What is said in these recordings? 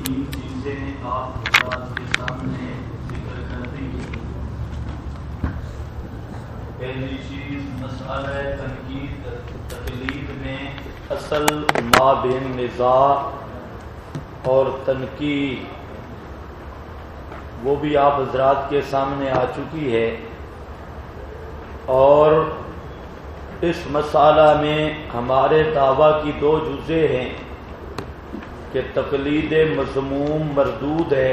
تین چیزیں آپ حضرات کے سامنے ذکر کرنے کی۔ پہلی چیز مسئلہ تنقید تقلید میں اصل ما بین نزاع اور تنقید وہ بھی آپ حضرات کے سامنے آ چکی ہے، اور اس مسئلہ میں ہمارے دعویٰ کی دو جزء ہیں کہ تقلید مذموم مردود ہے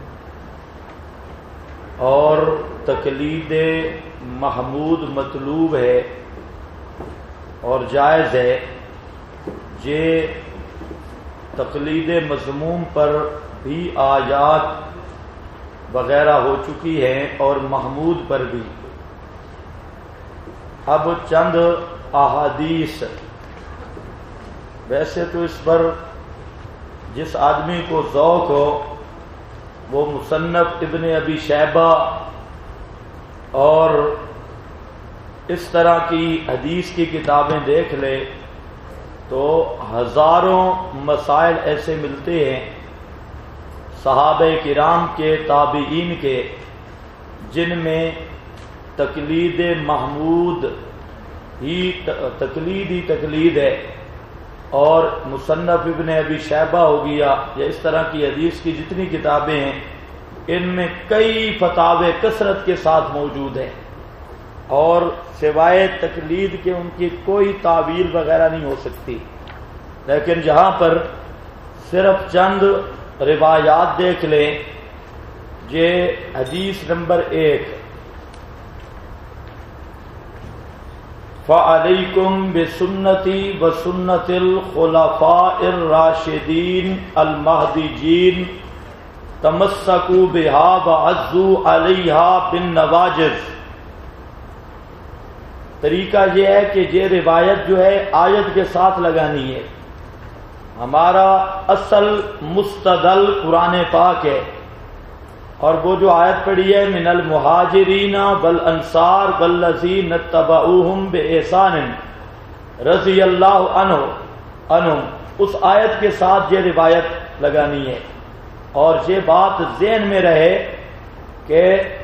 اور تقلید محمود مطلوب ہے اور جائز ہے۔ یہ تقلید مذموم پر بھی آیات وغیرہ ہو چکی ہیں اور محمود پر بھی۔ اب چند احادیث، ویسے تو اس پر جس آدمی کو ذوق ہو وہ مصنف ابن ابی شیبہ اور اس طرح کی حدیث کی کتابیں دیکھ لے تو ہزاروں مسائل ایسے ملتے ہیں صحابہ کرام کے، تابعین کے، جن میں تقلید محمود ہی تقلید ہے، اور مصنف ابن ابی شیبہ ہو گیا یا اس طرح کی حدیث کی جتنی کتابیں ہیں ان میں کئی فتاوے کثرت کے ساتھ موجود ہیں، اور سوائے تقلید کے ان کی کوئی تعویل وغیرہ نہیں ہو سکتی۔ لیکن جہاں پر صرف چند روایات دیکھ لیں، یہ حدیث نمبر 1، فَعَلَيْكُمْ بِسُنَّتِي وَسُنَّتِ الْخُلَفَاءِ الرَّاشِدِينَ الْمَهْدِيِّينَ تَمَسَّكُوا بِهَا وَعَضُّوا عَلَيْهَا بِالنَّوَاجِذِ۔ طریقہ یہ ہے کہ یہ روایت جو ہے آیت کے ساتھ لگانی ہے۔ ہمارا اصل مستدل قرآن پاک ہے، اور وہ جو آیت پڑھی ہے من المہاجرین والانصار والذین اتبعوہم بإحسان رضی اللہ عنہم، اس آیت کے ساتھ یہ روایت لگانی ہے۔ اور یہ بات ذہن میں رہے کہ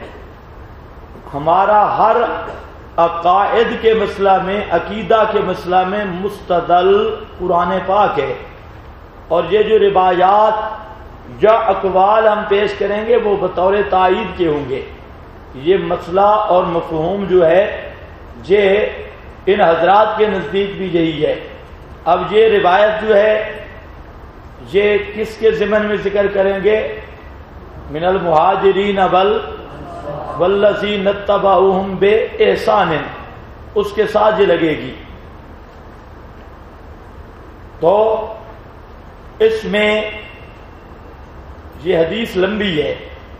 ہمارا ہر عقائد کے مسئلہ میں، عقیدہ کے مسئلہ میں مستدل قرآن پاک ہے، اور یہ جو روایات یا اقوال ہم پیش کریں گے وہ بطور تائید کے ہوں گے۔ یہ مسئلہ اور مفہوم جو ہے یہ ان حضرات کے نزدیک بھی یہی ہے۔ اب یہ روایت جو ہے یہ کس کے ضمن میں ذکر کریں گے؟ من المہاجرین والذین اتبعوہم بإحسان، اس کے ساتھ یہ لگے گی۔ تو اس میں یہ حدیث لمبی ہے۔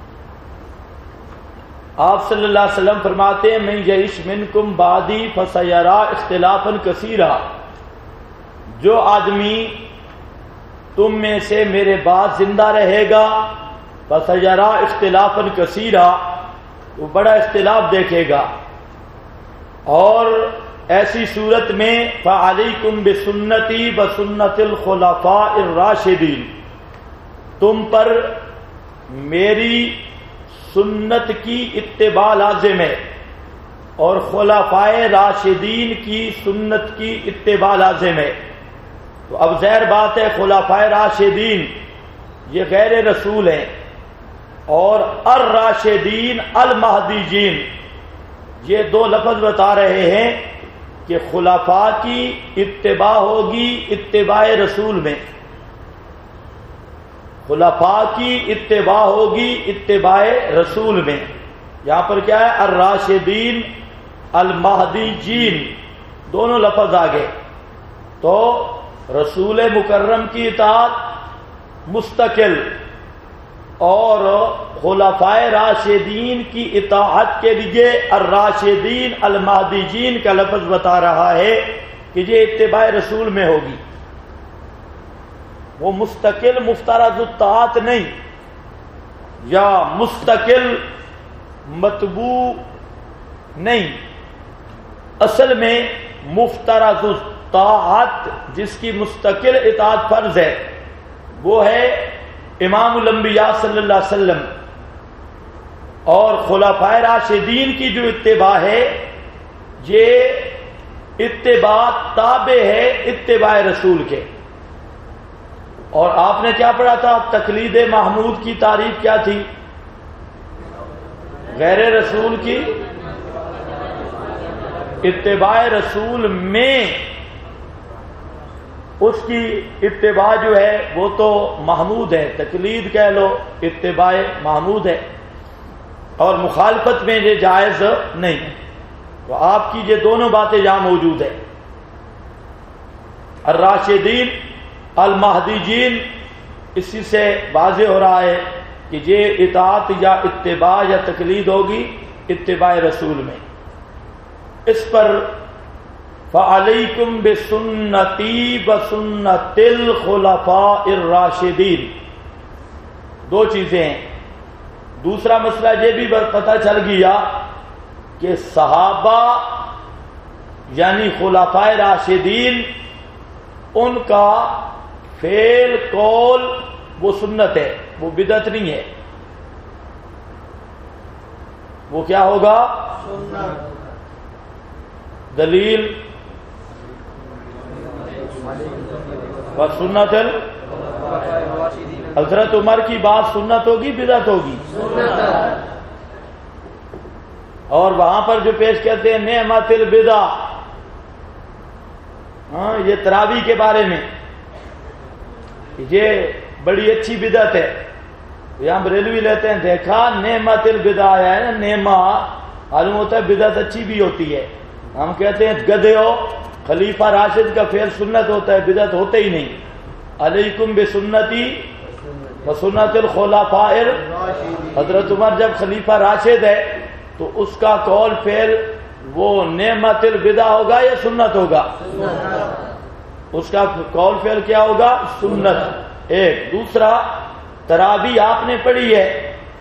آپ صلی اللہ علیہ وسلم فرماتے ہیں من یعش منکم بعدی فسیرا اختلافا کثیرا، جو آدمی تم میں سے میرے بعد زندہ رہے گا فسیرا اختلافا کثیرا، وہ بڑا اختلاف دیکھے گا، اور ایسی صورت میں فعلیکم بسنتی وسنت الخلفاء الراشدین، تم پر میری سنت کی اتباع لازم ہے اور خلفائے راشدین کی سنت کی اتباع لازم ہے۔ تو اب ظاہر بات ہے خلفائے راشدین یہ غیر رسول ہیں، اور الراشدین المہدیین یہ دو لفظ بتا رہے ہیں کہ خلفاء کی اتباع ہوگی اتباع رسول میں، خلفاء کی اتباع ہوگی اتباع رسول میں۔ یہاں پر کیا ہے؟ الراشدین المہدیین، دونوں لفظ آگے۔ تو رسول مکرم کی اطاعت مستقل اور خلفائے راشدین کی اطاعت کے لیے الراشدین المہدیین کا لفظ بتا رہا ہے کہ یہ اتباع رسول میں ہوگی۔ وہ مستقل مفترض الطاعت نہیں، یا مستقل متبوع نہیں، اصل میں مفترض الطاعت جس کی مستقل اطاعت فرض ہے وہ ہے امام الانبیاء صلی اللہ علیہ وسلم اور خلفائے راشدین کی جو اتباع ہے یہ اتباع تابع ہے اتباع رسول کے. اور آپ نے کیا پڑھا تھا؟ تقلید محمود کی تعریف کیا تھی؟ غیر رسول کی اتباع رسول میں اس کی اتباع جو ہے وہ تو محمود ہے، تقلید کہہ لو، اتباع محمود ہے، اور مخالفت میں یہ جائز نہیں. تو آپ کی یہ دونوں باتیں یہاں موجود ہیں. الراشدین المہدیین، اسی سے واضح ہو رہا ہے کہ یہ اطاعت یا اتباع یا تقلید ہوگی اتباع رسول میں. اس پر فَعَلَيْكُمْ بِسُنَّتِي وَسُنَّتِ الْخُلَفَاءِ الرَّاشِدِينَ. دو چیزیں ہیں. دوسرا مسئلہ یہ بھی پتہ چل گیا کہ صحابہ یعنی خلفاء راشدین ان کا فعل قول وہ سنت ہے، وہ بدعت نہیں ہے. وہ کیا ہوگا؟ دلیل سنت. حضرت عمر کی بات سنت ہوگی بدعت ہوگی؟ اور وہاں پر جو پیش کرتے ہیں نعمت البدع، ہاں یہ تراویح کے بارے میں، یہ بڑی اچھی بدعت ہے. یہاں بریلوی لیتے ہیں دیکھا نعمت البدع ہے نا، نعمہ معلوم ہوتا ہے بدعت اچھی بھی ہوتی ہے. ہم کہتے ہیں گدھے ہو، خلیفہ راشد کا فعل سنت ہوتا ہے، بدعت ہوتے ہی نہیں. علیکم بسنتی وسنت الخلفاء. حضرت عمر جب خلیفہ راشد ہے تو اس کا قول فعل وہ نعمت البدع ہوگا یا سنت ہوگا؟ اس کا قول فعل کیا ہوگا؟ سنت. ایک. دوسرا، تراویح آپ نے پڑھی ہے،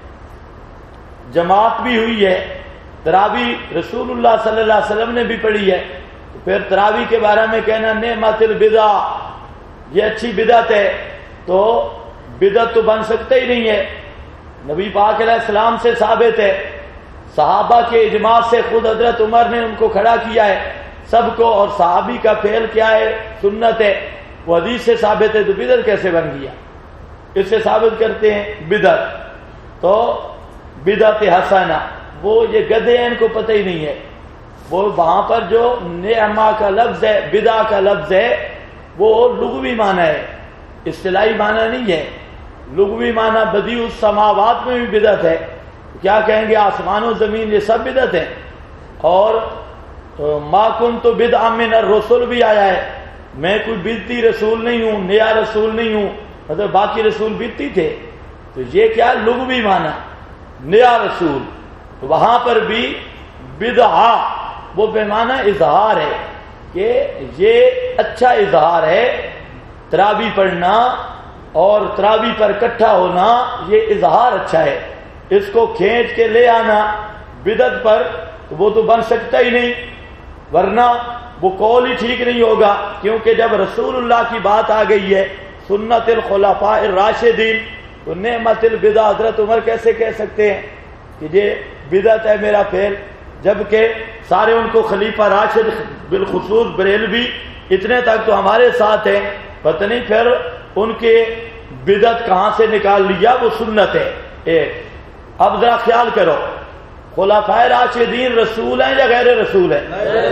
جماعت بھی ہوئی ہے، تراویح رسول اللہ صلی اللہ علیہ وسلم نے بھی پڑھی ہے. پھر تراویح کے بارے میں کہنا نعمت البدع، یہ اچھی بدعت ہے، تو بدعت تو بن سکتا ہی نہیں ہے. نبی پاک علیہ السلام سے ثابت ہے، صحابہ کے اجماع سے خود حضرت عمر نے ان کو کھڑا کیا ہے سب کو، اور صحابی کا فعل کیا ہے؟ سنت ہے. وہ حدیث سے ثابت ہے تو بدعت کیسے بن گیا؟ اس سے ثابت کرتے ہیں بدعت. تو بدعت حسنہ، وہ یہ گدھے ہیں، ان کو پتہ ہی نہیں ہے. وہ وہاں پر جو نعمہ کا لفظ ہے، بدع کا لفظ ہے، وہ لغوی معنی ہے، اصطلاحی معنی نہیں ہے. لغوی معنی بدیع السماوات میں بھی بدعت ہے. کیا کہیں گے؟ آسمان و زمین یہ سب بدعت ہیں. اور ما کنت بدعا من الرسل بھی آیا ہے، میں کوئی بدعتی رسول نہیں ہوں، نیا رسول نہیں ہوں، مطلب باقی رسول بدعتی تھے. تو یہ کیا لغوی معنی، نیا رسول. وہاں پر بھی بدعا وہ بے معنی اظہار ہے کہ یہ اچھا اظہار ہے. تراویح پڑھنا اور تراویح پر اکٹھا ہونا یہ اظہار اچھا ہے. اس کو کھینچ کے لے آنا بدعت پر تو وہ تو بن سکتا ہی نہیں، ورنہ وہ قول ہی ٹھیک نہیں ہوگا. کیونکہ جب رسول اللہ کی بات آ گئی ہے سنت الخلفاء الراشدین، تو نعمت البدع حضرت عمر کیسے کہہ سکتے ہیں کہ یہ بدعت ہے میرا فعل؟ جبکہ سارے ان کو خلیفہ راشد بالخصوص بریلوی اتنے تک تو ہمارے ساتھ ہیں، پتہ نہیں پھر ان کے بدعت کہاں سے نکال لیا، وہ سنت ہے. ایک. اب ذرا خیال کرو، خلفائے راشدین رسول ہیں یا غیر رسول ہیں؟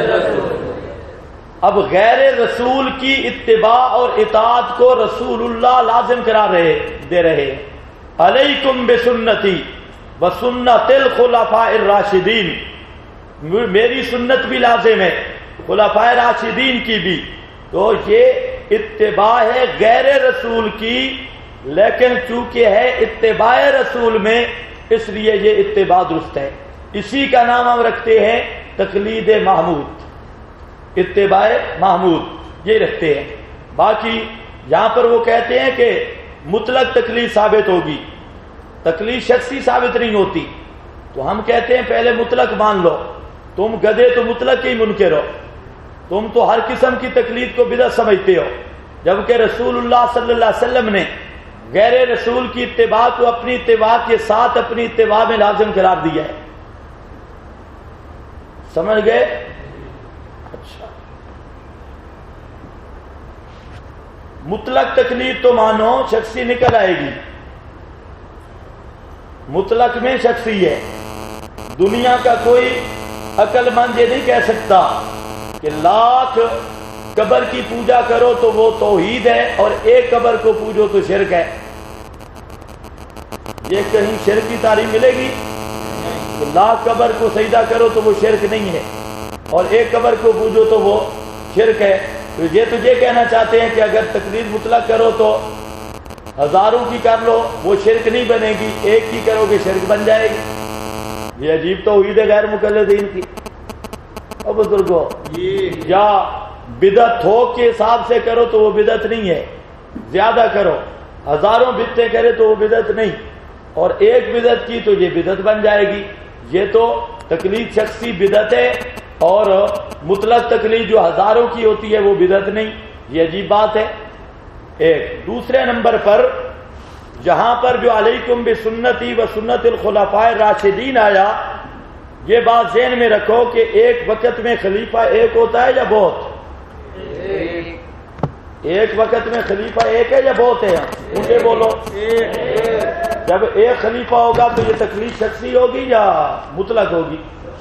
اب غیر رسول کی اتباع اور اطاعت کو رسول اللہ لازم قرار دے رہے ہیں. علیکم بسنتی وسنت الخلفاء الراشدین، میری سنت بھی لازم ہے، خلفائے راشدین کی بھی. تو یہ اتباع ہے غیر رسول کی، لیکن چونکہ ہے اتباع رسول میں اس لیے یہ اتباع درست ہے. اسی کا نام ہم رکھتے ہیں تقلید محمود، اتباع محمود یہ رکھتے ہیں. باقی یہاں پر وہ کہتے ہیں کہ مطلق تقلید ثابت ہوگی، تقلید شخصی ثابت نہیں ہوتی. تو ہم کہتے ہیں پہلے مطلق مان لو. تم گدھے تو مطلق ہی منکر ہو، تم تو ہر قسم کی تقلید کو بدعت سمجھتے ہو، جبکہ رسول اللہ صلی اللہ علیہ وسلم نے غیر رسول کی اتباع کو اپنی اتباع کے ساتھ اپنی اتباع میں لازم قرار دیا ہے. سمجھ گئے؟ اچھا، مطلق تقلید تو مانو شخصی نکل آئے گی. مطلق میں شخصی ہے. دنیا کا کوئی عقل مند یہ نہیں کہہ سکتا کہ لاکھ قبر کی پوجا کرو تو وہ توحید ہے اور ایک قبر کو پوجو تو شرک ہے. یہ کہیں شرک کی تعریف ملے گی؟ کہ لاکھ قبر کو سجدہ کرو تو وہ شرک نہیں ہے اور ایک قبر کو پوجو تو وہ شرک ہے. تو یہ تجھے کہنا چاہتے ہیں کہ اگر تقلید مطلق کرو تو ہزاروں کی کر لو وہ شرک نہیں بنے گی، ایک کی کرو گے شرک بن جائے گی. یہ عجیب توحید ہے غیر مقلدین کی. اور بزرگوں، یا بدعت تھوک کے حساب سے کرو تو وہ بدعت نہیں ہے، زیادہ کرو. ہزاروں بدعتیں کرے تو وہ بدعت نہیں، اور ایک بدعت کی تو یہ بدعت بن جائے گی. یہ تو تقلید شخصی بدعت ہے، اور مطلق تقلید جو ہزاروں کی ہوتی ہے وہ بدعت نہیں. یہ عجیب بات ہے. ایک دوسرے نمبر پر جہاں پر جو علیکم بسنتی و سنت الخلفاء الراشدین آیا، یہ بات ذہن میں رکھو کہ ایک وقت میں خلیفہ ایک ہوتا ہے یا بہت؟ ایک وقت میں خلیفہ ایک ہے یا بہت ہے؟ مجھے بولو. جب ایک خلیفہ ہوگا تو یہ تقلید شخصی ہوگی یا مطلق ہوگی؟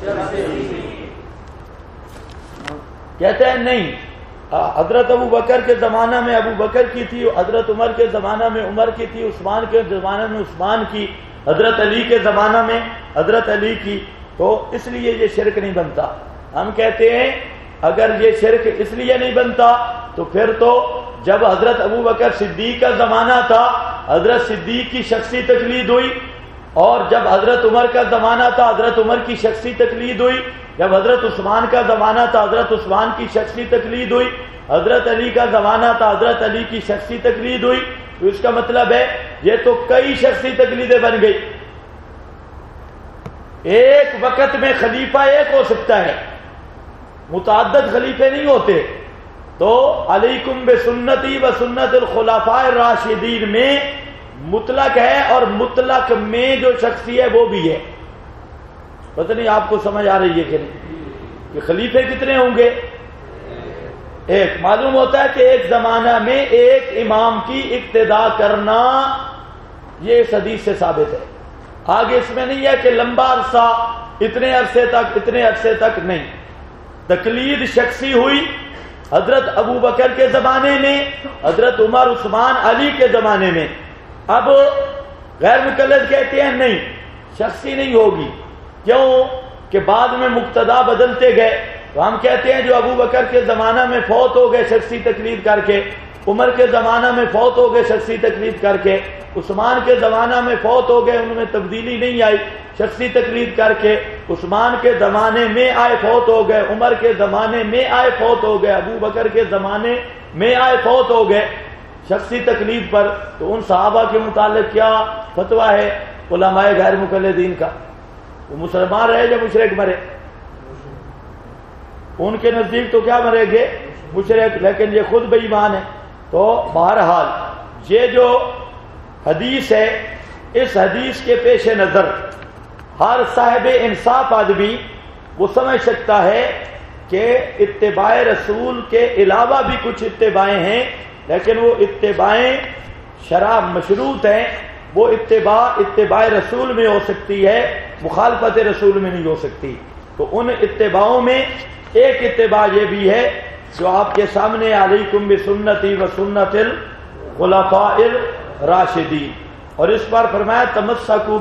کہتے ہیں نہیں، حضرت ابو بکر کے زمانہ میں ابو بکر کی تھی، حضرت عمر کے زمانہ میں عمر کی تھی، عثمان کے زمانہ میں عثمان کی، حضرت علی کے زمانہ میں حضرت علی کی، تو اس لیے یہ شرک نہیں بنتا. ہم کہتے ہیں اگر یہ شرک اس لیے نہیں بنتا تو پھر تو جب حضرت ابو بکر صدیق کا زمانہ تھا حضرت صدیق کی شخصی تقلید ہوئی، اور جب حضرت عمر کا زمانہ تھا حضرت عمر کی شخصی تقلید ہوئی، جب حضرت عثمان کا زمانہ تھا حضرت عثمان کی شخصی تقلید ہوئی، حضرت علی کا زمانہ تھا حضرت علی کی شخصی تقلید ہوئی. تو اس کا مطلب ہے یہ تو کئی شخصی تقلیدیں بن گئی. ایک وقت میں خلیفہ ایک ہو سکتا ہے، متعدد خلیفے نہیں ہوتے. تو علیکم بسنتی و سنت الخلفاء الراشدین میں مطلق ہے، اور مطلق میں جو شخصی ہے وہ بھی ہے. پتہ نہیں آپ کو سمجھ آ رہی ہے کہ نہیں؟ کہ خلیفے کتنے ہوں گے؟ ایک. معلوم ہوتا ہے کہ ایک زمانہ میں ایک امام کی اقتداء کرنا یہ اس حدیث سے ثابت ہے. آگے اس میں نہیں ہے کہ لمبا عرصہ اتنے عرصے تک نہیں. تقلید شخصی ہوئی حضرت ابو بکر کے زمانے میں، حضرت عمر عثمان علی کے زمانے میں. اب غیر مقلد کہتے ہیں نہیں، شخصی نہیں ہوگی. کیوں؟ کہ بعد میں مقتدا بدلتے گئے. تو ہم کہتے ہیں جو ابو بکر کے زمانہ میں فوت ہو گئے شخصی تقلید کر کے، عمر کے زمانہ میں فوت ہو گئے شخصی تقلید کر کے، عثمان کے زمانہ میں فوت ہو گئے، ان میں تبدیلی نہیں آئی شخصی تقلید کر کے، عثمان کے زمانے میں آئے فوت ہو گئے، عمر کے زمانے میں آئے فوت ہو گئے، ابو بکر کے زمانے میں آئے فوت ہو گئے شخصی تقلید پر. تو ان صحابہ کے متعلق کیا فتویٰ ہے علماء غیر مقلدین کا؟ وہ مسلمان رہے یا مشرک مرے؟ ان کے نزدیک تو کیا مرے گے؟ مشرک. لیکن یہ خود بے ایمان ہے. تو بہرحال یہ جو حدیث ہے، اس حدیث کے پیش نظر ہر صاحب انصاف آدمی وہ سمجھ سکتا ہے کہ اتباع رسول کے علاوہ بھی کچھ اتباعیں ہیں، لیکن وہ اتباعیں شرع مشروط ہیں. وہ اتباع رسول میں ہو سکتی ہے، مخالفت رسول میں نہیں ہو سکتی. تو ان اتباعوں میں ایک اتباع یہ بھی ہے جو آپ کے سامنے علیکم بسنتی و سنت الخلفاء الراشدین. اور اس پر فرمایا تمسکوا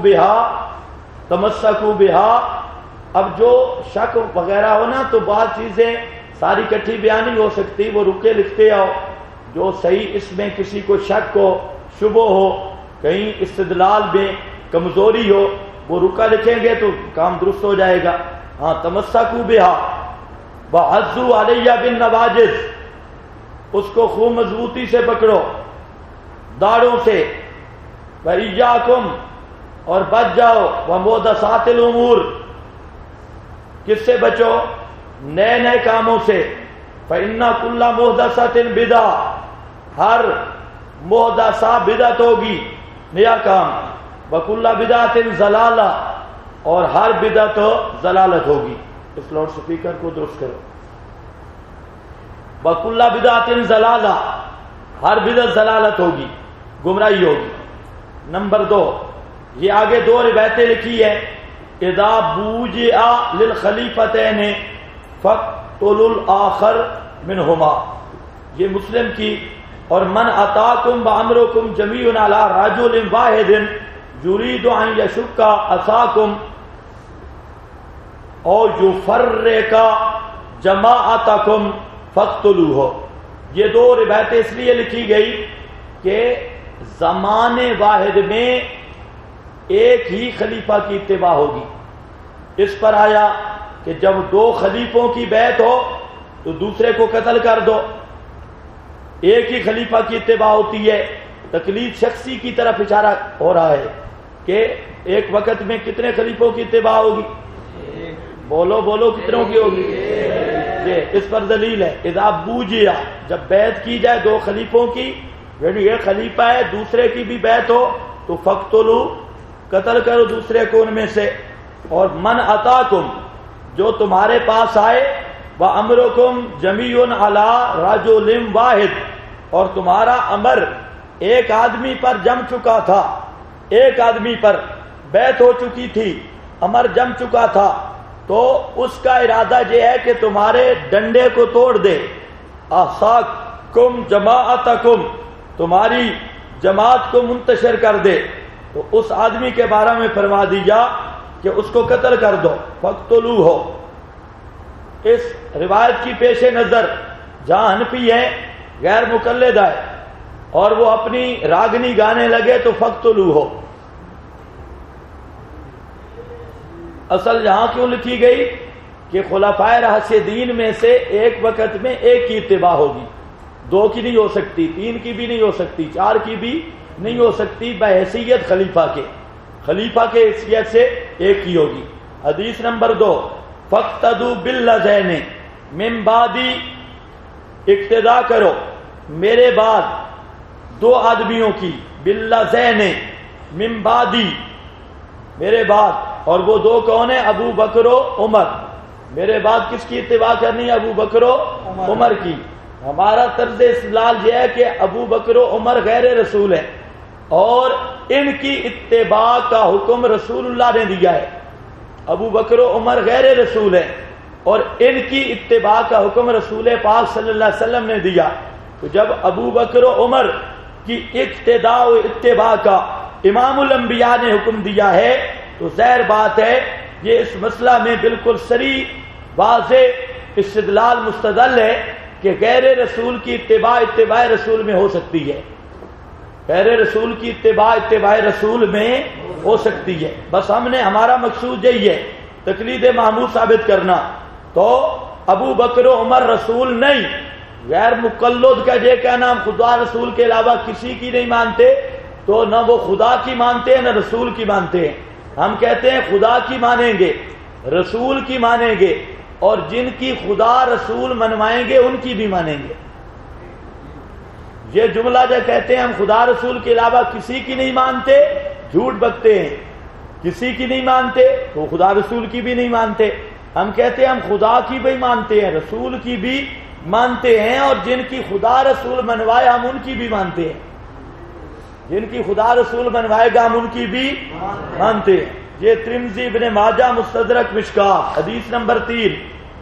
بہا. اب جو شک وغیرہ ہو نا تو بعض چیزیں ساری کٹھی بیان نہیں ہو سکتی، وہ رکے لکھتے آؤ. جو صحیح اس میں کسی کو شک ہو، شبہ ہو، کہیں استدلال میں کمزوری ہو، وہ رکا لکھیں گے تو کام درست ہو جائے گا. ہاں تمسکوا بہا وعضوا علیہ بالنواجذ، اس کو خوب مضبوطی سے پکڑو داڑھوں سے. وَإِيَّاكُمْ، اور بچ جاؤ وَمُحْدَثَاتِ الْأُمُورِ، کس سے بچو؟ نئے کاموں سے. فَإِنَّ كُلَّ مُحْدَثَةٍ بِدْعَةٍ، ہر محدثہ بدعت ہوگی، نیا کام، وکل بدعت ضلالہ، اور ہر بدعت ضلالت ہوگی۔ اس لاؤڈ سپیکر کو درست کرو۔ وکل بدعت ضلالہ، ہر بدعت ضلالت ہوگی، گمراہی ہوگی۔ نمبر 2، یہ آگے 2 روایتیں لکھی ہے، اذا بوجئ للخلیفتین فاقتلوا الآخر منہما، یہ مسلم کی، اور من اتاکم وامرکم جمیع علی رجل واحد یرید ان یشک عصاکم او یفرق جماعتکم فاقتلوہ۔ یہ 2 روایتیں اس لیے لکھی گئی کہ زمانے واحد میں ایک ہی خلیفہ کی اتباع ہوگی۔ اس پر آیا کہ جب 2 خلیفوں کی بیعت ہو تو دوسرے کو قتل کر دو، ایک ہی خلیفہ کی اتباع ہوتی ہے۔ تقلید شخصی کی طرف اشارہ ہو رہا ہے کہ ایک وقت میں کتنے خلیفوں کی اتباع ہوگی؟ بولو بولو، کتنوں کی ہوگی؟ اس پر دلیل ہے، اذا بوجئ، جب بیعت کی جائے 2 خلیفوں کی، یعنی ایک خلیفہ ہے دوسرے کی بھی بیعت ہو تو فقتلوا، قتل کرو دوسرے کو ان میں سے۔ اور من اتاکم، جو تمہارے پاس آئے، وامرکم جمیع علی رجل واحد، اور تمہارا امر ایک آدمی پر جم چکا تھا، ایک آدمی پر بیعت ہو چکی تھی، امر جم چکا تھا، تو اس کا ارادہ یہ ہے کہ تمہارے ڈنڈے کو توڑ دے، احصاکم جماعتکم، تمہاری جماعت کو منتشر کر دے، تو اس آدمی کے بارے میں فرما دیا کہ اس کو قتل کر دو، فقتلوہ۔ اس روایت کی پیش نظر جہاں حنفی ہے، غیر مقلد ہے، اور وہ اپنی راگنی گانے لگے تو فقتلوہ۔ اصل یہاں کیوں لکھی گئی کہ خلفائے راشدین میں سے ایک وقت میں ایک کی اتباع ہوگی، 2 کی نہیں ہو سکتی، 3 کی بھی نہیں ہو سکتی، 4 کی بھی نہیں ہو سکتی، بحیثیت خلیفہ کے، خلیفہ کے حیثیت سے ایک کی ہوگی۔ حدیث نمبر 2، فاقتدوا باللذین من بعدی، اقتداء کرو میرے بعد 2 آدمیوں کی، باللذین من بعدی، میرے بعد، اور وہ 2 کون ہیں؟ ابو بکر و عمر۔ میرے بعد کس کی اتباع کرنی ہے؟ ابو بکر و عمر کی۔ ہمارا طرز استدلال یہ ہے کہ ابو بکر و عمر غیر رسول ہیں، اور ان کی اتباع کا حکم رسول اللہ نے دیا ہے۔ ابو بکر و عمر غیر رسول ہیں، اور ان کی اتباع کا حکم رسول پاک صلی اللہ علیہ وسلم نے دیا۔ تو جب ابو بکر و عمر کی اقتداء و اتباع کا امام الانبیاء نے حکم دیا ہے تو ظاہر بات ہے یہ اس مسئلہ میں بالکل صریح واضح استدلال مستدل ہے کہ غیر رسول کی اتباع رسول میں ہو سکتی ہے، غیر رسول کی اتباع رسول میں ہو سکتی ہے۔ بس ہم نے، ہمارا مقصود یہی ہے تقلید محمود ثابت کرنا۔ تو ابو بکر و عمر رسول نہیں، غیر مقلد کا یہ کہنا ہم خدا رسول کے علاوہ کسی کی نہیں مانتے، تو نہ وہ خدا کی مانتے ہیں نہ رسول کی مانتے ہیں۔ ہم کہتے ہیں خدا کی مانیں گے، رسول کی مانیں گے، اور جن کی خدا رسول منوائیں گے ان کی بھی مانیں گے۔ یہ جملہ جو کہتے ہیں ہم خدا رسول کے علاوہ کسی کی نہیں مانتے، جھوٹ بکتے ہیں۔ کسی کی نہیں مانتے تو خدا رسول کی بھی نہیں مانتے۔ ہم کہتے ہیں ہم خدا کی بھی مانتے ہیں، رسول کی بھی مانتے ہیں، اور جن کی خدا رسول منوائے ہم ان کی بھی مانتے ہیں، جن کی خدا رسول منوائے گا ہم ان کی بھی مانتے ہیں۔ یہ ترمذی، ابن ماجہ، مستدرک مشکات، حدیث نمبر 3۔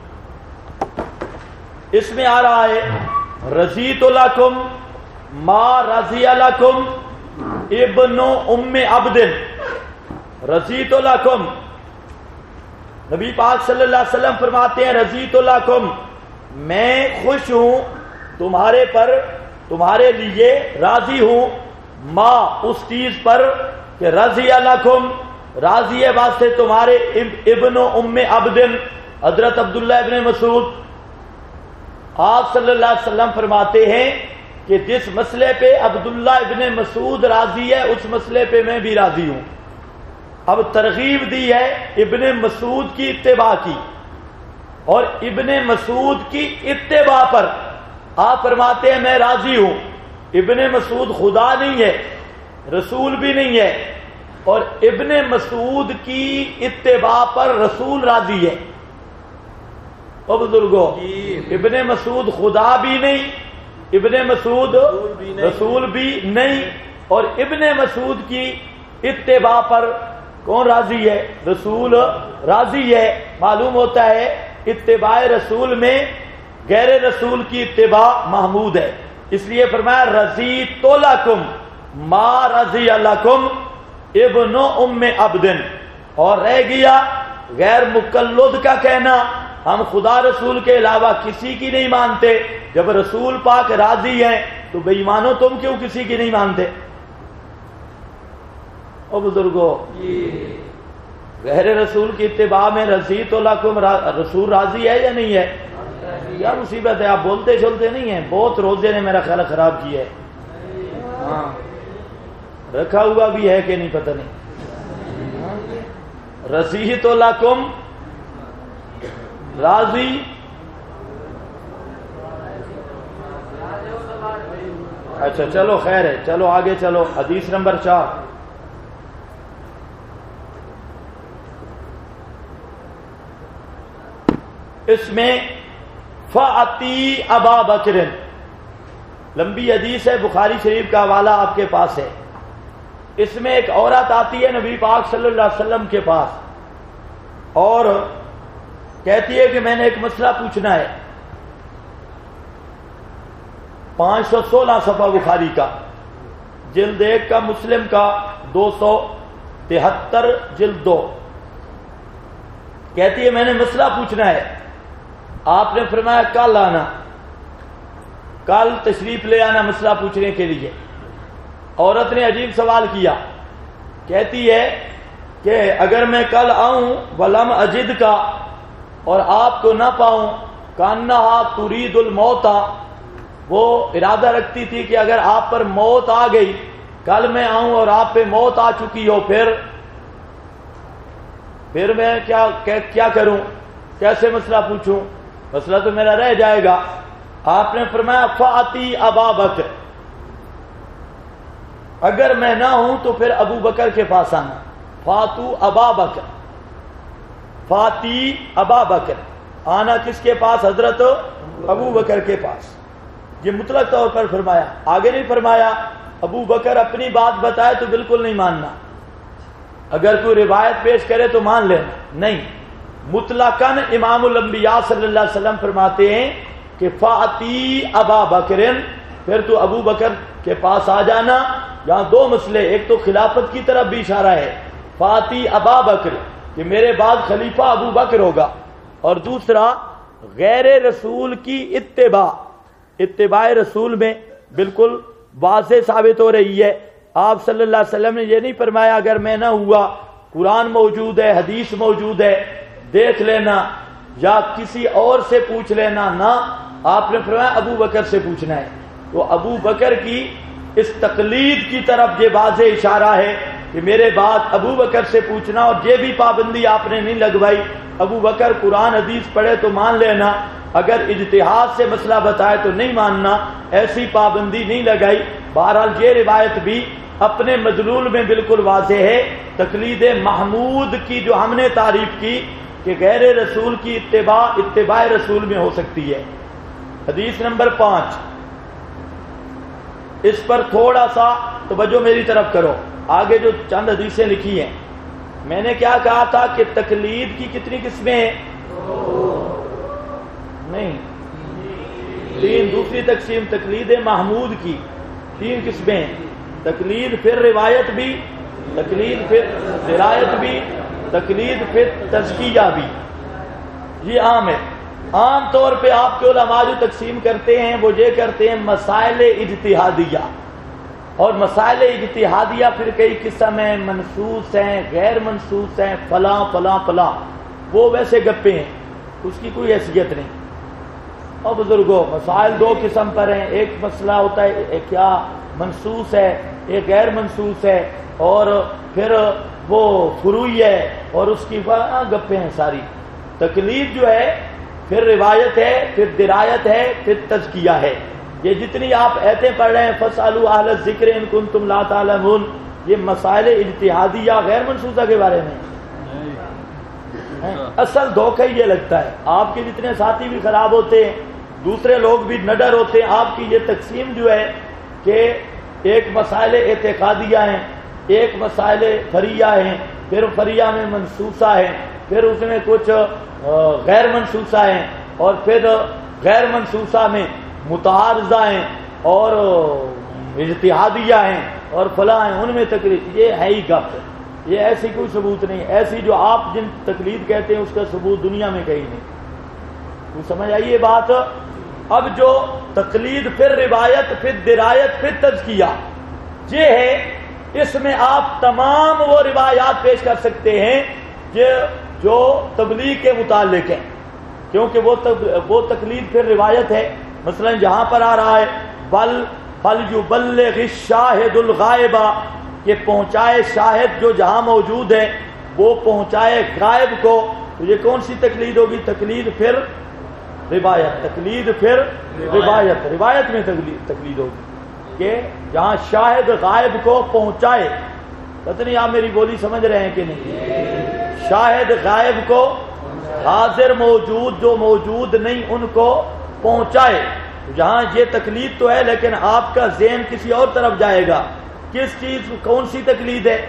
اس میں آ رہا ہے رضیت لکم ما رضی لکم ابن ام عبد، رضیت لکم، نبی پاک صلی اللہ علیہ وسلم فرماتے ہیں رضیت لکم، میں خوش ہوں تمہارے پر، تمہارے لیے راضی ہوں، ما اس چیز پر کہ رضی لکم، راضی ہے واسطے تمہارے، ابن ام عبد، حضرت عبداللہ ابن مسعود۔ آپ صلی اللہ علیہ وسلم فرماتے ہیں کہ جس مسئلے پہ عبداللہ ابن مسعود راضی ہے اس مسئلے پہ میں بھی راضی ہوں۔ اب ترغیب دی ہے ابن مسعود کی اتباع کی، اور ابن مسعود کی اتباع پر آپ فرماتے ہیں میں راضی ہوں۔ ابن مسعود خدا نہیں ہے، رسول بھی نہیں ہے، اور ابن مسعود کی اتباع پر رسول راضی ہے۔ او بزرگو، ابن مسعود خدا بھی نہیں، ابن مسعود رسول بھی نہیں، اور ابن مسعود کی اتباع پر کون راضی ہے؟ رسول راضی ہے۔ معلوم ہوتا ہے اتباع رسول میں غیر رسول کی اتباع محمود ہے، اس لیے فرمایا رضیت لکم ما رضی لکم ابن ام عبد، اور رہ گیا غیر مقلد کا کہنا ہم خدا رسول کے علاوہ کسی کی نہیں مانتے۔ جب رسول پاک راضی ہیں تو بے ایمانو تم کیوں کسی کی نہیں مانتے؟ او بزرگو، غیر رسول کی اتباع میں رضیت لکم رسول راضی ہے یا نہیں ہے؟ کیا مصیبت ہے، آپ بولتے چلتے نہیں ہیں، بہت روزے نے میرا خیال خراب کیا ہے۔ ہاں رکھا ہوا بھی ہے کہ نہیں پتہ نہیں۔ رضیت لکم راضی، اچھا چلو خیر ہے، چلو آگے چلو۔ حدیث نمبر 4، اس میں فاتی ابا بکر، لمبی حدیث ہے، بخاری شریف کا حوالہ آپ کے پاس ہے۔ اس میں ایک عورت آتی ہے نبی پاک صلی اللہ علیہ وسلم کے پاس اور کہتی ہے کہ میں نے ایک مسئلہ پوچھنا ہے۔ 516 صفحہ بخاری کا، جلد 1 کا، مسلم کا 273 جلد 2۔ کہتی ہے میں نے مسئلہ پوچھنا ہے۔ آپ نے فرمایا کل آنا، کل تشریف لے آنا مسئلہ پوچھنے کے لیے۔ عورت نے عجیب سوال کیا، کہتی ہے کہ اگر میں کل آؤں ولم اجد کا، اور آپ کو نہ پاؤں، کانہا ترید الموت، وہ ارادہ رکھتی تھی کہ اگر آپ پر موت آ گئی، کل میں آؤں اور آپ پہ موت آ چکی ہو، پھر میں کیا کروں، کیسے مسئلہ پوچھوں، مسئلہ تو میرا رہ جائے گا۔ آپ نے فرمایا فاتی ابا بکر، اگر میں نہ ہوں تو پھر ابو بکر کے پاس آنا۔ فاتو ابا بکر، فاتی ابا بکر، آنا کس کے پاس؟ حضرت ابو بکر کے پاس۔ یہ مطلق طور پر فرمایا، آگے نہیں فرمایا ابو بکر اپنی بات بتائے تو بالکل نہیں ماننا، اگر کوئی روایت پیش کرے تو مان لینا، نہیں، مطلقاً امام الانبیاء صلی اللہ علیہ وسلم فرماتے ہیں کہ فاتی ابا بکر، پھر تو ابو بکر کے پاس آ جانا۔ یہاں دو مسئلے، ایک تو خلافت کی طرف بھی اشارہ ہے، فاتی ابا بکر کہ میرے بعد خلیفہ ابو بکر ہوگا، اور دوسرا غیر رسول کی اتباع رسول میں بالکل واضح ثابت ہو رہی ہے۔ آپ صلی اللہ علیہ وسلم نے یہ نہیں فرمایا اگر میں نہ ہوا، قرآن موجود ہے، حدیث موجود ہے، دیکھ لینا یا کسی اور سے پوچھ لینا، نہ، آپ نے فرمایا ابو بکر سے پوچھنا ہے۔ تو ابو بکر کی اس تقلید کی طرف یہ واضح اشارہ ہے کہ میرے بعد ابو بکر سے پوچھنا، اور یہ بھی پابندی آپ نے نہیں لگوائی ابو بکر قرآن حدیث پڑھے تو مان لینا، اگر اجتہاد سے مسئلہ بتائے تو نہیں ماننا، ایسی پابندی نہیں لگائی۔ بہرحال یہ روایت بھی اپنے مدلول میں بالکل واضح ہے، تقلید محمود کی جو ہم نے تعریف کی کہ غیر رسول کی اتباع رسول میں ہو سکتی ہے۔ حدیث نمبر 5، اس پر تھوڑا سا توجہ میری طرف کرو، آگے جو چند حدیثیں لکھی ہیں۔ میں نے کیا کہا تھا کہ تقلید کی کتنی قسمیں ہیں؟ نہیں، 3۔ دوسری تقسیم تقلید محمود کی 3 قسمیں ہیں، تقلید پھر روایت بھی، تقلید پھر درایت بھی، تقلید پھر تزکیہ بھی۔ یہ عام ہے، عام طور پہ آپ کے علماء جو تقسیم کرتے ہیں وہ یہ کرتے ہیں مسائل اجتہادیہ، اور مسائل اجتہادیہ پھر کئی قسم ہیں، منصوص ہیں، غیر منصوص ہیں، فلاں فلاں فلاں، وہ ویسے گپے ہیں، اس کی کوئی حیثیت نہیں۔ اور بزرگوں، مسائل 2 قسم پر ہیں، ایک مسئلہ ہوتا ہے کیا منصوص ہے، ایک غیر منصوص ہے، اور پھر وہ فروعی ہے، اور اس کی گپے ہیں ساری۔ تقلید جو ہے پھر روایت ہے، پھر درایت ہے، پھر تزکیہ ہے۔ یہ جتنی آپ ایتیں پڑھ رہے ہیں فَاسْأَلُوا أَهْلَ الذِّكْرِ إِن كُنتُمْ لَا تَعْلَمُونَ، یہ مسائل اجتہادیہ غیر منصوصہ کے بارے میں اصل دھوکہ یہ لگتا ہے. آپ کے جتنے ساتھی بھی خراب ہوتے ہیں، دوسرے لوگ بھی نڈر ہوتے ہیں. آپ کی یہ تقسیم جو ہے کہ ایک مسائل اعتقادیہ ہیں، ایک مسائل فریہ ہیں، پھر فریہ میں منصوصہ ہیں، پھر اس میں کچھ غیر منصوصہ ہیں، اور پھر غیر منصوصہ میں متعارضہ ہیں اور اجتہادیہ ہیں اور فلاں ہیں، ان میں تقلید. یہ ہے ہی گپ، یہ ایسی کوئی ثبوت نہیں. ایسی جو آپ جن تقلید کہتے ہیں اس کا ثبوت دنیا میں کہیں نہیں. تو سمجھ آئیے بات. اب جو تقلید پھر روایت پھر درایت پھر تزکیہ یہ ہے، اس میں آپ تمام وہ روایات پیش کر سکتے ہیں جو تبلیغ کے متعلق ہیں، کیونکہ وہ تقلید پھر روایت ہے. مثلا جہاں پر آ رہا ہے بل یبلغ الشاہد الغائب، کہ پہنچائے شاہد جو جہاں موجود ہے وہ پہنچائے غائب کو. تو یہ کون سی تقلید ہوگی؟ تقلید پھر روایت، تقلید پھر روایت، روایت میں تقلید ہوگی کہ جہاں شاہد غائب کو پہنچائے. پتہ نہیں آپ میری بولی سمجھ رہے ہیں کہ نہیں؟ شاہد غائب کو حاضر موجود جو موجود نہیں ان کو پہنچائے. جہاں یہ تقلید تو ہے لیکن آپ کا ذہن کسی اور طرف جائے گا. کس چیز، کون سی تقلید ہے؟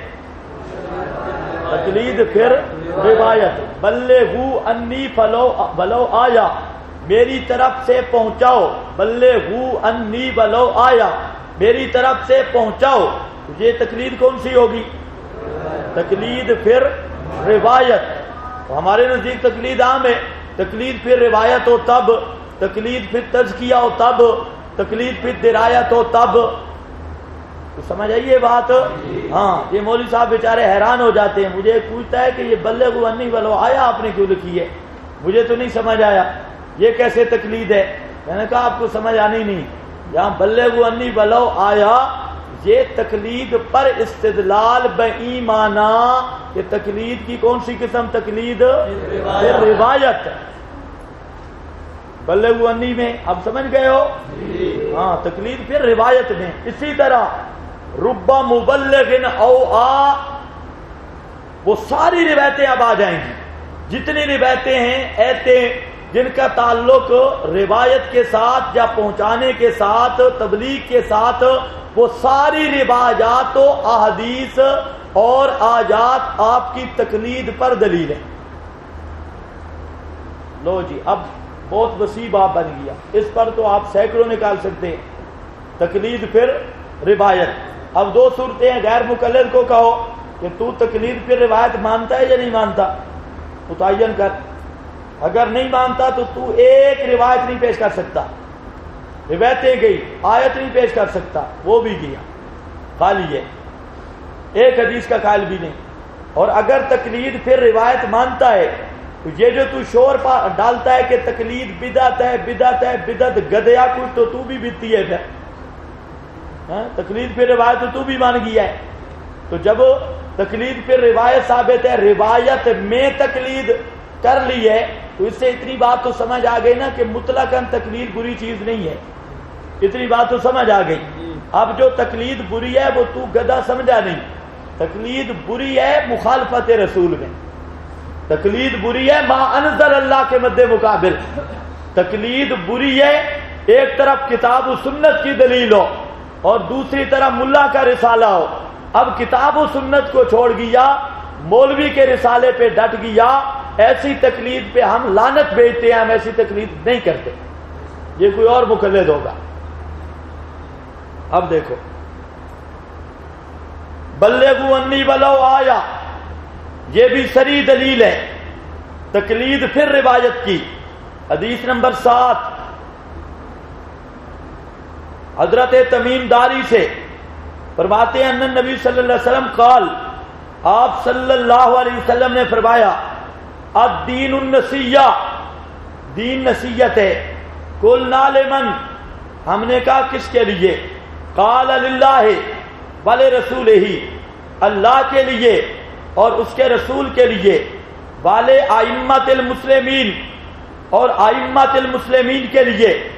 تقلید پھر روایت. بلغوا انی ولو آیا، میری طرف سے پہنچاؤ. بلغوا انی ولو آیا، میری طرف سے پہنچاؤ. یہ تقلید کون سی ہوگی؟ تقلید پھر روایت. ہمارے نزدیک تقلید عام ہے. تقلید پھر روایت ہو تب، تقلید پھر تزکیہ ہو تب، تقلید پھر درایت ہو تب. تو سمجھ آئیے بات. ہاں یہ مولوی صاحب بیچارے حیران ہو جاتے ہیں. مجھے پوچھتا ہے کہ یہ بلغوا انی ولو آیا آپ نے کیوں لکھی ہے؟ مجھے تو نہیں سمجھ آیا یہ کیسے تقلید ہے. میں نے کہا آپ کو سمجھ آنی نہیں. یہاں بلغوا انی ولو آیا یہ تقلید پر استدلال بایمانا، کہ تقلید کی کون سی قسم؟ تقلید پھر روایت. بلغوا انی میں اب سمجھ گئے ہو؟ ہاں تقلید پھر روایت میں. اسی طرح رب مبلغ او آ، وہ ساری روایتیں اب آ جائیں گی. جتنی روایتیں ہیں ایتیں جن کا تعلق روایت کے ساتھ یا پہنچانے کے ساتھ تبلیغ کے ساتھ، وہ ساری روایات و احادیث اور آیات آپ کی تقلید پر دلیل ہے. لو جی اب بہت وسیع باب بن گیا. اس پر تو آپ سینکڑوں نکال سکتے ہیں. تقلید پھر روایت. اب دو صورتیں ہیں. غیر مقلد کو کہو کہ تو تقلید پھر روایت مانتا ہے یا نہیں مانتا، متعین کر. اگر نہیں مانتا تو ایک روایت نہیں پیش کر سکتا. روایتیں گئی، آیت نہیں پیش کر سکتا، وہ بھی گیا خالی ہے، ایک حدیث کا قائل بھی نہیں. اور اگر تقلید پھر روایت مانتا ہے تو یہ جو تو شور ڈالتا ہے کہ تقلید بدعت ہے، بدعت ہے، بدعت گدیا کچھ، تو بھی بدتی ہے پھر. تقلید پھر روایت تو بھی مان گیا ہے. تو جب تقلید پھر روایت ثابت ہے، روایت میں تقلید کر لی ہے، تو اس سے اتنی بات تو سمجھ آ گئی نا کہ مطلقاً تقلید بری چیز نہیں ہے. اتنی بات تو سمجھ آ گئی. اب جو تقلید بری ہے وہ تو گدھا سمجھا نہیں. تقلید بری ہے مخالفت رسول میں. تقلید بری ہے ما انزل اللہ کے مد مقابل. تقلید بری ہے ایک طرف کتاب و سنت کی دلیل ہو اور دوسری طرف ملا کا رسالہ ہو. اب کتاب و سنت کو چھوڑ گیا، مولوی کے رسالے پہ ڈٹ گیا، ایسی تقلید پہ ہم لعنت بھیجتے ہیں. ہم ایسی تقلید نہیں کرتے. یہ کوئی اور مقلد ہوگا. اب دیکھو بلغوا انی ولو آیا، یہ بھی صریح دلیل ہے تقلید پھر روایت کی. حدیث نمبر 7 حضرت تمیم داری سے فرماتے ہیں ان نبی صلی اللہ علیہ وسلم قال، آپ صلی اللہ علیہ وسلم نے فرمایا الدین النصیحہ، دین نصیحت ہے. قلنا لمن، ہم نے کہا کس کے لیے؟ قال للہ ولرسولہ، اللہ کے لیے اور اس کے رسول کے لیے، والے ائمۃ المسلمین اور ائمۃ المسلمین کے لیے.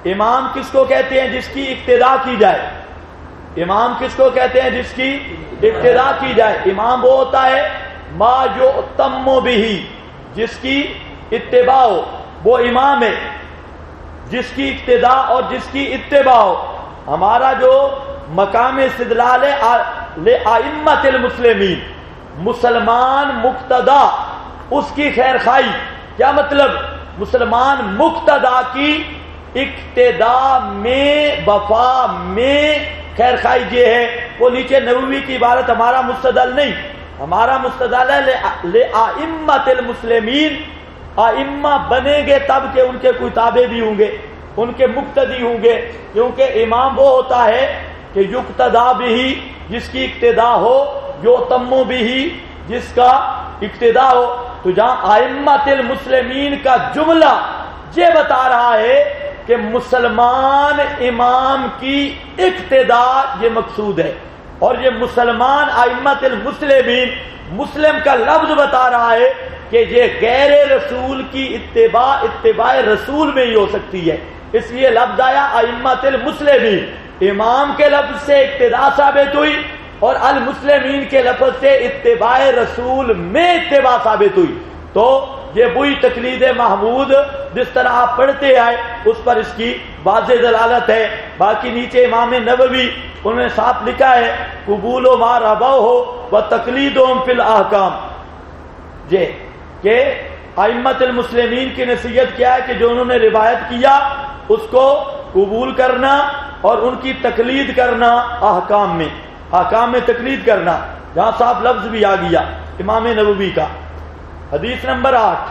امام کس کو کہتے ہیں؟ جس کی اقتدا کی جائے. امام کس کو کہتے ہیں؟ جس کی اقتدا کی جائے. امام وہ ہوتا ہے ما یؤتم بہ، جس کی اتباع ہو، وہ امام ہے. جس کی اقتدا اور جس کی اتباع ہو. ہمارا جو مقام استدلال ہے لأئمۃ المسلمین، مسلمان مقتدا اس کی خیر خواہی. کیا مطلب؟ مسلمان مقتدا کی اقتدا میں، وفا میں خیر خواہی یہ ہے. وہ نیچے نووی کی عبارت ہمارا مستدل نہیں، ہمارا مستدل ہے لأئمۃ المسلمین. ائمہ بنیں گے تب کہ ان کے کوئی تابع بھی ہوں گے، ان کے مقتدی ہوں گے. کیونکہ امام وہ ہوتا ہے کہ یقتدا بھی، جس کی اقتدا ہو، یؤتم بھی، جس کا اقتدا ہو. تو جہاں ائمۃ المسلمین کا جملہ یہ بتا رہا ہے کہ مسلمان امام کی اقتدا یہ مقصود ہے. اور یہ مسلمان ائمۃ المسلمین، مسلم کا لفظ بتا رہا ہے کہ یہ غیر رسول کی اتباع رسول میں ہی ہو سکتی ہے. اس لیے لفظ آیا ائمۃ المسلمین. امام کے لفظ سے اقتدا ثابت ہوئی اور المسلمین کے لفظ سے اتباع رسول میں اتباع ثابت ہوئی. تو یہ وہی تقلید محمود جس طرح آپ پڑھتے آئے اس پر اس کی واضح دلالت ہے. باقی نیچے امام نووی انہوں نے صاف لکھا ہے قبول و ما ربوہ و تقلیدہم فی الاحکام، یہ کہ ائمۃ المسلمین کی نصیحت کیا ہے کہ جو انہوں نے روایت کیا اس کو قبول کرنا اور ان کی تقلید کرنا احکام میں تقلید کرنا. جہاں صاف لفظ بھی آ گیا امام نووی کا. حدیث نمبر 8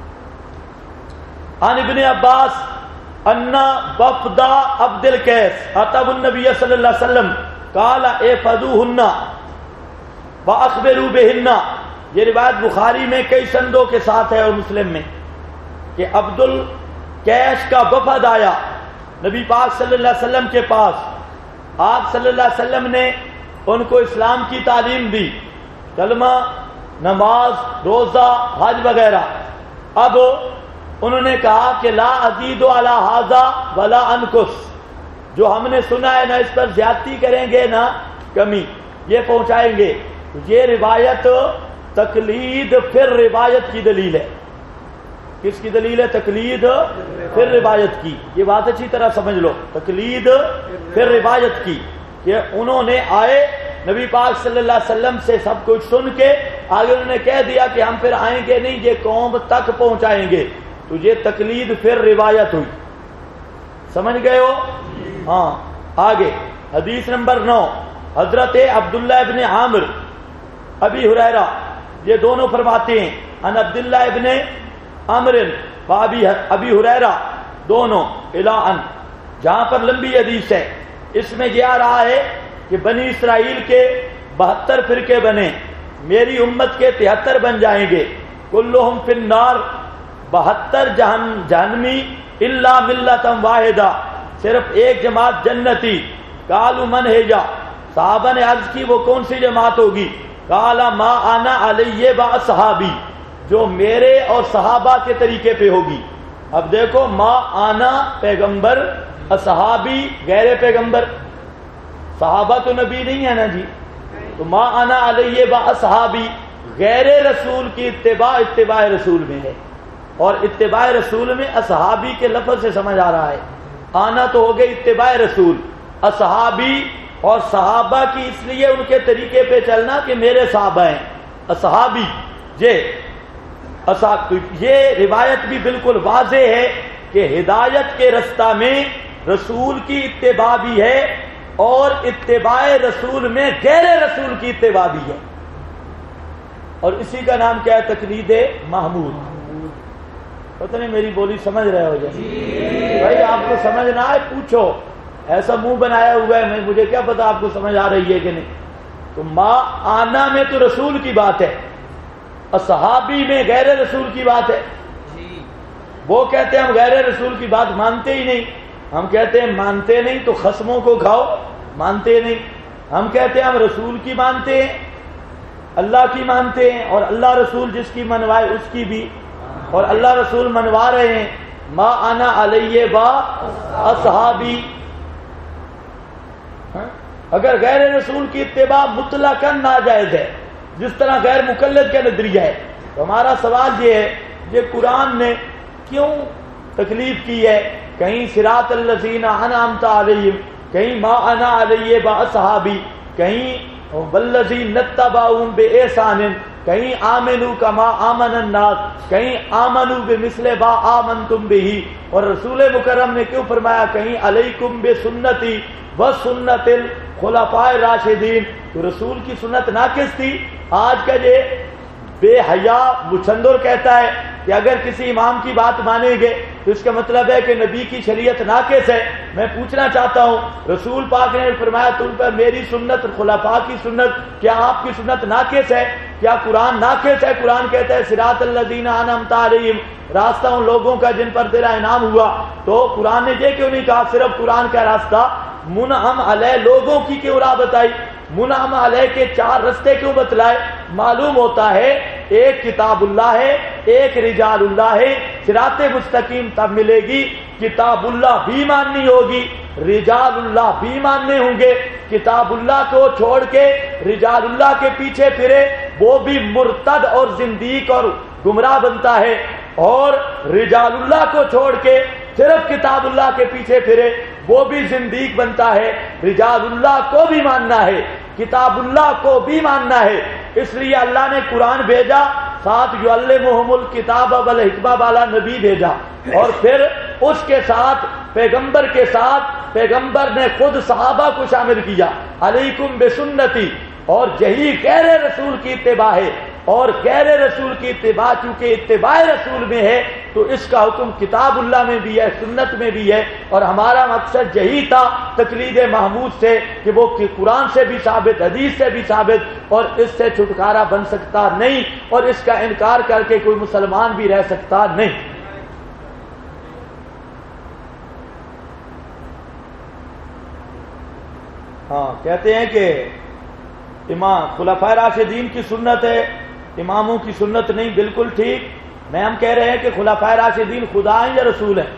عن ابن عباس ان وفد عبد القیس اتوا النبی صلی اللہ علیہ وسلم قال احفظوهن واخبروا بهن. یہ روایت بخاری میں کئی سندوں کے ساتھ ہے اور مسلم میں کہ عبد القیس کا وفد آیا نبی پاک صلی اللہ علیہ وسلم کے پاس. آپ صلی اللہ علیہ وسلم نے ان کو اسلام کی تعلیم دی، کلمہ، نماز، روزہ، حج وغیرہ. اب انہوں نے کہا کہ لا ازید علی ھذا ولا انقص، جو ہم نے سنا ہے نہ اس پر زیادتی کریں گے نہ کمی، یہ پہنچائیں گے. یہ روایت تقلید پھر روایت کی دلیل ہے. کس کی دلیل ہے؟ تقلید پھر روایت کی. یہ بات اچھی طرح سمجھ لو، تقلید پھر روایت کی. کہ انہوں نے آئے نبی پاک صلی اللہ علیہ وسلم سے سب کچھ سن کے آگے انہوں نے کہہ دیا کہ ہم پھر آئیں گے نہیں، یہ قوم تک پہنچائیں گے. تو یہ تقلید پھر روایت ہوئی. سمجھ گئے ہو؟ ہاں. آگے حدیث نمبر 9 حضرت عبداللہ ابن عامر ابی ہریرہ، یہ دونوں فرماتے ہیں ان عبداللہ ابن عامر و ابی ہریرہ دونوں الان. جہاں پر لمبی حدیث ہے اس میں یہ آ رہا ہے کہ بنی اسرائیل کے 72 فرقے بنے، میری امت کے 73 بن جائیں گے. کلہم فی النار، 72 جہنمی الا ملۃ واحدہ، صرف ایک جماعت جنتی. قالوا من ہی، صحابہ نے عرض کی وہ کون سی جماعت ہوگی؟ قال ما انا علیہ واصحابی، جو میرے اور صحابہ کے طریقے پہ ہوگی. اب دیکھو، ما انا پیغمبر، اصحابی غیر پیغمبر. صحابہ تو نبی نہیں ہے نا جی. تو ما انا علیہ واصحابی غیر رسول کی اتباع رسول میں ہے، اور اتباع رسول میں اصحابی کے لفظ سے سمجھ آ رہا ہے. آنا تو ہو گئی اتباع رسول، اصحابی اور صحابہ کی اس لیے ان کے طریقے پہ چلنا کہ میرے صحابہ ہیں اصحابی. یہ روایت بھی بالکل واضح ہے کہ ہدایت کے رستہ میں رسول کی اتباع بھی ہے اور اتباع رسول میں غیر رسول کی اتباع بھی ہے. اور اسی کا نام کیا ہے؟ تقلید محمود. پتہ نہیں میری بولی سمجھ رہے ہو جائے بھائی؟ آپ کو سمجھ نہ آئے پوچھو، ایسا منہ بنایا ہوا ہے مجھے کیا پتا آپ کو سمجھ آ رہی ہے کہ نہیں. تو ما آنا میں تو رسول کی بات ہے، اصحابی میں غیر رسول کی بات ہے. وہ کہتے ہیں ہم غیر رسول کی بات مانتے ہی نہیں. ہم کہتے ہیں مانتے نہیں تو خصموں کو کھاؤ، مانتے نہیں. ہم کہتے ہیں ہم رسول کی مانتے ہیں، اللہ کی مانتے ہیں، اور اللہ رسول جس کی منوائے اس کی بھی، اور اللہ رسول منوا رہے ہیں. ما انا علیہ و اصحابی. اگر غیر رسول کی اتباع مطلقاً ناجائز ہے جس طرح غیر مقلد کا نظریہ ہے، تو ہمارا سوال یہ ہے کہ قرآن نے کیوں تکلیف کی ہے؟ کہیں صراط الذین انعمت علیہم، کہیں ما انا علیہ و اصحابی، کہیں والذین اتبعوہم بإحسان، کہیں آمنوا کما آمن الناس، کہیں آمنوا بمثل ما آمنتم بہ. اور رسول مکرم نے کیوں فرمایا کہیں علیکم بسنتی وسنت الخلفاء الراشدین؟ تو رسول کی سنت ناقص تھی. آج کا یہ بے حیا مچھندر کہتا ہے کہ اگر کسی امام کی بات مانیں گے تو اس کا مطلب ہے کہ نبی کی شریعت ناقص ہے. میں پوچھنا چاہتا ہوں، رسول پاک نے فرمایا تم پر میری سنت، خلفاء کی سنت، کیا آپ کی سنت ناقص ہے؟ کیا قرآن ناقص ہے؟ قرآن کہتا ہے صراط الذین انعمت علیہم، راستہ ان لوگوں کا جن پر تیرا انعام ہوا. تو قرآن نے یہ کیوں نہیں کہا صرف قرآن کا راستہ؟ منعم علیہ لوگوں کی کیوں راہ بتائی؟ منعم علیہ کے 4 رستے کیوں بتلائے؟ معلوم ہوتا ہے ایک کتاب اللہ ہے، ایک رجال اللہ ہے. صراط مستقیم تب ملے گی کتاب اللہ بھی ماننی ہوگی، رجال اللہ بھی ماننے ہوں گے. کتاب اللہ کو چھوڑ کے رجال اللہ کے پیچھے پھرے وہ بھی مرتد اور زندیق اور گمراہ بنتا ہے، اور رجال اللہ کو چھوڑ کے صرف کتاب اللہ کے پیچھے پھرے وہ بھی زندیق بنتا ہے. رجال اللہ کو بھی ماننا ہے، کتاب اللہ کو بھی ماننا ہے. اس لیے اللہ نے قرآن بھیجا، ساتھ یعلمہم الکتاب والحکمہ والا نبی بھیجا، اور پھر اس کے ساتھ پیغمبر کے ساتھ پیغمبر نے خود صحابہ کو شامل کیا. علیکم بسنتی، اور یہی غیر رسول کی اتباع ہے. اور غیر رسول کی اتباع چونکہ اتباع رسول میں ہے تو اس کا حکم کتاب اللہ میں بھی ہے، سنت میں بھی ہے. اور ہمارا مقصد یہی تھا تقلید محمود سے کہ وہ قرآن سے بھی ثابت، حدیث سے بھی ثابت، اور اس سے چھٹکارا بن سکتا نہیں، اور اس کا انکار کر کے کوئی مسلمان بھی رہ سکتا نہیں. ہاں، کہتے ہیں کہ امام خلفائے راشدین کی سنت ہے، اماموں کی سنت نہیں. بالکل ٹھیک. میں ہم کہہ رہے ہیں کہ خلفائے راشدین خدا ہیں یا رسول ہیں؟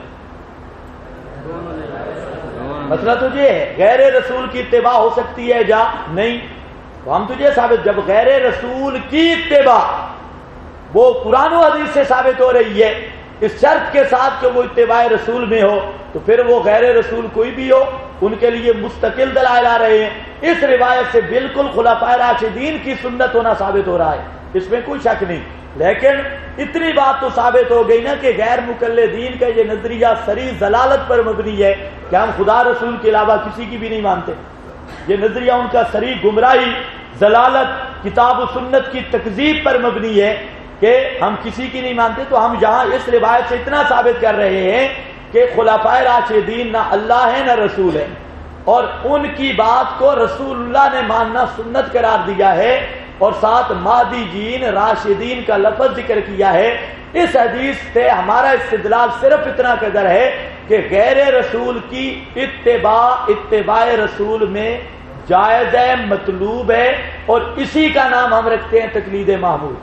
مسئلہ تو یہ ہے غیر رسول کی اتباع ہو سکتی ہے یا نہیں. تو ہم تجھے ثابت، جب غیر رسول کی اتباع وہ قرآن و حدیث سے ثابت ہو رہی ہے اس شرط کے ساتھ کہ وہ اتباع رسول میں ہو، تو پھر وہ غیر رسول کوئی بھی ہو ان کے لیے مستقل دلائل آ رہے ہیں. اس روایت سے بالکل خلفائے راشدین کی سنت ہونا ثابت ہو رہا ہے، اس میں کوئی شک نہیں. لیکن اتنی بات تو ثابت ہو گئی نا کہ غیر مقلدین کا یہ نظریہ صریح ضلالت پر مبنی ہے کہ ہم خدا رسول کے علاوہ کسی کی بھی نہیں مانتے. یہ نظریہ ان کا صریح گمراہی، ضلالت، کتاب و سنت کی تکذیب پر مبنی ہے کہ ہم کسی کی نہیں مانتے. تو ہم یہاں اس روایت سے اتنا ثابت کر رہے ہیں کہ خلفائے راشدین نہ اللہ ہے نہ رسول ہے، اور ان کی بات کو رسول اللہ نے ماننا سنت قرار دیا ہے، اور ساتھ مہدیین راشدین کا لفظ ذکر کیا ہے. اس حدیث سے ہمارا استدلال صرف اتنا قدر ہے کہ غیر رسول کی اتباع رسول میں جائز ہے، مطلوب ہے، اور اسی کا نام ہم رکھتے ہیں تقلید محمود.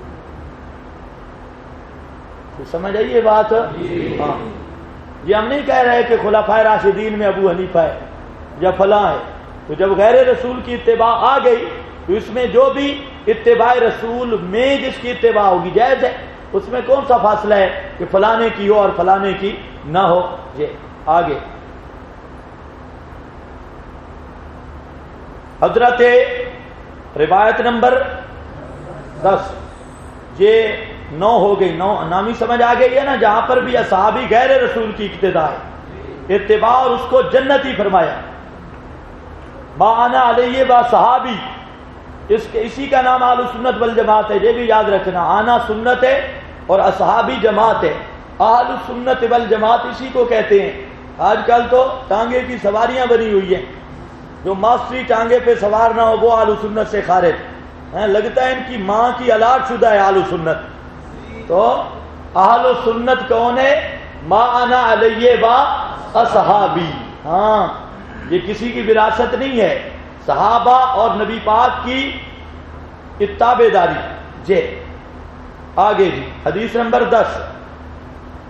سمجھ آئیے بات؟ ہاں، یہ ہم نہیں کہہ رہے کہ خلفائے راشدین میں ابو حنیفہ ہے یا فلاں ہے. تو جب غیر رسول کی اتباع آ گئی تو اس میں جو بھی اتباع رسول میں جس کی اتباع ہوگی جائز ہے. اس میں کون سا فاصلہ ہے کہ فلانے کی ہو اور فلانے کی نہ ہو. یہ آگے حضرت روایت نمبر 10، یہ 9 ہو گئی. 9 نامی سمجھ آ گئی ہے نا، جہاں پر بھی اصحابی غیر رسول کی اقتداء ہے، اتباع، اور اس کو جنتی فرمایا. ما انا علیہ و صحابی، اسی کا نام اہل سنت والجماعت ہے. یہ بھی یاد رکھنا، آنا سنت ہے اور اصحابی جماعت ہے. اہل سنت والجماعت اسی کو کہتے ہیں. آج کل تو ٹانگے کی سواریاں بنی ہوئی ہیں، جو ماسٹری ٹانگے پہ سوار نہ ہو وہ اہل سنت سے خارج ہیں. لگتا ہے ان کی ماں کی الاٹ شدہ ہے اہل سنت. تو اہل سنت کون ہے؟ ما انا علیہ و اصحابی. ہاں، یہ کسی کی وراثت نہیں ہے، صحابہ اور نبی پاک کی اتباع داری. جی آگے جی حدیث نمبر 10،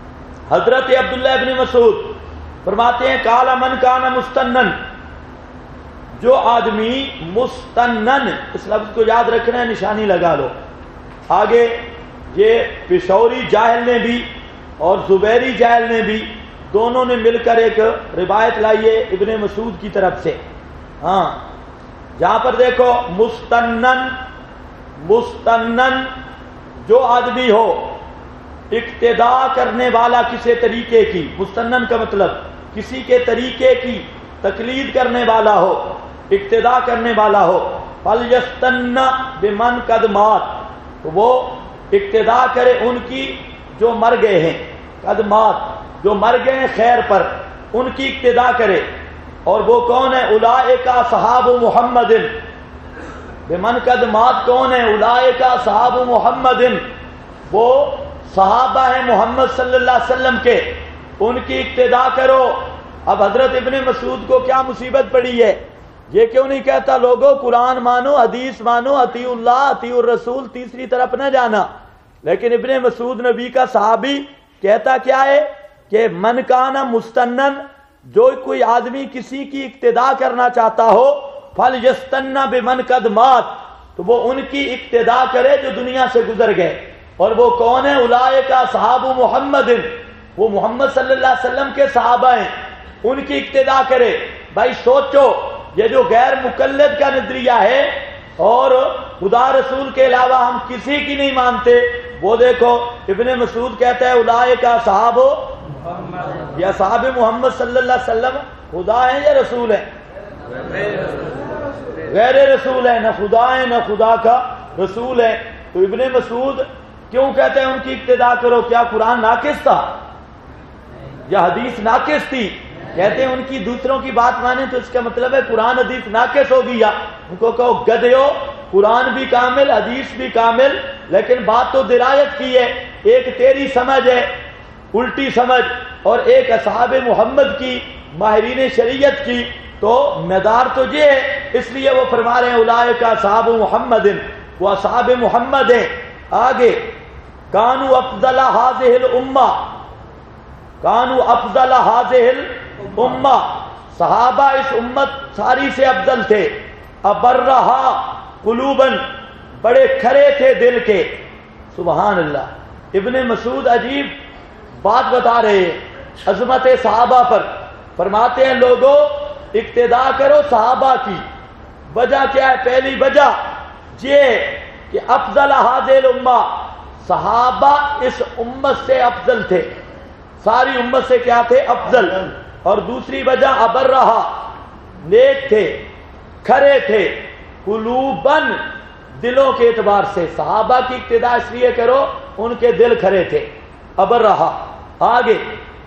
حضرت عبداللہ ابن مسعود فرماتے ہیں قال من کان مستنن، جو آدمی مستنن، اس لفظ کو یاد رکھنا ہے، نشانی لگا لو. آگے یہ پشوری جاہل نے بھی اور زبیری جاہل نے بھی دونوں نے مل کر ایک روایت لائی ہے ابن مسعود کی طرف سے. ہاں جہاں پر دیکھو مستنن، مستنن جو آدمی ہو اقتدا کرنے والا کسی طریقے کی، مستنن کا مطلب کسی کے طریقے کی تقلید کرنے والا ہو، اقتدا کرنے والا ہو. فَلْيَسْتَنَّ بِمَنْ قَدْ مَاتَ، تو وہ اقتدا کرے ان کی جو مر گئے ہیں، قد مات جو مر گئے ہیں خیر پر، ان کی اقتدا کرے. اور وہ کون ہے؟ اولئک اصحاب محمد. بمن قد مات کون ہے؟ اولئک اصحاب محمد، وہ صحابہ ہیں محمد صلی اللہ علیہ وسلم کے، ان کی اقتدا کرو. اب حضرت ابن مسعود کو کیا مصیبت پڑی ہے؟ یہ کیوں نہیں کہتا لوگوں قرآن مانو، حدیث مانو، اطیع اللہ اطیع الرسول، تیسری طرف نہ جانا. لیکن ابن مسعود نبی کا صحابی کہتا کیا ہے کہ من کان مستنن، جو کوئی آدمی کسی کی اقتدا کرنا چاہتا ہو، فَلْيَسْتَنَّ بِمَنْ قَدْ مَاتَ، تو وہ ان کی اقتدا کرے جو دنیا سے گزر گئے. اور وہ کون ہے؟ اولئک اصحاب محمد، وہ محمد صلی اللہ علیہ وسلم کے صحابہ ہیں، ان کی اقتدا کرے. بھائی سوچو، یہ جو غیر مقلد کا نظریہ ہے اور خدا رسول کے علاوہ ہم کسی کی نہیں مانتے، وہ دیکھو ابن مسعود کہتا ہے اولئک اصحاب محمد، یا صحاب محمد صلی اللہ علیہ وسلم خدا ہیں یا رسول ہیں؟ غیر رسول ہے، نہ خدا ہے نہ خدا کا رسول ہے. تو ابن مسعود کیوں کہتے ہیں ان کی اقتدا کرو؟ کیا قرآن ناقص تھا یا حدیث ناقص تھی؟ کہتے ہیں ان کی دوسروں کی بات مانیں تو اس کا مطلب ہے قرآن حدیث ناقص ہو گیا. ان کو کہو گدھیو، قرآن بھی کامل حدیث بھی کامل، لیکن بات تو درایت کی ہے. ایک تیری سمجھ ہے الٹی سمجھ، اور ایک اصحاب محمد کی ماہرین شریعت کی، تو مدار تو یہ ہے. اس لیے وہ فرما رہے ہیں اولئک اصحاب محمد، وہ اصحاب محمد ہیں. آگے کانوا افضل هذه الامه، کانوا افضل هذه الامه، صحابہ اس امت ساری سے افضل تھے. ابرہا قلوبا، بڑے کھرے تھے دل کے. سبحان اللہ. ابن مسعود عجیب بات بتا رہے ہیں عظمت صحابہ پر. فرماتے ہیں لوگوں اقتدا کرو صحابہ کی. وجہ کیا ہے؟ پہلی وجہ یہ کہ افضل هذه الامه، صحابہ اس امت سے افضل تھے، ساری امت سے کیا تھے؟ افضل. اور دوسری وجہ ابرہا، نیک تھے، کھرے تھے، قلوباً دلوں کے اعتبار سے. صحابہ کی اقتدا اس لیے کرو ان کے دل کھرے تھے. ابرہا. آگے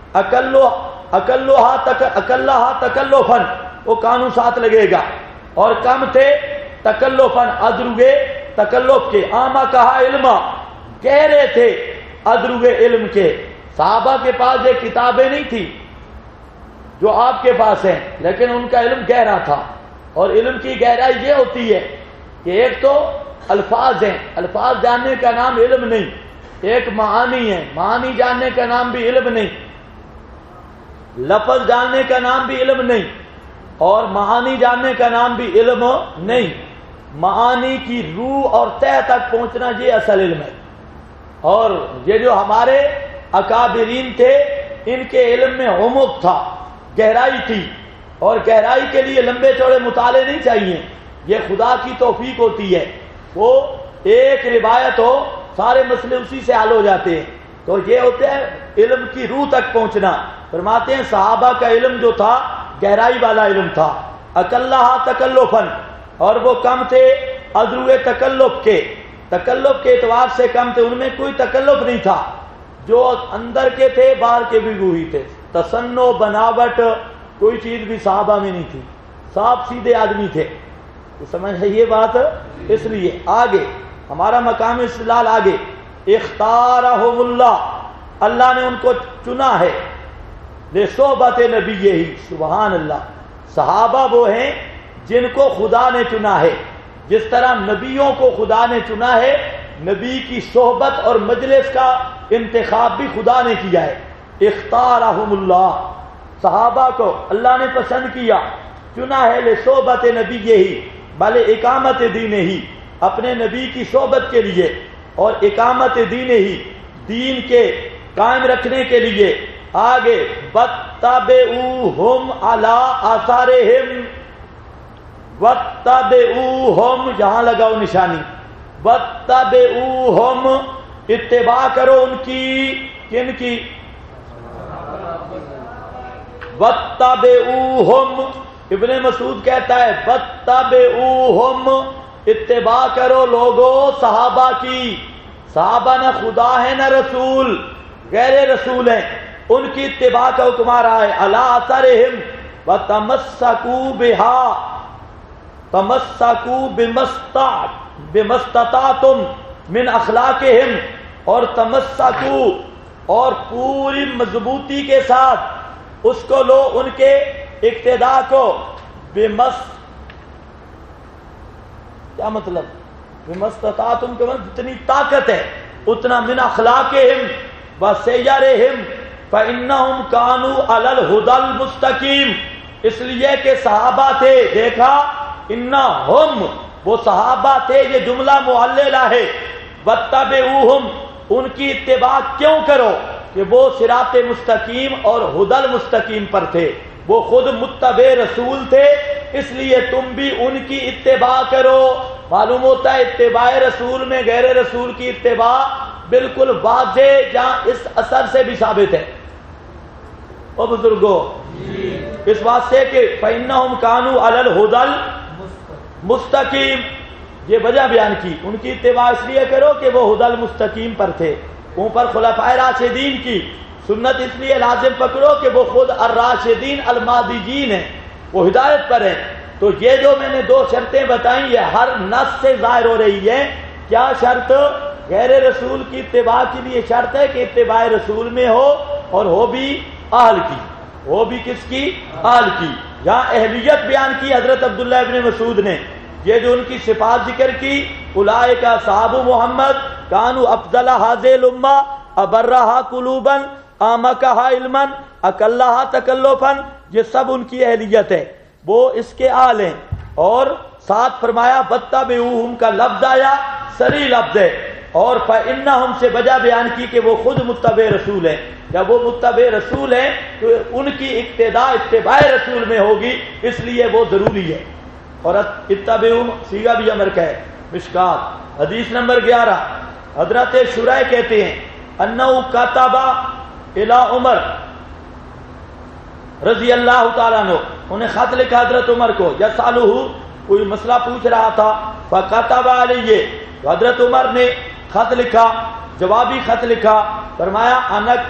اکلہا تکلفن، وہ قانون ساتھ لگے گا. اور کم تھے تکلفن، ادروگے تکلف کے. آما کہا علما، گہرے تھے ادروگے علم کے. صحابہ کے پاس یہ کتابیں نہیں تھی جو آپ کے پاس ہیں، لیکن ان کا علم گہرا تھا. اور علم کی گہرائی یہ ہوتی ہے کہ ایک تو الفاظ ہیں، الفاظ جاننے کا نام علم نہیں. ایک معانی ہے، معانی جاننے کا نام بھی علم نہیں. لفظ جاننے کا نام بھی علم نہیں، اور معانی جاننے کا نام بھی علم نہیں. معانی کی روح اور تہ تک پہنچنا یہ اصل علم ہے. اور یہ جو ہمارے اکابرین تھے ان کے علم میں عمق تھا، گہرائی تھی. اور گہرائی کے لیے لمبے چوڑے مطالعے نہیں چاہیے، یہ خدا کی توفیق ہوتی ہے. وہ ایک روایت ہو سارے مسئلے اسی سے حل ہو جاتے ہیں. تو یہ ہوتا ہے علم کی روح تک پہنچنا. فرماتے ہیں صحابہ کا علم جو تھا گہرائی والا علم تھا. اکلہا تکلفن، اور وہ کم تھے ادروئے تکلف کے. تکلف کے اعتبار سے کم تھے، ان میں کوئی تکلف نہیں تھا. جو اندر کے تھے باہر کے بھی وہی تھے. تصنع بناوٹ کوئی چیز بھی صحابہ میں نہیں تھی، صاف سیدھے آدمی تھے. تو سمجھ ہے یہ بات. اس لیے آگے ہمارا مقام استدلال آگے. اختارہم اللہ، اللہ نے ان کو چنا ہے لصحبت نبی ہی. سبحان اللہ. صحابہ وہ ہیں جن کو خدا نے چنا ہے. جس طرح نبیوں کو خدا نے چنا ہے، نبی کی صحبت اور مجلس کا انتخاب بھی خدا نے کیا ہے. اختارہم اللہ، صحابہ کو اللہ نے پسند کیا، چنا ہے لصحبت نبی ہی بل اقامت دین ہی، اپنے نبی کی صحبت کے لیے اور اقامت دین ہی، دین کے قائم رکھنے کے لیے۔ آگے واتبعوہم علی آثارہم، واتبعوہم یہاں لگاؤ نشانی، واتبعوہم اتباع کرو ان کی، کن کی؟ واتبعوہم، ابن مسعود کہتا ہے واتبعوہم اتباع کرو لوگو صحابہ کی، صحابہ نہ خدا ہے نہ رسول، غیر رسول ہیں، ان کی اتباع کا حکم آ رہا ہے۔ علی آثارہم وتمسکوا بہا، تمسکوا بمستطعتم من اخلاقہم، اور تمسکوا اور پوری مضبوطی کے ساتھ اس کو لو، ان کے اقتداء کو، کیا مطلب؟ بمستطعتم کے مطلب جتنی طاقت ہے اتنا، من اخلاقہم وسیرہم فإنہم کانوا علی الہدی المستقیم، اس لیے کہ صحابہ تھے، دیکھا انہم وہ صحابہ تھے، یہ جملہ معللہ ہے، واتبعوہم ان کی اتباع کیوں کرو کہ وہ صراط مستقیم اور ہدی المستقیم پر تھے، وہ خود متبع رسول تھے، اس لیے تم بھی ان کی اتباع کرو۔ معلوم ہوتا ہے اتباع رسول میں غیر رسول کی اتباع بالکل واضح، جہاں اس اثر سے بھی ثابت ہے۔ او بزرگوں، اس بات سے کہ فإنہم کانوا علی الہدی المستقیم، یہ وجہ بیان کی، ان کی اتباع اس لیے کرو کہ وہ ہدی المستقیم پر تھے، اوپر خلفائے راشدین کی سنت اس لیے لازم پکڑو کہ وہ خود الراشدین المہدیین ہیں، وہ ہدایت پر ہیں۔ تو یہ جو میں نے دو شرطیں بتائیں یہ ہر نص سے ظاہر ہو رہی ہے۔ کیا شرط؟ غیر رسول کی اتباع کے لیے شرط ہے کہ اتباع رسول میں ہو اور ہو بھی اہل کی، ہو بھی کس کی؟ اہل کی۔ یہاں اہلیت بیان کی حضرت عبداللہ ابن مسعود نے، یہ جو ان کی صفات ذکر کی، اولئک اصحاب محمد کانوا افضل هذه الامه ابرها قلوبا اعمقها علما اقلها تکلفا، یہ سب ان کی اہلیت ہے، وہ اس کے اہل ہیں۔ اور ساتھ فرمایا واتبعوہم کا لفظ آیا، صریح لفظ ہے، اور فإنہم سے وجہ بیان کی کہ وہ خود متبع رسول ہیں، جب وہ متبع رسول ہیں تو ان کی اقتداء اتباع رسول میں ہوگی، اس لیے وہ ضروری ہے۔ اور اتبعوہم صیغہ بھی امر کا ہے۔ مشکات حدیث نمبر 11، حضرت شریح کہتے ہیں انہ کتب الی عمر رضی اللہ تعالیٰ عنہ، انہیں خط لکھا حضرت عمر کو، یسألہ کوئی مسئلہ پوچھ رہا تھا، فکتب علیہ، تو حضرت عمر نے خط لکھا، جوابی خط لکھا، فرمایا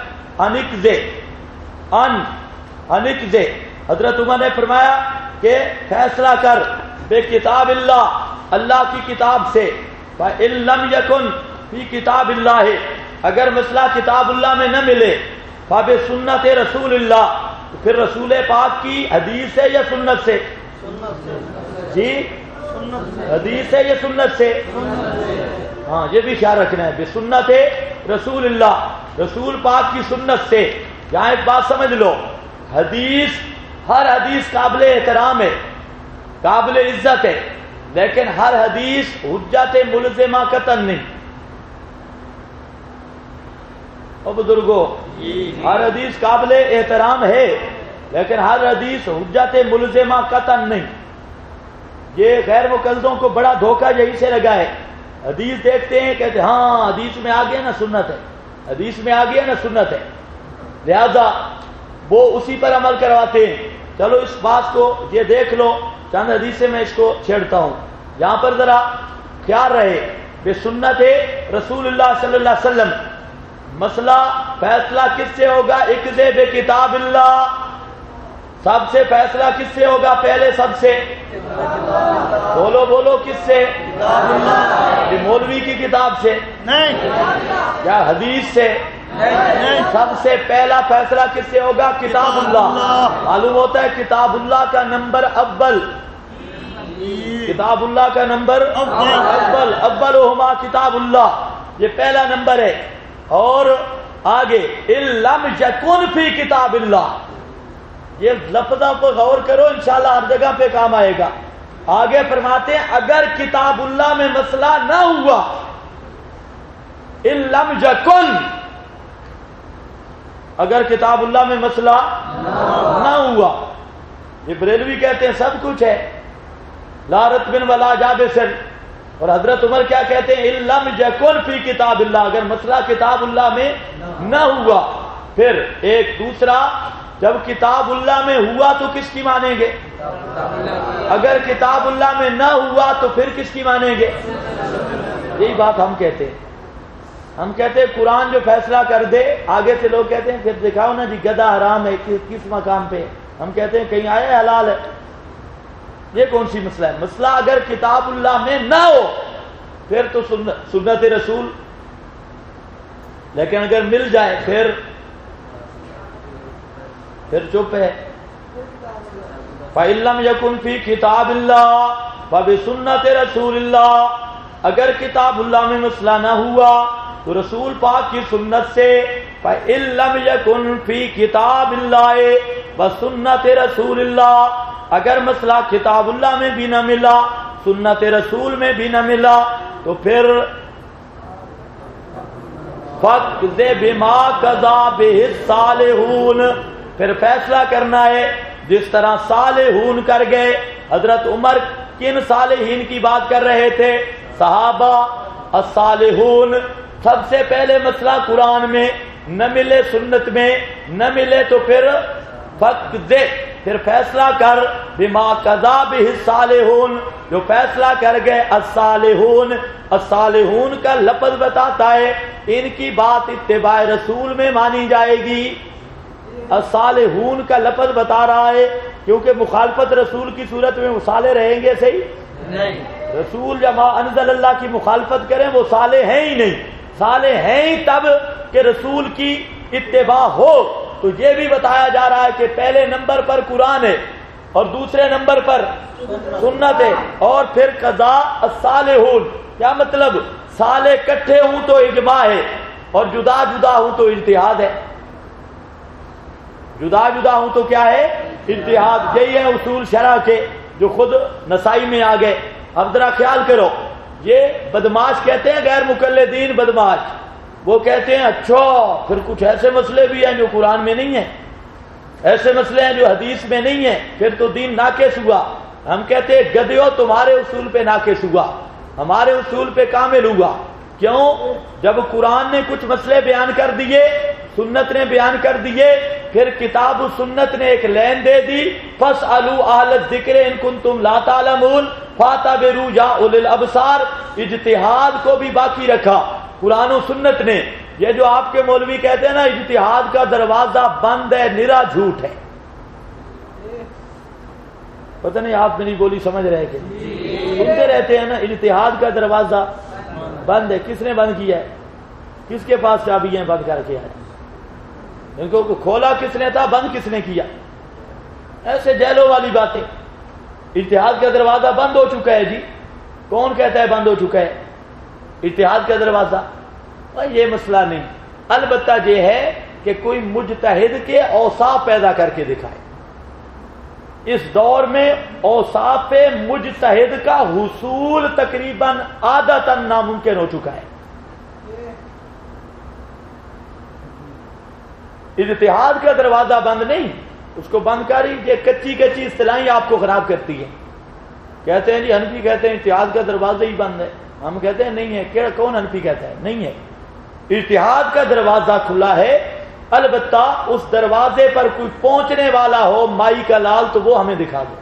انکزے، حضرت عمر نے فرمایا کہ فیصلہ کر بے کتاب اللہ، اللہ کی کتاب سے، فإن لم یکن فی کتاب اللہ، اگر مسئلہ کتاب اللہ میں نہ ملے، فبسنت رسول اللہ، تو پھر رسول پاک کی حدیث سے یا سنت سے؟ جی حدیث سے یا سنت سے؟ ہاں یہ بھی خیال رکھنا ہے، بسنت رسول اللہ، رسول پاک کی سنت سے۔ یہاں ایک بات سمجھ لو، حدیث، ہر حدیث قابل احترام ہے، قابل عزت ہے، لیکن ہر حدیث حجت ملزمہ قطعاً نہیں۔ اور بزرگوں، ہر حدیث قابل احترام ہے لیکن ہر حدیث حجت ملزمہ قطعاً نہیں۔ یہ غیر مقلدوں کو بڑا دھوکہ یہی سے لگا ہے، حدیث دیکھتے ہیں کہتے ہاں حدیث میں آ گیا نا سنت ہے، حدیث میں آ گیا نا سنت ہے، لہذا وہ اسی پر عمل کرواتے ہیں۔ چلو اس بات کو یہ دیکھ لو، چند حدیث سے میں اس کو چھیڑتا ہوں، یہاں پر ذرا خیال رہے، بے سنت رسول اللہ صلی اللہ علیہ وسلم، مسئلہ فیصلہ کس سے ہوگا؟ اقضے بے کتاب اللہ، سب سے فیصلہ کس سے ہوگا؟ پہلے سب سے بولو بولو، کس سے؟ یہ مولوی کی کتاب سے نہیں یا حدیث سے؟ سب سے پہلا فیصلہ کس سے ہوگا؟ کتاب اللہ۔ معلوم ہوتا ہے کتاب اللہ کا نمبر اول، کتاب اللہ کا نمبر اولہما کتاب اللہ، یہ پہلا نمبر ہے۔ اور آگے لم یکن فی کتاب اللہ، یہ لفظوں پر غور کرو انشاءاللہ ہر جگہ پہ کام آئے گا. آگے فرماتے ہیں اگر کتاب اللہ میں مسئلہ نہ ہوا، لم یکن، اگر کتاب اللہ میں مسئلہ نہ ہوا. یہ بریلوی کہتے ہیں سب کچھ ہے، لا رتب ولا جابس، اور حضرت عمر کیا کہتے ہیں لم یکن فی کتاب اللہ، اگر مسئلہ کتاب اللہ میں نہ ہوا. پھر ایک دوسرا، جب کتاب اللہ میں ہوا تو کس کی مانیں گے؟ اگر کتاب اللہ میں نہ ہوا تو پھر کس کی مانیں گے؟ یہی بات ہم کہتے ہیں. ہم کہتے ہیں قرآن جو فیصلہ کر دے، آگے سے لوگ کہتے ہیں پھر دکھاؤ نا جی گدھا حرام ہے کس مقام پہ. ہم کہتے ہیں کہیں آیا ہے حلال ہے. یہ کون سی مسئلہ ہے؟ مسئلہ اگر کتاب اللہ میں نہ ہو پھر تو سنت رسول، لیکن اگر مل جائے پھر چپ ہے. فَإِن لَّمْ يَكُنْ فِي كِتَابِ اللَّهِ فَبِسُنَّةِ رَسُولِ اللَّهِ، اگر کتاب اللہ میں مسئلہ نہ ہوا تو رسول پاک کی سنت سے. فَإِن لَّمْ يَكُنْ فِي كِتَابِ اللَّهِ وَسُنَّةِ رَسُولِ اللَّهِ، اگر مسئلہ کتاب اللہ میں بھی نہ ملا، سنت رسول میں بھی نہ ملا، تو پھر فَقْضِ بِمَا قَضَىٰ بِهِ الصَّالِحُونَ، پھر فیصلہ کرنا ہے جس طرح صالحون کر گئے. حضرت عمر کن صالحین کی بات کر رہے تھے؟ صحابہ الصالحون. سب سے پہلے مسئلہ قرآن میں نہ ملے، سنت میں نہ ملے تو پھر فقض، پھر فیصلہ کر بما قضا بہ الصالحون، جو فیصلہ کر گئے الصالحون. الصالحون کا لفظ بتاتا ہے ان کی بات اتباع رسول میں مانی جائے گی. الصالحون کا لفظ بتا رہا ہے کیونکہ مخالفت رسول کی صورت میں وہ صالح رہیں گے صحیح نہیں. رسول جب انزل اللہ کی مخالفت کریں وہ صالح ہیں ہی نہیں. صالح ہیں ہی تب کہ رسول کی اتباع ہو. تو یہ بھی بتایا جا رہا ہے کہ پہلے نمبر پر قرآن ہے اور دوسرے نمبر پر سنت ہے، اور پھر قضا الصالحون. کیا مطلب؟ صالح کٹھے ہوں تو اجماع ہے اور جدا جدا ہوں تو اجتہاد ہے. جدا جدا ہوں تو کیا ہے؟ اجتہاد. یہی ہے اصول شرع کے جو خود نسائی میں آ گئے. اب ذرا خیال کرو، یہ بدماش کہتے ہیں غیر مقلدین بدماش. وہ کہتے ہیں اچھا پھر کچھ ایسے مسئلے بھی ہیں جو قرآن میں نہیں ہیں، ایسے مسئلے ہیں جو حدیث میں نہیں ہیں، پھر تو دین ناقص ہوا. ہم کہتے ہیں گدھیو تمہارے اصول پہ ناقص ہوا، ہمارے اصول پہ کامل ہوا. کیوں؟ جب قرآن نے کچھ مسئلے بیان کر دیے، سنت نے بیان کر دیے، پھر کتاب و سنت نے ایک لین دے دی، فاسألوا اہل الذکر ان کنتم لا تعلمون فاعتبروا یا اولی الابصار. اجتہاد کو بھی باقی رکھا قرآن و سنت نے. یہ جو آپ کے مولوی کہتے ہیں نا اجتہاد کا دروازہ بند ہے، نرا جھوٹ ہے. پتہ نہیں آپ میری بولی سمجھ رہے کہ سنتے رہتے ہیں نا اجتہاد کا دروازہ بند ہے. کس نے بند کیا ہے؟ کس کے پاس چابی ہیں بند کر کے آئے؟ ان کو کھولا کس نے تھا؟ بند کس نے کیا؟ ایسے جیلوں والی باتیں. اجتہاد کا دروازہ بند ہو چکا ہے جی. کون کہتا ہے بند ہو چکا ہے اجتہاد کا دروازہ؟ یہ مسئلہ نہیں. البتہ یہ ہے کہ کوئی مجتہد کے اوصاف پیدا کر کے دکھائے. اس دور میں اوصاف مجتہد کا حصول تقریباً عادتاً ناممکن ہو چکا ہے. اجتہاد کا دروازہ بند نہیں، اس کو بند کری. یہ کچی کچی اصطلاحیں آپ کو خراب کرتی ہیں. کہتے ہیں جی حنفی کہتے ہیں اجتہاد کا دروازہ ہی بند ہے. ہم کہتے ہیں نہیں ہے. کون حنفی کہتا ہے؟ نہیں ہے. اجتہاد کا دروازہ کھلا ہے، البتہ اس دروازے پر کوئی پہنچنے والا ہو مائی کا لال تو وہ ہمیں دکھا دو.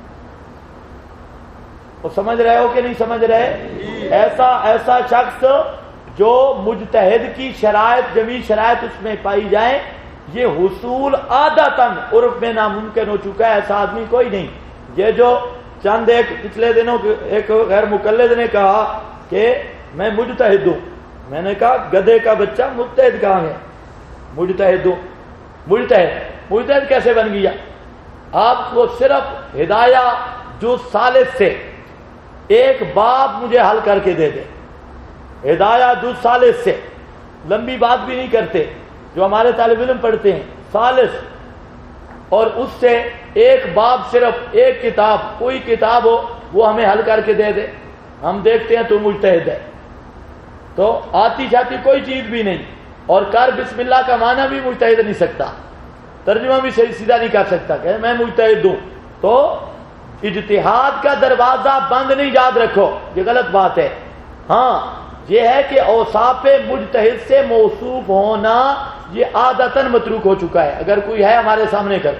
وہ سمجھ رہے ہو کہ نہیں سمجھ رہے؟ ایسا شخص جو مجتہد کی شرائط جمیع شرائط اس میں پائی جائیں، یہ حصول عادتاً عرف میں ناممکن ہو چکا ہے. ایسا آدمی کوئی نہیں. یہ جو چند ایک پچھلے دنوں ایک غیر مقلد نے کہا کہ میں مجتہد ہوں. میں نے کہا گدھے کا بچہ مجتہد کہاں ہے؟ مجتہد ہوں. مجتہد کیسے بن گیا؟ آپ کو صرف ہدایہ جو ثالث سے ایک باب مجھے حل کر کے دے دے. ہدایہ جو ثالث سے لمبی بات بھی نہیں کرتے. جو ہمارے طالب علم پڑھتے ہیں، ثالث، اور اس سے ایک باب صرف ایک کتاب، کوئی کتاب ہو وہ ہمیں حل کر کے دے دے، ہم دیکھتے ہیں تو مجتہد ہے، تو آتی جاتی کوئی چیز بھی نہیں، اور کر بسم اللہ کا معنی بھی مجتہد نہیں سکتا، ترجمہ بھی صحیح سیدھا نہیں کر سکتا کہ میں مجتہد ہوں، تو اجتہاد کا دروازہ بند نہیں، یاد رکھو یہ غلط بات ہے۔ ہاں یہ ہے کہ اوصاف مجتہد سے موصوف ہونا یہ عادتاً متروک ہو چکا ہے، اگر کوئی ہے ہمارے سامنے کر،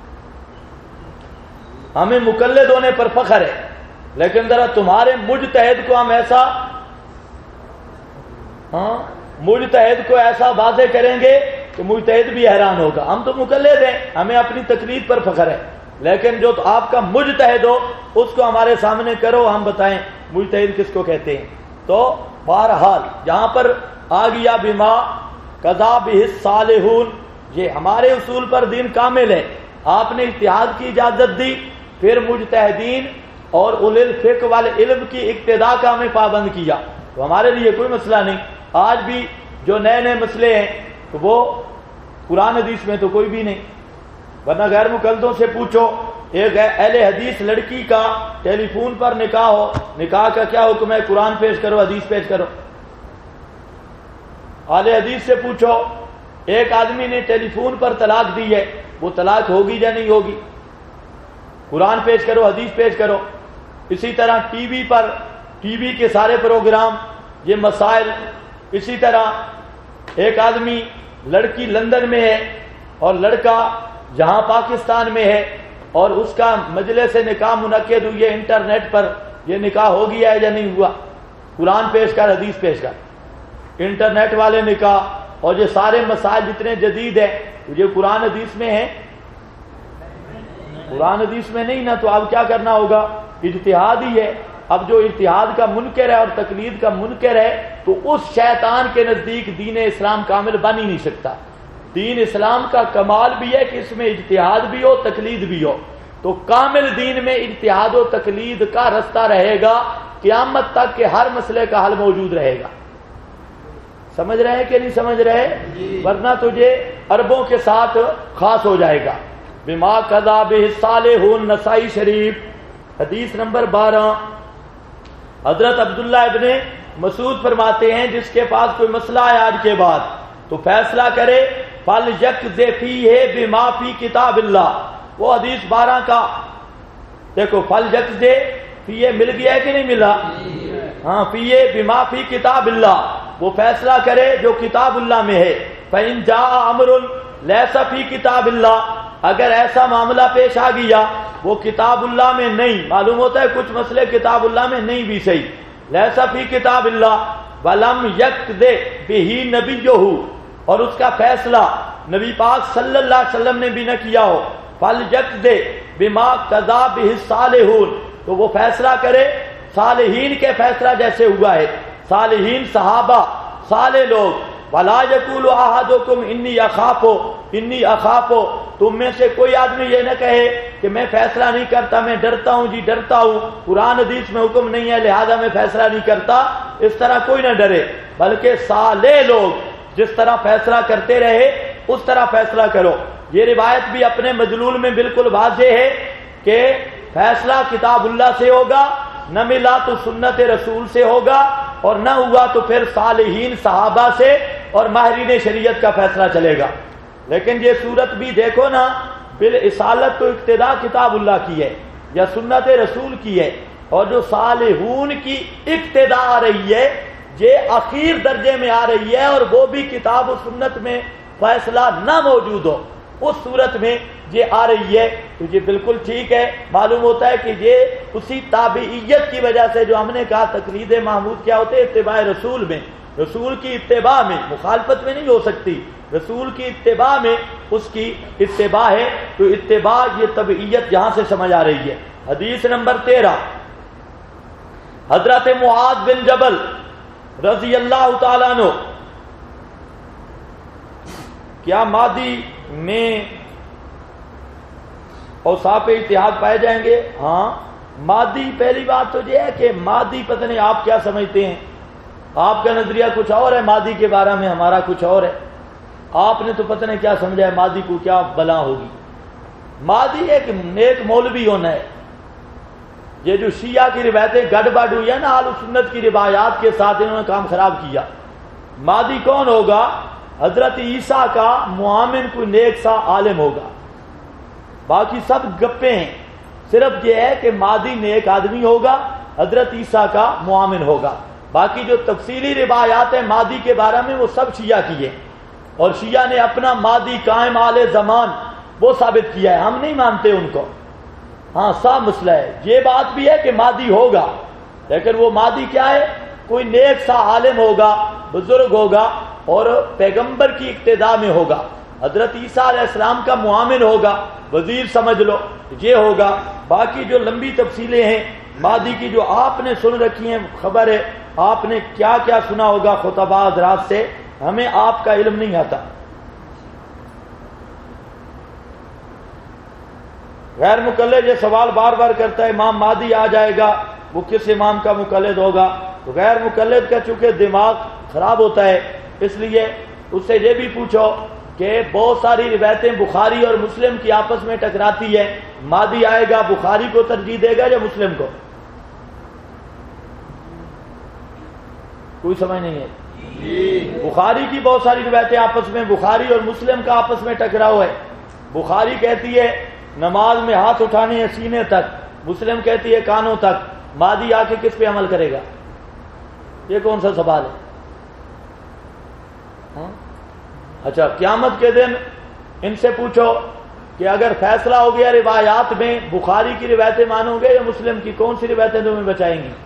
ہمیں مقلد ہونے پر فخر ہے، لیکن ذرا تمہارے مجتہد کو ہم ایسا مجتہد کو ایسا واضح کریں گے کہ مجتہد بھی حیران ہوگا۔ ہم تو مقلد ہیں، ہمیں اپنی تقلید پر فخر ہے، لیکن جو آپ کا مجتہد ہو اس کو ہمارے سامنے کرو، ہم بتائیں مجتہد کس کو کہتے ہیں۔ تو بہرحال جہاں پر آ گیا بما قضا بہ الصالحون، یہ ہمارے اصول پر دین کامل ہے، آپ نے اجتہاد کی اجازت دی، پھر مجتہدین اور اولی الفقہ والعلم کی اقتداء کا ہمیں پابند کیا، تو ہمارے لیے کوئی مسئلہ نہیں۔ آج بھی جو نئے نئے مسئلے ہیں تو وہ قرآن حدیث میں تو کوئی بھی نہیں، ورنہ غیر مقلدوں سے پوچھو، ایک اہل حدیث لڑکی کا ٹیلی فون پر نکاح ہو، نکاح کا کیا حکم ہے؟ قرآن پیش کرو، حدیث پیش کرو۔ اہل حدیث سے پوچھو، ایک آدمی نے ٹیلی فون پر طلاق دی ہے، وہ طلاق ہوگی یا نہیں ہوگی؟ قرآن پیش کرو، حدیث پیش کرو۔ اسی طرح ٹی وی پر، ٹی وی کے سارے پروگرام، یہ مسائل۔ اسی طرح ایک آدمی، لڑکی لندن میں ہے اور لڑکا یہاں پاکستان میں ہے، اور اس کا مجلس سے نکاح منعقد ہوئی ہے انٹرنیٹ پر، یہ نکاح ہو گیا ہے یا نہیں ہوا؟ قرآن پیش کر، حدیث پیش کر۔ انٹرنیٹ والے نکاح اور یہ سارے مسائل جتنے جدید ہیں یہ قرآن حدیث میں ہیں؟ قرآن حدیث میں نہیں نا، تو اب کیا کرنا ہوگا؟ اجتہاد ہی ہے۔ اب جو اجتہاد کا منکر ہے اور تقلید کا منکر ہے تو اس شیطان کے نزدیک دین اسلام کامل بن ہی نہیں سکتا۔ دین اسلام کا کمال بھی ہے کہ اس میں اجتہاد بھی ہو، تقلید بھی ہو، تو کامل دین میں اجتہاد و تقلید کا رستہ رہے گا قیامت تک، کہ ہر مسئلے کا حل موجود رہے گا۔ سمجھ رہے ہیں کہ نہیں سمجھ رہے؟ ورنہ تجھے عربوں کے ساتھ خاص ہو جائے گا۔ بما قضا بہ الصالحون، نسائی شریف حدیث نمبر 12۔ حضرت عبداللہ ابن مسعود فرماتے ہیں جس کے پاس کوئی مسئلہ ہے آج کے بعد تو فیصلہ کرے، فَلْيَقْضِ فِيهِ بِمَا فِي کتاب اللہ، وہ حدیث 12 کا دیکھو، فَلْيَقْضِ فِيهِ مل گیا ہے کہ نہیں ملا؟ ہاں، فِيهِ بِمَا فِي کتاب اللہ، وہ فیصلہ کرے جو کتاب اللہ میں ہے۔ فَإِن جَاءَ أَمْرٌ لَيْسَ فِي کتاب اللہ، اگر ایسا معاملہ پیش آ گیا وہ کتاب اللہ میں نہیں، معلوم ہوتا ہے کچھ مسئلے کتاب اللہ میں نہیں بھی صحیح، لیسا فی کتاب اللہ وَلَمْ يَقْضِ بِهِ نَبِيُّهُ، اور اس کا فیصلہ نبی پاک صلی اللہ علیہ وسلم نے بھی نہ کیا ہو، فَلْيَقْضِ بِمَا قَضَى بِهِ الصَّالِحُونَ، تو وہ فیصلہ کرے صالحین کے فیصلہ جیسے ہوا ہے، صالحین صحابہ صالح لوگ۔ وَلَا يَقُولُ أَحَدُكُمْ إِنِّي أَخَافُ، تم میں سے کوئی آدمی یہ نہ کہے کہ میں فیصلہ نہیں کرتا، میں ڈرتا ہوں، جی ڈرتا ہوں، قرآن حدیث میں حکم نہیں ہے لہذا میں فیصلہ نہیں کرتا، اس طرح کوئی نہ ڈرے، بلکہ صالح لوگ جس طرح فیصلہ کرتے رہے اس طرح فیصلہ کرو۔ یہ روایت بھی اپنے مدلول میں بالکل واضح ہے کہ فیصلہ کتاب اللہ سے ہوگا، نہ ملا تو سنت رسول سے ہوگا، اور نہ ہوا تو پھر صالحین صحابہ سے اور ماہرین شریعت کا فیصلہ چلے گا۔ لیکن یہ صورت بھی دیکھو نا، بالاسالت تو اقتداء کتاب اللہ کی ہے یا سنت رسول کی ہے، اور جو صالحون کی اقتداء آ رہی ہے یہ اخیر درجے میں آ رہی ہے، اور وہ بھی کتاب و سنت میں فیصلہ نہ موجود ہو، اس صورت میں یہ آ رہی ہے، تو یہ بالکل ٹھیک ہے۔ معلوم ہوتا ہے کہ یہ اسی تابعیت کی وجہ سے جو ہم نے کہا تقلید محمود کیا ہوتے، اتباع رسول میں، رسول کی اتباع میں، مخالفت میں نہیں ہو سکتی، رسول کی اتباع میں اس کی اتباع ہے، تو اتباع یہ تبعیت یہاں سے سمجھ آ رہی ہے۔ حدیث نمبر 13، حضرت معاذ بن جبل رضی اللہ تعالیٰ عنہ، کیا مادی میں اوصاف اتحاد پائے جائیں گے؟ ہاں، مادی، پہلی بات تو یہ ہے کہ مادی پتہ نہیں آپ کیا سمجھتے ہیں، آپ کا نظریہ کچھ اور ہے مادی کے بارے میں، ہمارا کچھ اور ہے۔ آپ نے تو پتہ نہیں کیا سمجھا ہے مادی کو، کیا بلا ہوگی۔ مادی ایک نیک مولوی ہونا ہے۔ یہ جو شیعہ کی روایتیں گڑبڑ ہوئی ہے نا، اہل سنت کی روایات کے ساتھ انہوں نے کام خراب کیا۔ مادی کون ہوگا؟ حضرت عیسیٰ کا معامن، کوئی نیک سا عالم ہوگا۔ باقی سب گپے ہیں، صرف یہ ہے کہ مادی نیک آدمی ہوگا، حضرت عیسیٰ کا معامن ہوگا۔ باقی جو تفصیلی روایات ہیں مادی کے بارے میں وہ سب شیعہ کی ہیں، اور شیعہ نے اپنا مادی قائم آل زمان وہ ثابت کیا ہے، ہم نہیں مانتے ان کو۔ ہاں صاف مسئلہ ہے، یہ بات بھی ہے کہ مادی ہوگا، لیکن وہ مادی کیا ہے؟ کوئی نیک سا عالم ہوگا، بزرگ ہوگا، اور پیغمبر کی اقتداء میں ہوگا۔ حضرت عیسیٰ علیہ السلام کا معامن ہوگا، وزیر سمجھ لو، یہ ہوگا۔ باقی جو لمبی تفصیلیں ہیں مادی کی جو آپ نے سن رکھی ہیں، خبر ہے آپ نے کیا کیا سنا ہوگا خطباء حضرات سے، ہمیں آپ کا علم نہیں آتا۔ غیر مقلد یہ سوال بار بار کرتا ہے، امام مہدی آ جائے گا، وہ کس امام کا مقلد ہوگا؟ تو غیر مقلد کا چونکہ دماغ خراب ہوتا ہے، اس لیے اس سے یہ بھی پوچھو کہ بہت ساری روایتیں بخاری اور مسلم کی آپس میں ٹکراتی ہے، مہدی آئے گا بخاری کو ترجیح دے گا یا مسلم کو؟ کوئی سمجھ نہیں ہے۔ بخاری کی بہت ساری روایتیں آپس میں، بخاری اور مسلم کا آپس میں ٹکراؤ ہے۔ بخاری کہتی ہے نماز میں ہاتھ اٹھانے ہیں سینے تک، مسلم کہتی ہے کانوں تک۔ مہدی آ کے کس پہ عمل کرے گا؟ یہ کون سا سوال ہے؟ اچھا، قیامت کے دن ان سے پوچھو کہ اگر فیصلہ ہو گیا روایات میں، بخاری کی روایتیں مانو گے یا مسلم کی؟ کون سی روایتیں تمہیں بچائیں گی؟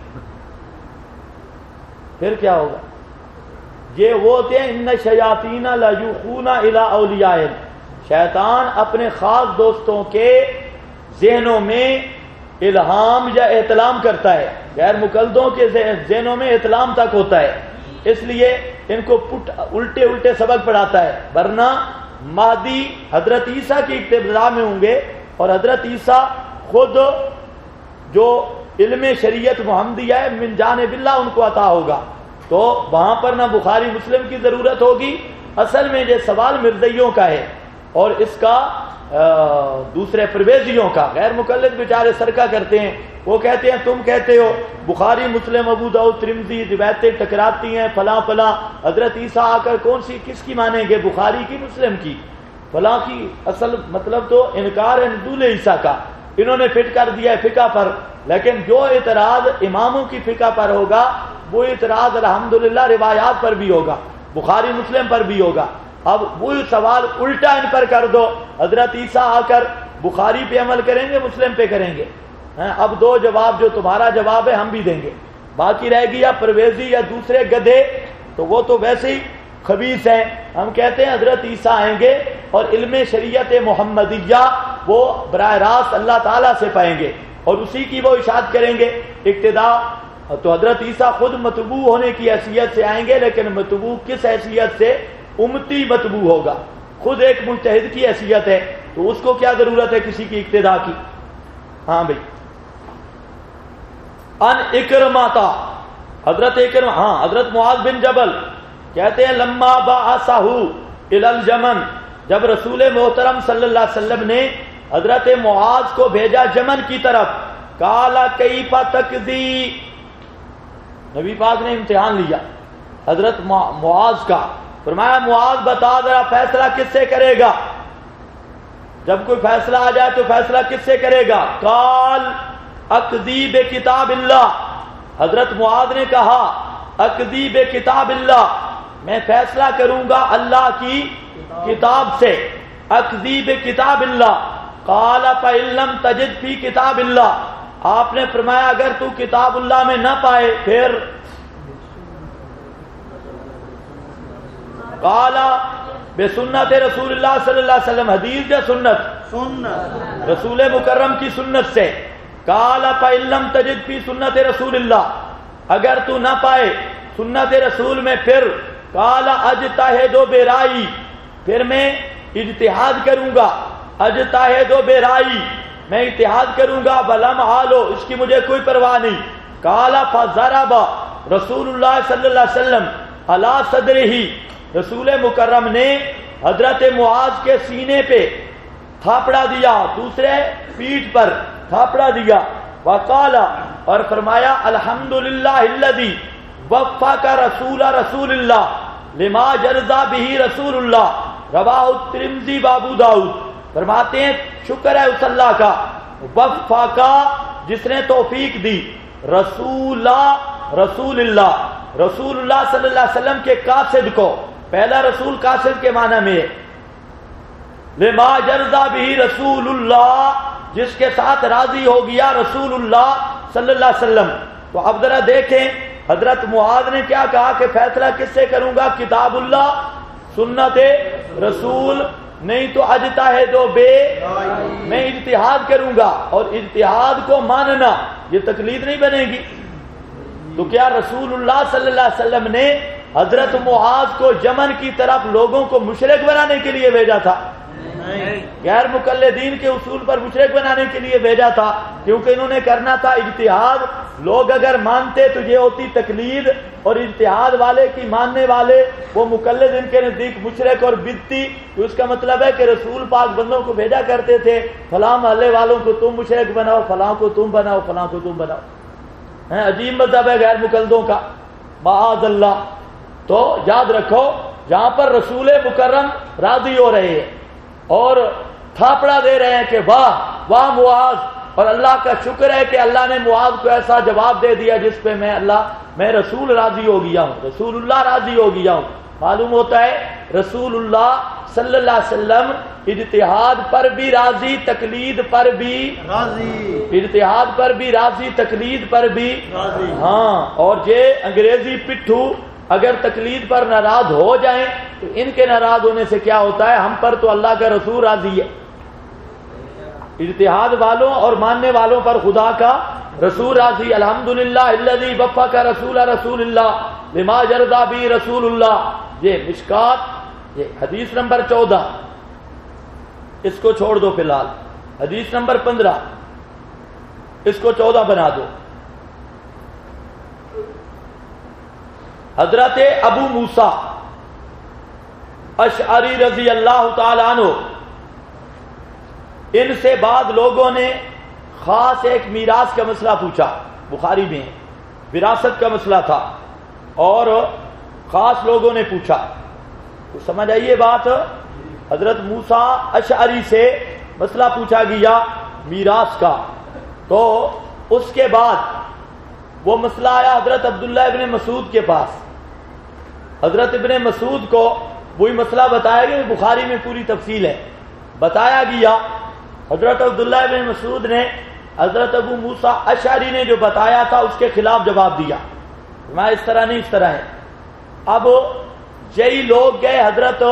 پھر کیا ہوگا؟ یہ وہ ہوتے ہیں ان الشیاطین لیوحون الی اولیائہم، شیطان اپنے خاص دوستوں کے ذہنوں میں الہام یا احتلام کرتا ہے، غیر مقلدوں کے ذہنوں میں احتلام تک ہوتا ہے، اس لیے ان کو الٹے الٹے سبق پڑھاتا ہے۔ ورنہ مہدی حضرت عیسیٰ کی ابتدا میں ہوں گے، اور حضرت عیسیٰ خود جو علم شریعت محمدیہ ہے من جانب اللہ ان کو عطا ہوگا، تو وہاں پر نہ بخاری مسلم کی ضرورت ہوگی۔ اصل میں یہ سوال مرزائیوں کا ہے، اور اس کا دوسرے پرویزیوں کا۔ غیر مقلد بیچارے سرکہ کرتے ہیں، وہ کہتے ہیں تم کہتے ہو بخاری مسلم ابو داؤد ترمذی روایتیں ٹکراتی ہیں فلاں فلاں، حضرت عیسیٰ آ کر کون سی کس کی مانیں گے، بخاری کی مسلم کی فلاں کی؟ اصل مطلب تو انکار ہے نزول عیسیٰ کا، انہوں نے فٹ کر دیا ہے فقہ پر، لیکن جو اعتراض اماموں کی فقہ پر ہوگا وہ اعتراض الحمدللہ روایات پر بھی ہوگا، بخاری مسلم پر بھی ہوگا۔ اب وہی سوال الٹا ان پر کر دو، حضرت عیسیٰ آ کر بخاری پہ عمل کریں گے مسلم پہ کریں گے؟ اب دو جواب، جو تمہارا جواب ہے ہم بھی دیں گے، باقی رہ گیا پرویزی یا دوسرے گدھے، تو وہ تو ویسے ہی خبیث ہیں۔ ہم کہتے ہیں حضرت عیسیٰ آئیں گے اور علم شریعت محمدیہ وہ براہ راست اللہ تعالیٰ سے پائیں گے، اور اسی کی وہ اشاعت کریں گے، اقتداء۔ تو حضرت عیسیٰ خود متبوع ہونے کی حیثیت سے آئیں گے، لیکن متبوع کس حیثیت سے؟ امتی متبوع ہوگا، خود ایک مجتہد کی حیثیت ہے، تو اس کو کیا ضرورت ہے کسی کی اقتداء کی؟ ہاں بھائی، ان اکرمتا، حضرت اکرمہ، ہاں حضرت معاذ بن جبل کہتے ہیں لما بعثہ الی الجمن، جب رسول محترم صلی اللہ علیہ وسلم نے حضرت معاذ کو بھیجا یمن کی طرف، قال کیف تقضی، نبی پاک نے امتحان لیا حضرت معاذ کا، فرمایا معاذ بتا ذرا فیصلہ کس سے کرے گا؟ جب کوئی فیصلہ آ جائے تو فیصلہ کس سے کرے گا؟ قال اقضی بکتاب اللہ، حضرت معاذ نے کہا اقضی بکتاب اللہ، میں فیصلہ کروں گا اللہ کی کتاب سے، اقضی بکتاب اللہ۔ قال فإن لم تجد فی کتاب اللہ، آپ نے فرمایا اگر تو کتاب اللہ میں نہ پائے پھر؟ قال بسنت رسول اللہ صلی اللہ علیہ وسلم، حدیث یا سنت؟ سنت، رسول مکرم کی سنت سے۔ قال فإن لم تجد فی سنت رسول اللہ، اگر تو نہ پائے سنت رسول میں پھر؟ قال اجتہد برائی، پھر میں اجتہاد کروں گا، اجتہد برائی، میں اجتہاد کروں گا، ولم آلو، اس کی مجھے کوئی پرواہ نہیں۔ قال فضرب رسول اللہ صلی اللہ علیہ وسلم علی صدرہ، رسول مکرم نے حضرت معاذ کے سینے پہ تھاپڑا دیا، دوسرے پیٹھ پر تھاپڑا دیا، وقال اور فرمایا الحمدللہ الذی وفق رسول اللہ لما جرزا بہ رسول اللہ، رواہ الترمذی و ابو داؤد۔ فرماتے ہیں شکر ہے اس اللہ کا، وفقا جس نے توفیق دی، رسول اللہ صلی اللہ علیہ وسلم کے قاصد کو، پہلا رسول قاصد کے معنی میں ہے، لما جرزا بہ رسول اللہ جس کے ساتھ راضی ہو گیا رسول اللہ صلی اللہ علیہ وسلم۔ تو اب ذرا دیکھیں حضرت معاذ نے کیا کہا کہ فیصلہ کس سے کروں گا؟ کتاب اللہ سنت رسول، نہیں تو اجتہاد بے، میں اجتہاد کروں گا، اور اجتہاد کو ماننا یہ تقلید نہیں بنے گی۔ تو کیا رسول اللہ صلی اللہ علیہ وسلم نے حضرت معاذ کو یمن کی طرف لوگوں کو مشرک بنانے کے لیے بھیجا تھا؟ غیر مقلدین کے اصول پر مشرک بنانے کے لیے بھیجا تھا، کیونکہ انہوں نے کرنا تھا اجتہاد۔ لوگ اگر مانتے تو یہ ہوتی تقلید، اور اجتہاد والے کی ماننے والے وہ مقلد ان کے نزدیک مشرک اور بدعتی۔ تو اس کا مطلب ہے کہ رسول پاک بندوں کو بھیجا کرتے تھے، فلاں محلے والوں کو تم مشرک بناؤ، فلاں کو تم بناؤ، فلاں کو تم بناؤ۔ عجیب مذہب ہے غیر مقلدوں کا، معاذ اللہ۔ تو یاد رکھو جہاں پر رسول مکرم راضی ہو رہے ہیں اور تھاپڑا دے رہے ہیں کہ واہ واہ معاذ، اور اللہ کا شکر ہے کہ اللہ نے معاذ کو ایسا جواب دے دیا جس پہ میں رسول راضی ہو گیا ہوں، رسول اللہ راضی ہو گیا ہوں۔ معلوم ہوتا ہے رسول اللہ صلی اللہ علیہ وسلم اجتہاد پر بھی راضی، تقلید پر بھی راضی، اجتہاد پر بھی راضی، تقلید پر بھی راضی۔ ہاں، اور یہ انگریزی پٹھو اگر تقلید پر ناراض ہو جائیں تو ان کے ناراض ہونے سے کیا ہوتا ہے؟ ہم پر تو اللہ کا رسول راضی ہے۔ اجتہاد والوں اور ماننے والوں پر خدا کا رسول راضی۔ الحمدللہ الذی وفق رسول اللہ لما جرزا بہ رسول اللہ۔ یہ مشکات، یہ حدیث نمبر 14، اس کو چھوڑ دو فی الحال۔ حدیث نمبر 15، اس کو 14 بنا دو۔ حضرت ابو موسیٰ اشعری رضی اللہ تعالی عنہ، ان سے بعد لوگوں نے خاص ایک میراث کا مسئلہ پوچھا، بخاری میں وراثت کا مسئلہ تھا، اور خاص لوگوں نے پوچھا۔ تو سمجھ آئیے بات، حضرت موسیٰ اشعری سے مسئلہ پوچھا گیا میراث کا، تو اس کے بعد وہ مسئلہ آیا حضرت عبداللہ ابن مسعود کے پاس۔ حضرت ابن مسعود کو وہی مسئلہ بتایا گیا، بخاری میں پوری تفصیل ہے، بتایا گیا۔ حضرت عبداللہ ابن مسعود نے حضرت ابو موسیٰ اشعری نے جو بتایا تھا اس کے خلاف جواب دیا، میں اس طرح نہیں، اس طرح ہے۔ اب یہی لوگ گئے حضرت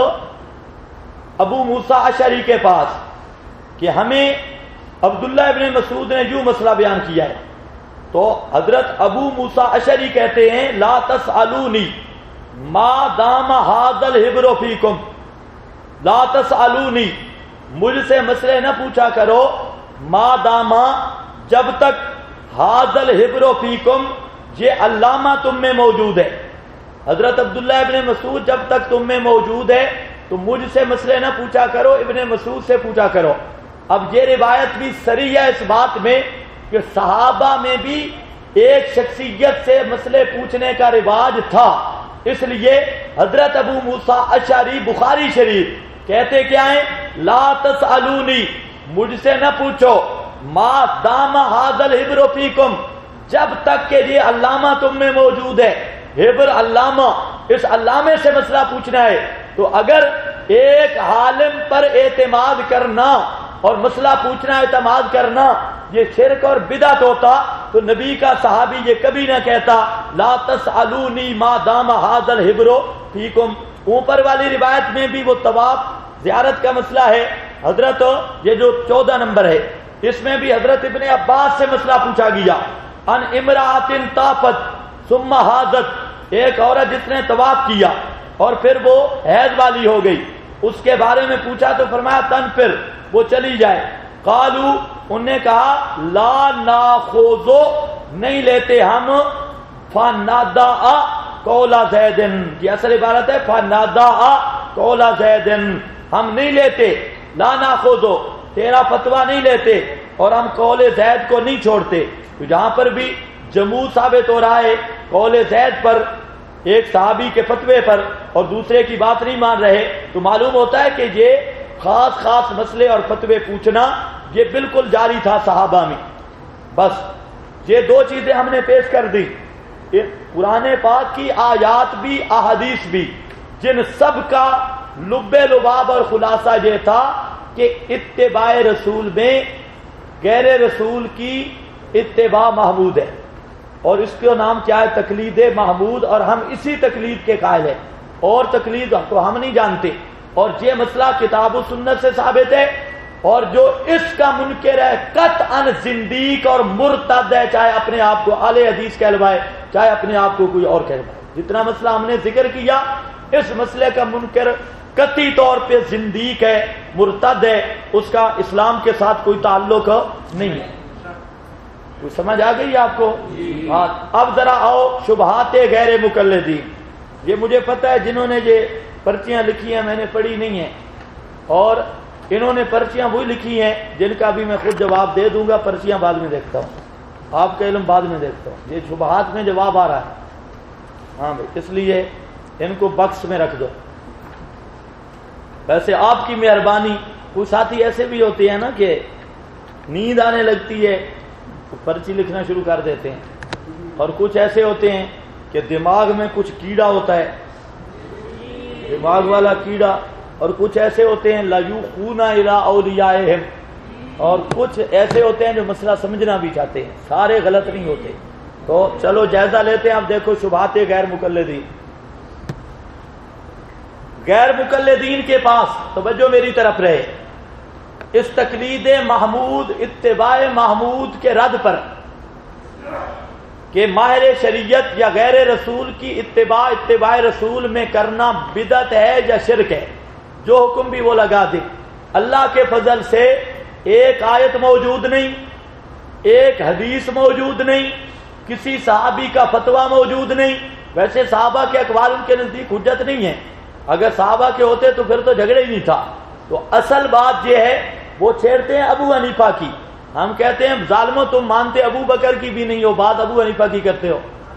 ابو موسیٰ اشعری کے پاس کہ ہمیں عبداللہ ابن مسعود نے یوں مسئلہ بیان کیا ہے۔ تو حضرت ابو موسیٰ اشعری کہتے ہیں لا تسألونی ما دام ھذا الحبر فیکم، لا تسألونی مجھ سے مسئلے نہ پوچھا کرو، ما داما جب تک ھذا الحبر فیکم یہ علامہ تم میں موجود ہے۔ حضرت عبداللہ ابن مسعود جب تک تم میں موجود ہے تو مجھ سے مسئلے نہ پوچھا کرو، ابن مسعود سے پوچھا کرو۔ اب یہ روایت بھی صریح ہے اس بات میں کہ صحابہ میں بھی ایک شخصیت سے مسئلے پوچھنے کا رواج تھا، اس لیے حضرت ابو موسیٰ اشعری بخاری شریف کہتے کیا ہیں؟ لا تسألونی مجھ سے نہ پوچھو، ما دام ھذا الحبر فیکم جب تک کہ یہ علامہ تم میں موجود ہے۔ حبر علامہ، اس علامے سے مسئلہ پوچھنا ہے۔ تو اگر ایک عالم پر اعتماد کرنا اور مسئلہ پوچھنا اعتماد کرنا یہ شرک اور بدعت ہوتا تو نبی کا صحابی یہ کبھی نہ کہتا لا تسألونی ما دام ھذا الحبر فیکم۔ اوپر والی روایت میں بھی وہ طواف زیارت کا مسئلہ ہے، حضرت یہ جو 14 نمبر ہے اس میں بھی حضرت ابن عباس سے مسئلہ پوچھا گیا، ان امرأۃ طافت ثم حاضت، ایک عورت جس نے طواف کیا اور پھر وہ حیض والی ہو گئی، اس کے بارے میں پوچھا تو فرمایا تنفر، وہ چلی جائے۔ قالو، انہوں نے کہا لا ناخذ، نہیں لیتے ہم، فناداء قول زید، یہ اصل عبارت ہے فناداء قول زید، ہم نہیں لیتے، لا ناخذو، تیرا فتویٰ نہیں لیتے، اور ہم قول زید کو نہیں چھوڑتے۔ تو جہاں پر بھی جمود ثابت ہو رہا ہے قول زید پر، ایک صحابی کے فتوے پر، اور دوسرے کی بات نہیں مان رہے، تو معلوم ہوتا ہے کہ یہ خاص خاص مسئلے اور فتوے پوچھنا یہ بالکل جاری تھا صحابہ میں۔ بس یہ دو چیزیں ہم نے پیش کر دی، قرآن پاک کی آیات بھی احادیث بھی، جن سب کا لب لباب اور خلاصہ یہ تھا کہ اتباع رسول میں غیر رسول کی اتباع محمود ہے، اور اس کا نام کیا ہے؟ تقلید محمود، اور ہم اسی تقلید کے قائل ہیں، اور تقلید تو ہم نہیں جانتے۔ اور یہ مسئلہ کتاب و سنت سے ثابت ہے، اور جو اس کا منکر ہے قطعاً زندیق اور مرتد ہے، چاہے اپنے آپ کو اہل حدیث کہلوائے، چاہے اپنے آپ کو کوئی اور کہلوائے۔ جتنا مسئلہ ہم نے ذکر کیا، اس مسئلے کا منکر قطعی طور پہ زندیق ہے، مرتد ہے، اس کا اسلام کے ساتھ کوئی تعلق نہیں ہے۔ کوئی سمجھ آ گئی آپ کو؟ اب ذرا آؤ شبہات غیر مقلدین۔ یہ مجھے پتہ ہے جنہوں نے یہ پرچیاں لکھی ہیں میں نے پڑھی نہیں ہیں، اور انہوں نے پرچیاں وہی لکھی ہیں جن کا بھی میں خود جواب دے دوں گا، پرچیاں بعد میں دیکھتا ہوں، آپ کا علم بعد میں دیکھتا ہوں۔ یہ شبہات میں جواب آ رہا ہے، ہاں بھائی، اس لیے ان کو بکس میں رکھ دو۔ ویسے آپ کی مہربانی، کچھ ساتھی ایسے بھی ہوتے ہیں نا کہ نیند آنے لگتی ہے تو پرچی لکھنا شروع کر دیتے ہیں، اور کچھ ایسے ہوتے ہیں کہ دماغ میں کچھ کیڑا ہوتا ہے، دماغ والا کیڑا، اور کچھ ایسے ہوتے ہیں لَيُوحُونَ إِلَىٰ أَوْلِيَائِهِمْ، اور کچھ ایسے ہوتے ہیں جو مسئلہ سمجھنا بھی چاہتے ہیں، سارے غلط نہیں ہوتے۔ تو چلو جائزہ لیتے ہیں۔ اب دیکھو شبہات غیر مقلدین۔ غیر مقلدین کے پاس توجہ میری طرف رہے، اس تقلید محمود، اتباع محمود کے رد پر کہ ماہر شریعت یا غیر رسول کی اتباع رسول میں کرنا بدعت ہے یا شرک ہے، جو حکم بھی وہ لگا دے۔ اللہ کے فضل سے ایک آیت موجود نہیں، ایک حدیث موجود نہیں، کسی صحابی کا فتویٰ موجود نہیں۔ ویسے صحابہ کے اقوال ان کے نزدیک حجت نہیں ہے، اگر صحابہ کے ہوتے تو پھر تو جھگڑے ہی نہیں تھا۔ تو اصل بات یہ ہے، وہ چھیڑتے ہیں ابو حنیفہ کی، ہم کہتے ہیں ظالموں تم مانتے ابو بکر کی بھی نہیں ہو، بات ابو حنیفہ کی کرتے ہو۔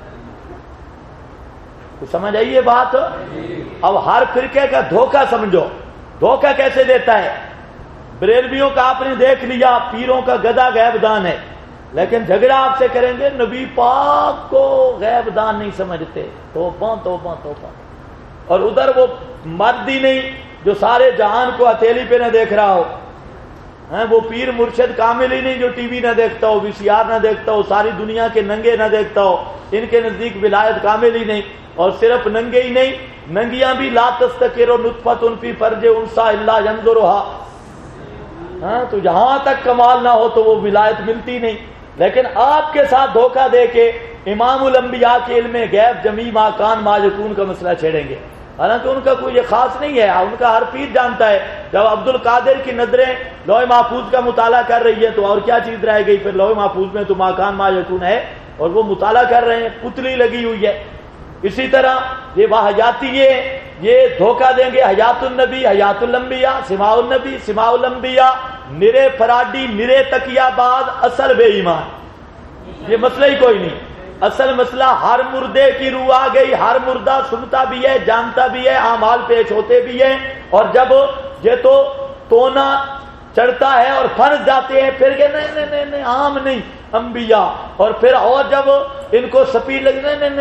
تو سمجھ آئیے بات۔ اب ہر فرقے کا دھوکہ سمجھو، دھوکہ کیسے دیتا ہے۔ بریلویوں کا آپ نے دیکھ لیا، پیروں کا گدھا غیب دان ہے، لیکن جھگڑا آپ سے کریں گے نبی پاک کو غیب دان نہیں سمجھتے، توبہ توبہ توبہ۔ اور ادھر وہ مرد ہی نہیں جو سارے جہان کو ہتھیلی پہ نہ دیکھ رہا ہو، وہ پیر مرشد کامل ہی نہیں جو ٹی وی نہ دیکھتا ہو، VCR نہ دیکھتا ہو، ساری دنیا کے ننگے نہ دیکھتا ہو، ان کے نزدیک ولایت کامل ہی نہیں۔ اور صرف ننگے ہی نہیں، ننگیاں بھی لا تستکر نطفۃ فی فرج انثی الا ینظرھا، تو جہاں تک کمال نہ ہو تو وہ ولایت ملتی نہیں۔ لیکن آپ کے ساتھ دھوکہ دے کے امام الانبیاء کے علم غیب جمی ما کان ما یکون کا مسئلہ چھیڑیں گے، حالانکہ ان کا کوئی یہ خاص نہیں ہے، ان کا ہر پیر جانتا ہے۔ جب عبد القادر کی نظریں لوح محفوظ کا مطالعہ کر رہی ہے تو اور کیا چیز رہ گئی، پھر لوح محفوظ میں تو ما کان ما یکون ہے، اور وہ مطالعہ کر رہے ہیں، پتلی لگی ہوئی ہے۔ اسی طرح یہ واحیاتی یہ دھوکہ دیں گے، حیات النبی، حیات الانبیاء، سماع النبی، سماع الانبیاء، نرے فراڈی، نرے تقیہ باز، اصل بے ایمان۔ یہ مسئلہ ہی کوئی نہیں۔ اصل مسئلہ ہر مردے کی روح آ گئی، ہر مردہ سنتا بھی ہے، جانتا بھی ہے، اعمال پیش ہوتے بھی ہیں، اور جب یہ تو تونا چڑھتا ہے اور پھنس جاتے ہیں، پھر کہ نہیں عام نہیں انبیاء، اور پھر اور جب ان کو سپی لگ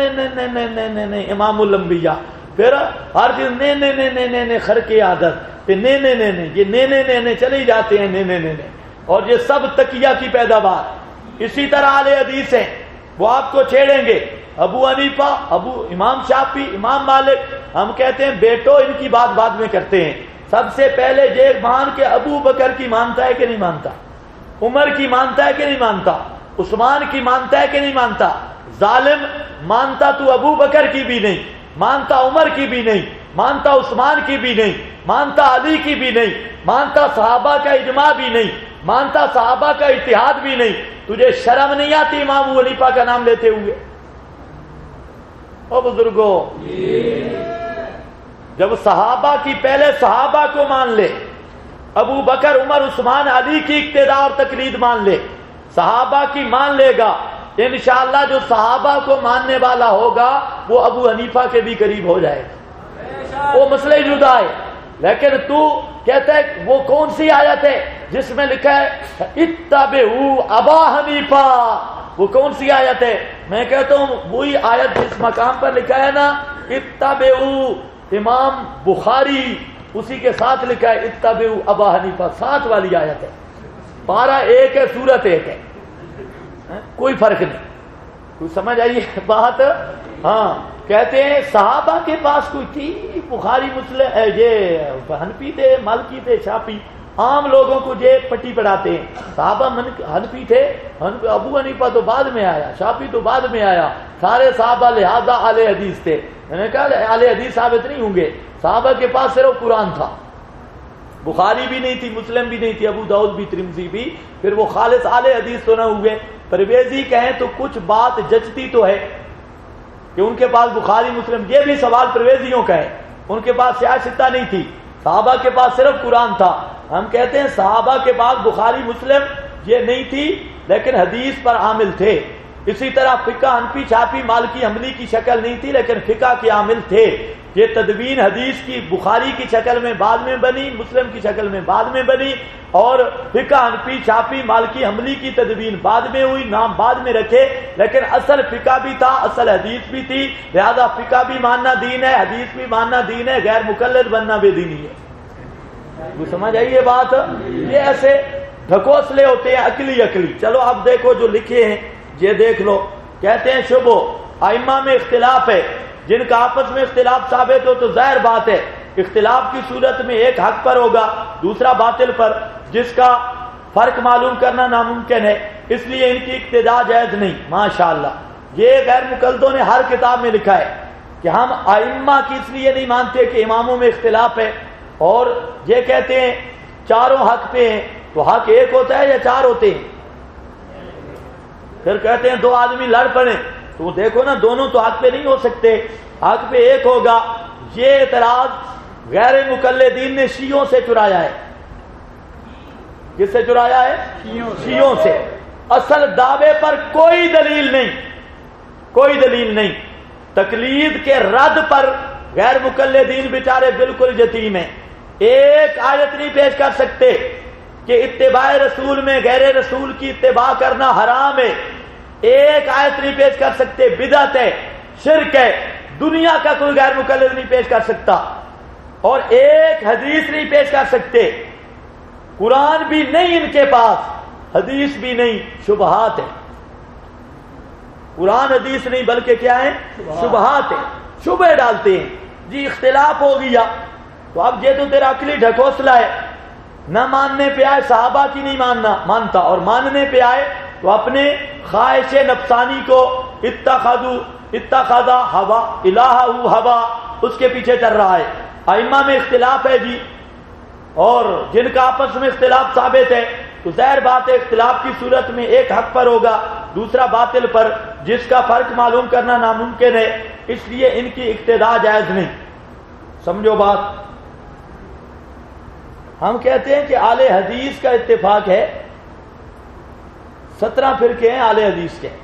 نہیں امام الانبیاء، پھر ہر چیز نہیں خرق عادت، نہیں یہ نہیں چلے جاتے ہیں نہیں، اور یہ سب تقیہ کی پیداوار۔ اسی طرح اہل حدیث ہیں، وہ آپ کو چھیڑیں گے، ابو حنیفہ، امام شافعی، امام مالک، ہم کہتے ہیں بیٹو ان کی بات بعد میں کرتے ہیں، سب سے پہلے یہ مان کے ابو بکر کی مانتا ہے کہ نہیں مانتا، عمر کی مانتا ہے کہ نہیں مانتا، عثمان کی مانتا ہے کہ نہیں مانتا۔ ظالم، مانتا تو ابو بکر کی بھی نہیں، مانتا عمر کی بھی نہیں، مانتا عثمان کی بھی نہیں، مانتا علی کی بھی نہیں، مانتا صحابہ کا اجماع بھی نہیں، مانتا صحابہ کا اتحاد بھی نہیں، تجھے شرم نہیں آتی امام ابو حنیفہ کا نام لیتے ہوئے؟ او بزرگوں، جب صحابہ کی پہلے صحابہ کو مان لے، ابو بکر عمر عثمان علی کی اقتداء اور تقلید مان لے، صحابہ کی مان لے گا، انشاءاللہ جو صحابہ کو ماننے والا ہوگا وہ ابو حنیفہ کے بھی قریب ہو جائے گا، وہ مسئلہ جدا ہے۔ لیکن تو کہتا ہے وہ کون سی آیت ہے جس میں لکھا ہے اتبعوا ابا حنیفہ، وہ کون سی آیت ہے؟ میں کہتا ہوں وہی آیت جس مقام پر لکھا ہے نا اتبعوا امام بخاری، اسی کے ساتھ لکھا ہے اتبعوا ابا حنیفہ، ساتھ والی آیت ہے، پارہ ایک ہے سورت ایک ہے، کوئی فرق نہیں۔ کوئی سمجھ آئیے بات؟ ہاں، کہتے ہیں صحابہ کے پاس کوئی تھی بخاری مسلم، یہ حنفی تھے، مالکی تھے، شافعی، عام لوگوں کو یہ پٹی پڑھاتے ہیں۔ صحابہ حنفی تھے، ابو حنیفہ تو بعد میں آیا، شافعی تو بعد میں آیا، سارے صحابہ لہذا اہل حدیث تھے۔ میں نے کہا اہل حدیث ثابت نہیں ہوں گے، صحابہ کے پاس صرف قرآن تھا، بخاری بھی نہیں تھی، مسلم بھی نہیں تھی، ابو داؤد بھی، ترمذی بھی، پھر وہ خالص اہل حدیث تو نہ ہوئے۔ پرویزی کہیں تو کچھ بات جچتی تو ہے کہ ان کے پاس بخاری مسلم، یہ بھی سوال پرویزیوں کا ہے، ان کے پاس سیاستہ نہیں تھی، صحابہ کے پاس صرف قرآن تھا۔ ہم کہتے ہیں صحابہ کے پاس بخاری مسلم یہ نہیں تھی لیکن حدیث پر عامل تھے۔ اسی طرح فقہ حنفی شافعی مالکی حنبلی کی شکل نہیں تھی لیکن فقہ کے عامل تھے۔ یہ تدوین حدیث کی بخاری کی شکل میں بعد میں بنی، مسلم کی شکل میں بعد میں بنی، اور فقہ حنفی شافعی مالکی حنبلی کی تدوین بعد میں ہوئی، نام بعد میں رکھے، لیکن اصل فقہ بھی تھا، اصل حدیث بھی تھی، لہذا فقہ بھی ماننا دین ہے، حدیث بھی ماننا دین ہے، غیر مقلد بننا بے دینی ہے۔ وہ سمجھ آئیے بات؟ یہ ایسے ڈھکوسلے ہوتے ہیں عقلی۔ چلو اب دیکھو جو لکھے ہیں یہ دیکھ لو، کہتے ہیں شبو ائمہ میں اختلاف ہے، جن کا آپس میں اختلاف ثابت ہو تو ظاہر بات ہے اختلاف کی صورت میں ایک حق پر ہوگا دوسرا باطل پر، جس کا فرق معلوم کرنا ناممکن ہے، اس لیے ان کی اقتداء جائز نہیں۔ ماشاءاللہ، یہ غیر مقلدوں نے ہر کتاب میں لکھا ہے کہ ہم ائمہ کی اس لیے نہیں مانتے کہ اماموں میں اختلاف ہے، اور یہ کہتے ہیں چاروں حق پہ ہیں، تو حق ایک ہوتا ہے یا چار ہوتے ہیں؟ پھر کہتے ہیں دو آدمی لڑ پڑے تو دیکھو نا دونوں تو حق پہ نہیں ہو سکتے، حق پہ ایک ہوگا۔ یہ اعتراض غیر مقلدین نے شیعوں سے چرایا ہے۔ کس سے چرایا ہے؟ شیعوں سے۔ اصل دعوے پر کوئی دلیل نہیں، کوئی دلیل نہیں۔ تقلید کے رد پر غیر مقلدین بیچارے بالکل یتیم ہیں، ایک آیت نہیں پیش کر سکتے کہ اتباع رسول میں غیر رسول کی اتباع کرنا حرام ہے، ایک آیت نہیں پیش کر سکتے، بدعت ہے، شرک ہے، دنیا کا کوئی غیر مقلد نہیں پیش کر سکتا، اور ایک حدیث نہیں پیش کر سکتے۔ قرآن بھی نہیں ان کے پاس، حدیث بھی نہیں، شبہات ہے۔ قرآن حدیث نہیں بلکہ کیا ہے؟ شبہات ہے، شبہ ڈالتے ہیں۔ جی اختلاف ہو گیا تو اب یہ تو تیرا عقلی ڈھکوسلا ہے، نہ ماننے پہ آئے صحابہ کی نہیں مانتا، اور ماننے پہ آئے تو اپنے خواہش نفسانی کو اتخذا ہوا الہہ ہوا، اس کے پیچھے چل رہا ہے۔ ائمہ میں اختلاف ہے جی، اور جن کا آپس میں اختلاف ثابت ہے تو ظاہر بات ہے اختلاف کی صورت میں ایک حق پر ہوگا دوسرا باطل پر، جس کا فرق معلوم کرنا ناممکن ہے، اس لیے ان کی اقتداء جائز نہیں۔ سمجھو بات؟ ہم کہتے ہیں کہ اہل حدیث کا اتفاق ہے، 17 فرقے ہیں اہل حدیث کے،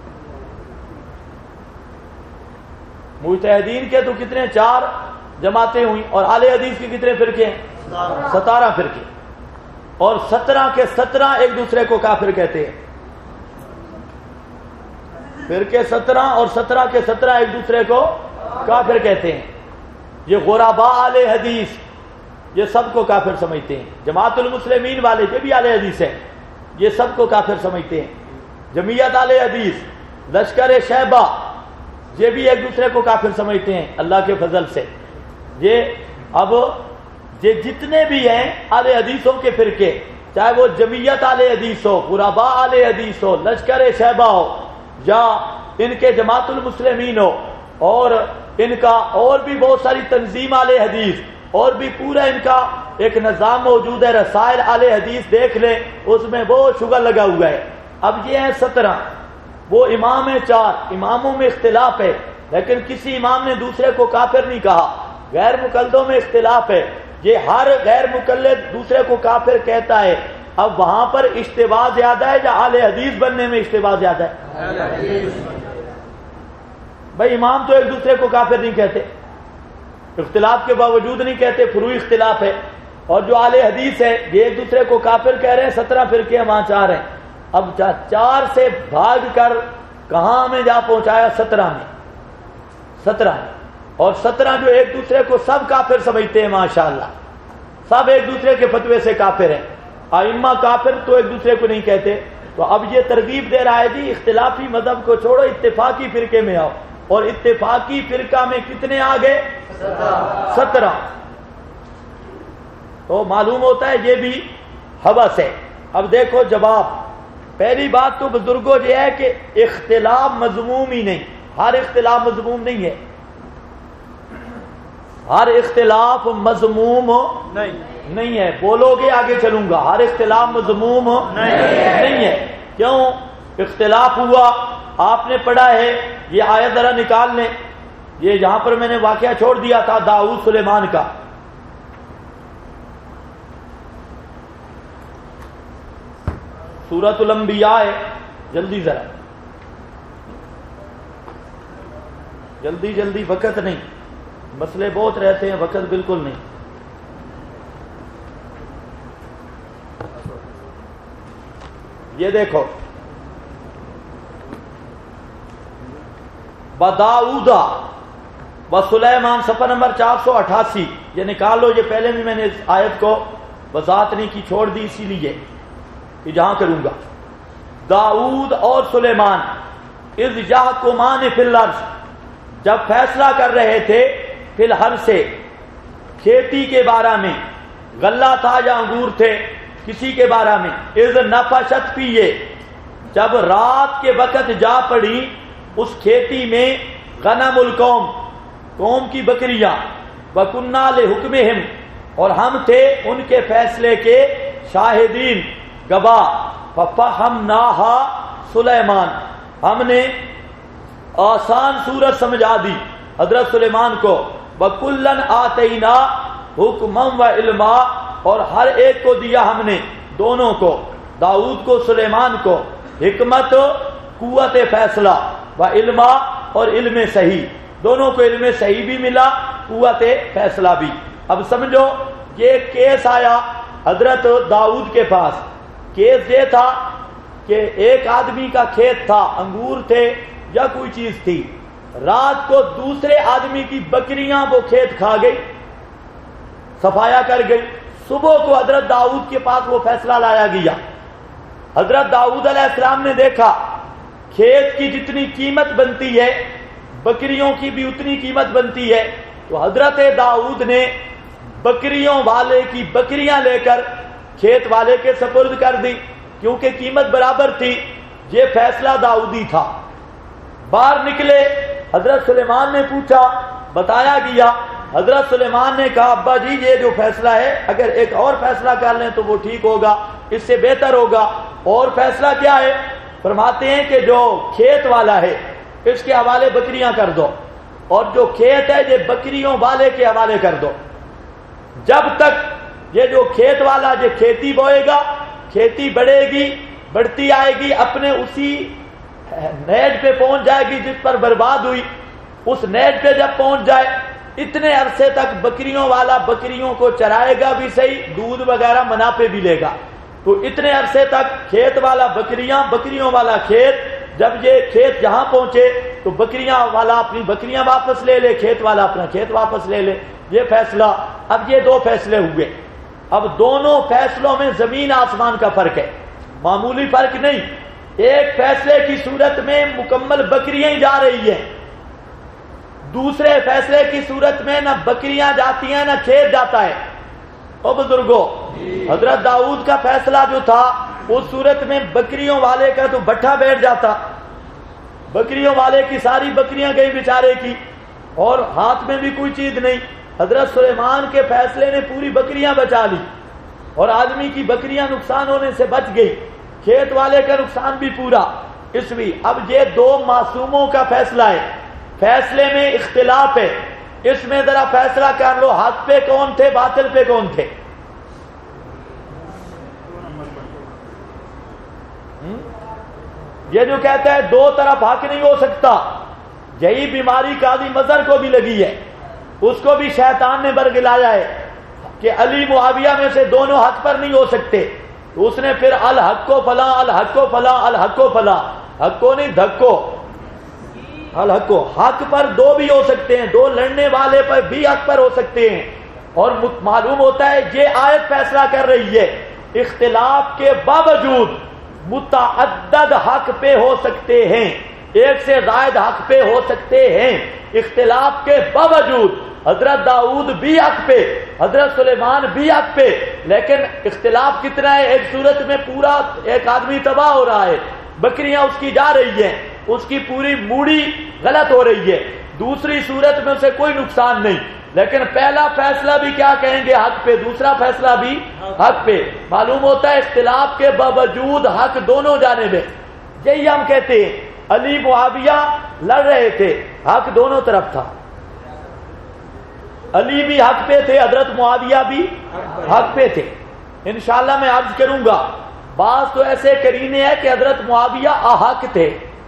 مجتہدین کے تو کتنے؟ 4 جماعتیں ہوئی، اور اہل حدیث کے کتنے فرقے ہیں؟ 17 فرقے، اور 17 کے 17 ایک دوسرے کو کافر کہتے ہیں۔ فرقے 17 اور 17 کے 17 ایک دوسرے کو کافر کہتے ہیں۔ یہ غرباء اہل حدیث یہ سب کو کافر سمجھتے ہیں، جماعت المسلمین والے یہ بھی اہل حدیث ہیں، یہ سب کو کافر سمجھتے ہیں، جمعیت اہل حدیث، لشکر شیبہ یہ بھی ایک دوسرے کو کافر سمجھتے ہیں اللہ کے فضل سے۔ یہ جتنے بھی ہیں اہل حدیثوں کے فرقے، چاہے وہ جمعیت اہل حدیث ہو، غرباء اہل حدیث ہو، لشکر شیبہ ہو، یا ان کے جماعت المسلمین ہو، اور ان کا اور بھی بہت ساری تنظیم اہل حدیث، اور بھی پورا ان کا ایک نظام موجود ہے، رسائل اہل حدیث دیکھ لیں، اس میں بہت شغل لگا ہوا ہے۔ اب یہ ہیں 17، وہ امام ہیں 4، اماموں میں اختلاف ہے لیکن کسی امام نے دوسرے کو کافر نہیں کہا، غیر مقلدوں میں اختلاف ہے، یہ ہر غیر مقلد دوسرے کو کافر کہتا ہے۔ اب وہاں پر اشتباہ زیادہ ہے یا اہل حدیث بننے میں اشتباہ زیادہ ہے؟ بھائی امام تو ایک دوسرے کو کافر نہیں کہتے، اختلاف کے باوجود نہیں کہتے، فروعی اختلاف ہے، اور جو اہل حدیث ہے یہ ایک دوسرے کو کافر کہہ رہے ہیں، 17 فرقے وہاں 4 ہیں۔ اب 4 سے بھاگ کر کہاں ہمیں جا پہنچایا؟ 17 میں، 17 میں، اور 17 جو ایک دوسرے کو سب کافر سمجھتے ہیں، ماشاءاللہ سب ایک دوسرے کے فتوے سے کافر ہیں، ائمہ کافر تو ایک دوسرے کو نہیں کہتے۔ تو اب یہ ترغیب دے رہا ہے جی اختلافی مذہب کو چھوڑو، اتفاقی فرقے میں آؤ، اور اتفاقی فرقہ میں کتنے آ گئے؟ 17۔ تو معلوم ہوتا ہے یہ بھی حوث ہے۔ اب دیکھو جواب، پہلی بات تو بزرگوں یہ ہے کہ اختلاف مذموم ہی نہیں، ہر اختلاف مذموم نہیں ہے، ہر اختلاف مذموم نہیں ہے، بولو گے آگے چلوں گا، ہر اختلاف مذموم نہیں ہے۔ کیوں؟ اختلاف ہوا، آپ نے پڑھا ہے، یہ آیت ذرا نکال لیں، یہ یہاں پر میں نے واقعہ چھوڑ دیا تھا داؤد سلیمان کا، سورۃ الانبیاء ہے، جلدی ذرا، جلدی وقت نہیں، مسئلے بہت رہتے ہیں، وقت بالکل نہیں۔ یہ دیکھو، بداؤد و سلیمان، صفحہ نمبر 488، یہ نکال لو، یہ پہلے بھی میں نے اس آیت کو وضاحت نہیں کی، چھوڑ دی اسی لیے کہ جہاں کروں گا۔ داؤد اور سلیمان اذ یحکمان فی الارض، جب فیصلہ کر رہے تھے فی الحرث سے، کھیتی کے بارے میں، غلہ تھا یا انگور تھے، کسی کے بارے میں، اذ نفشت فیہ، جب رات کے وقت جا پڑی اس کھیتی میں، غنم القوم، قوم کی بکریاں، وَكُنَّا لِحُكْمِهِمْ، اور ہم تھے ان کے فیصلے کے شاہدین، گواہ، فَفَهَمْنَاهَا سلیمان، ہم نے آسان صورت سمجھا دی حضرت سلیمان کو، وَكُلًّا آتَيْنَا حُكْمًا وَعِلْمًا، اور ہر ایک کو دیا ہم نے، دونوں کو، داؤد کو سلیمان کو، حکمت، قوت فیصلہ، وعلما، اور علم صحیح، دونوں کو علم صحیح بھی ملا، قوت فیصلہ بھی۔ اب سمجھو، یہ کیس آیا حضرت داؤد کے پاس، کیس یہ تھا کہ ایک آدمی کا کھیت تھا، انگور تھے یا کوئی چیز تھی، رات کو دوسرے آدمی کی بکریاں وہ کھیت کھا گئی، صفایا کر گئی، صبح کو حضرت داؤد کے پاس وہ فیصلہ لایا گیا۔ حضرت داؤد علیہ السلام نے دیکھا کھیت کی جتنی قیمت بنتی ہے بکریوں کی بھی اتنی قیمت بنتی ہے، تو حضرت داؤد نے بکریوں والے کی بکریاں لے کر کھیت والے کے سپرد کر دی، کیونکہ قیمت برابر تھی، یہ فیصلہ داؤدی تھا۔ باہر نکلے، حضرت سلیمان نے پوچھا، بتایا گیا، حضرت سلیمان نے کہا ابا جی یہ جو فیصلہ ہے اگر ایک اور فیصلہ کر لیں تو وہ ٹھیک ہوگا، اس سے بہتر ہوگا۔ اور فیصلہ کیا ہے؟ فرماتے ہیں کہ جو کھیت والا ہے اس کے حوالے بکریاں کر دو، اور جو کھیت ہے یہ بکریوں والے کے حوالے کر دو، جب تک یہ جو کھیت والا یہ کھیتی بوئے گا، کھیتی بڑھے گی، بڑھتی آئے گی، اپنے اسی نیج پہ پہنچ جائے گی جس پر برباد ہوئی، اس نیج پہ جب پہنچ جائے اتنے عرصے تک بکریوں والا بکریوں کو چرائے گا بھی صحیح، دودھ وغیرہ منافع بھی لے گا، تو اتنے عرصے تک کھیت والا بکریاں، بکریوں والا کھیت، جب یہ کھیت جہاں پہنچے تو بکریاں والا اپنی بکریاں واپس لے لے، کھیت والا اپنا کھیت واپس لے لے، یہ فیصلہ۔ اب یہ دو فیصلے ہوئے، اب دونوں فیصلوں میں زمین آسمان کا فرق ہے، معمولی فرق نہیں۔ ایک فیصلے کی صورت میں مکمل بکریاں ہی جا رہی ہیں، دوسرے فیصلے کی صورت میں نہ بکریاں جاتی ہیں نہ کھیت جاتا ہے۔ او بزرگوں، حضرت داؤد کا فیصلہ جو تھا اس صورت میں بکریوں والے کا تو بٹھا بیٹھ جاتا، بکریوں والے کی ساری بکریاں گئی بیچارے کی، اور ہاتھ میں بھی کوئی چیز نہیں۔ حضرت سلیمان کے فیصلے نے پوری بکریاں بچا لی، اور آدمی کی بکریاں نقصان ہونے سے بچ گئی، کھیت والے کا نقصان بھی پورا۔ اس لیے اب یہ دو معصوموں کا فیصلہ ہے، فیصلے میں اختلاف ہے، اس میں ذرا فیصلہ کر لو، حق پہ کون تھے، باطل پہ کون تھے؟ یہ جو کہتا ہے دو طرف حق نہیں ہو سکتا، یہی بیماری قاضی مظہر کو بھی لگی ہے، اس کو بھی شیطان نے برگلایا ہے کہ علی معاویہ میں سے دونوں حق پر نہیں ہو سکتے، تو اس نے پھر الحق کو فلاں، الحق کو فلاں، الحق کو فلاں، حق کو نہیں دھکو، الحق کو، حق پر دو بھی ہو سکتے ہیں، دو لڑنے والے پر بھی حق پر ہو سکتے ہیں۔ اور معلوم ہوتا ہے یہ آیت فیصلہ کر رہی ہے اختلاف کے باوجود متعدد حق پہ ہو سکتے ہیں، ایک سے زائد حق پہ ہو سکتے ہیں، اختلاف کے باوجود حضرت داؤد بھی حق پہ، حضرت سلیمان بھی حق پہ، لیکن اختلاف کتنا ہے؟ ایک صورت میں پورا ایک آدمی تباہ ہو رہا ہے، بکریاں اس کی جا رہی ہیں، اس کی پوری موڑی غلط ہو رہی ہے، دوسری صورت میں اسے کوئی نقصان نہیں، لیکن پہلا فیصلہ بھی کیا کہیں گے؟ حق پہ، دوسرا فیصلہ بھی حق پہ۔ معلوم ہوتا ہے اختلاف کے باوجود حق دونوں جانب ہے۔ یہی ہم کہتے ہیں علی معاویہ لڑ رہے تھے، حق دونوں طرف تھا، علی بھی حق پہ تھے، حضرت معاویہ بھی حق پہ تھے۔ انشاءاللہ میں عرض کروں گا بعض تو ایسے کرینے ہیں کہ حضرت معاویہ احق تھے،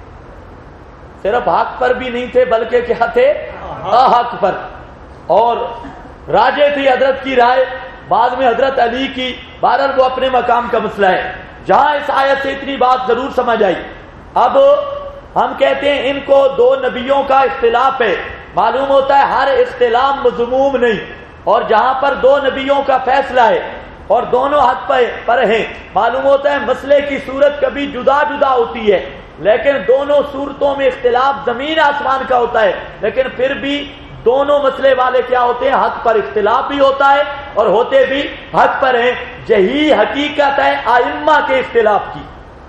صرف حق پر بھی نہیں تھے بلکہ کیا تھے؟ احق پر، اور راجے تھی حضرت کی رائے، بعد میں حضرت علی کی، بہرحال وہ اپنے مقام کا مسئلہ ہے۔ جہاں اس آیت سے اتنی بات ضرور سمجھ آئی۔ اب ہم کہتے ہیں ان کو دو نبیوں کا اختلاف ہے، معلوم ہوتا ہے ہر اختلاف مذموم نہیں، اور جہاں پر دو نبیوں کا فیصلہ ہے اور دونوں حق پر ہیں، معلوم ہوتا ہے مسئلے کی صورت کبھی جدا جدا ہوتی ہے، لیکن دونوں صورتوں میں اختلاف زمین آسمان کا ہوتا ہے، لیکن پھر بھی دونوں مسئلے والے کیا ہوتے ہیں؟ حق پر، اختلاف بھی ہوتا ہے اور ہوتے بھی حق پر ہیں۔ یہی حقیقت ہے ائمہ کے اختلاف کی،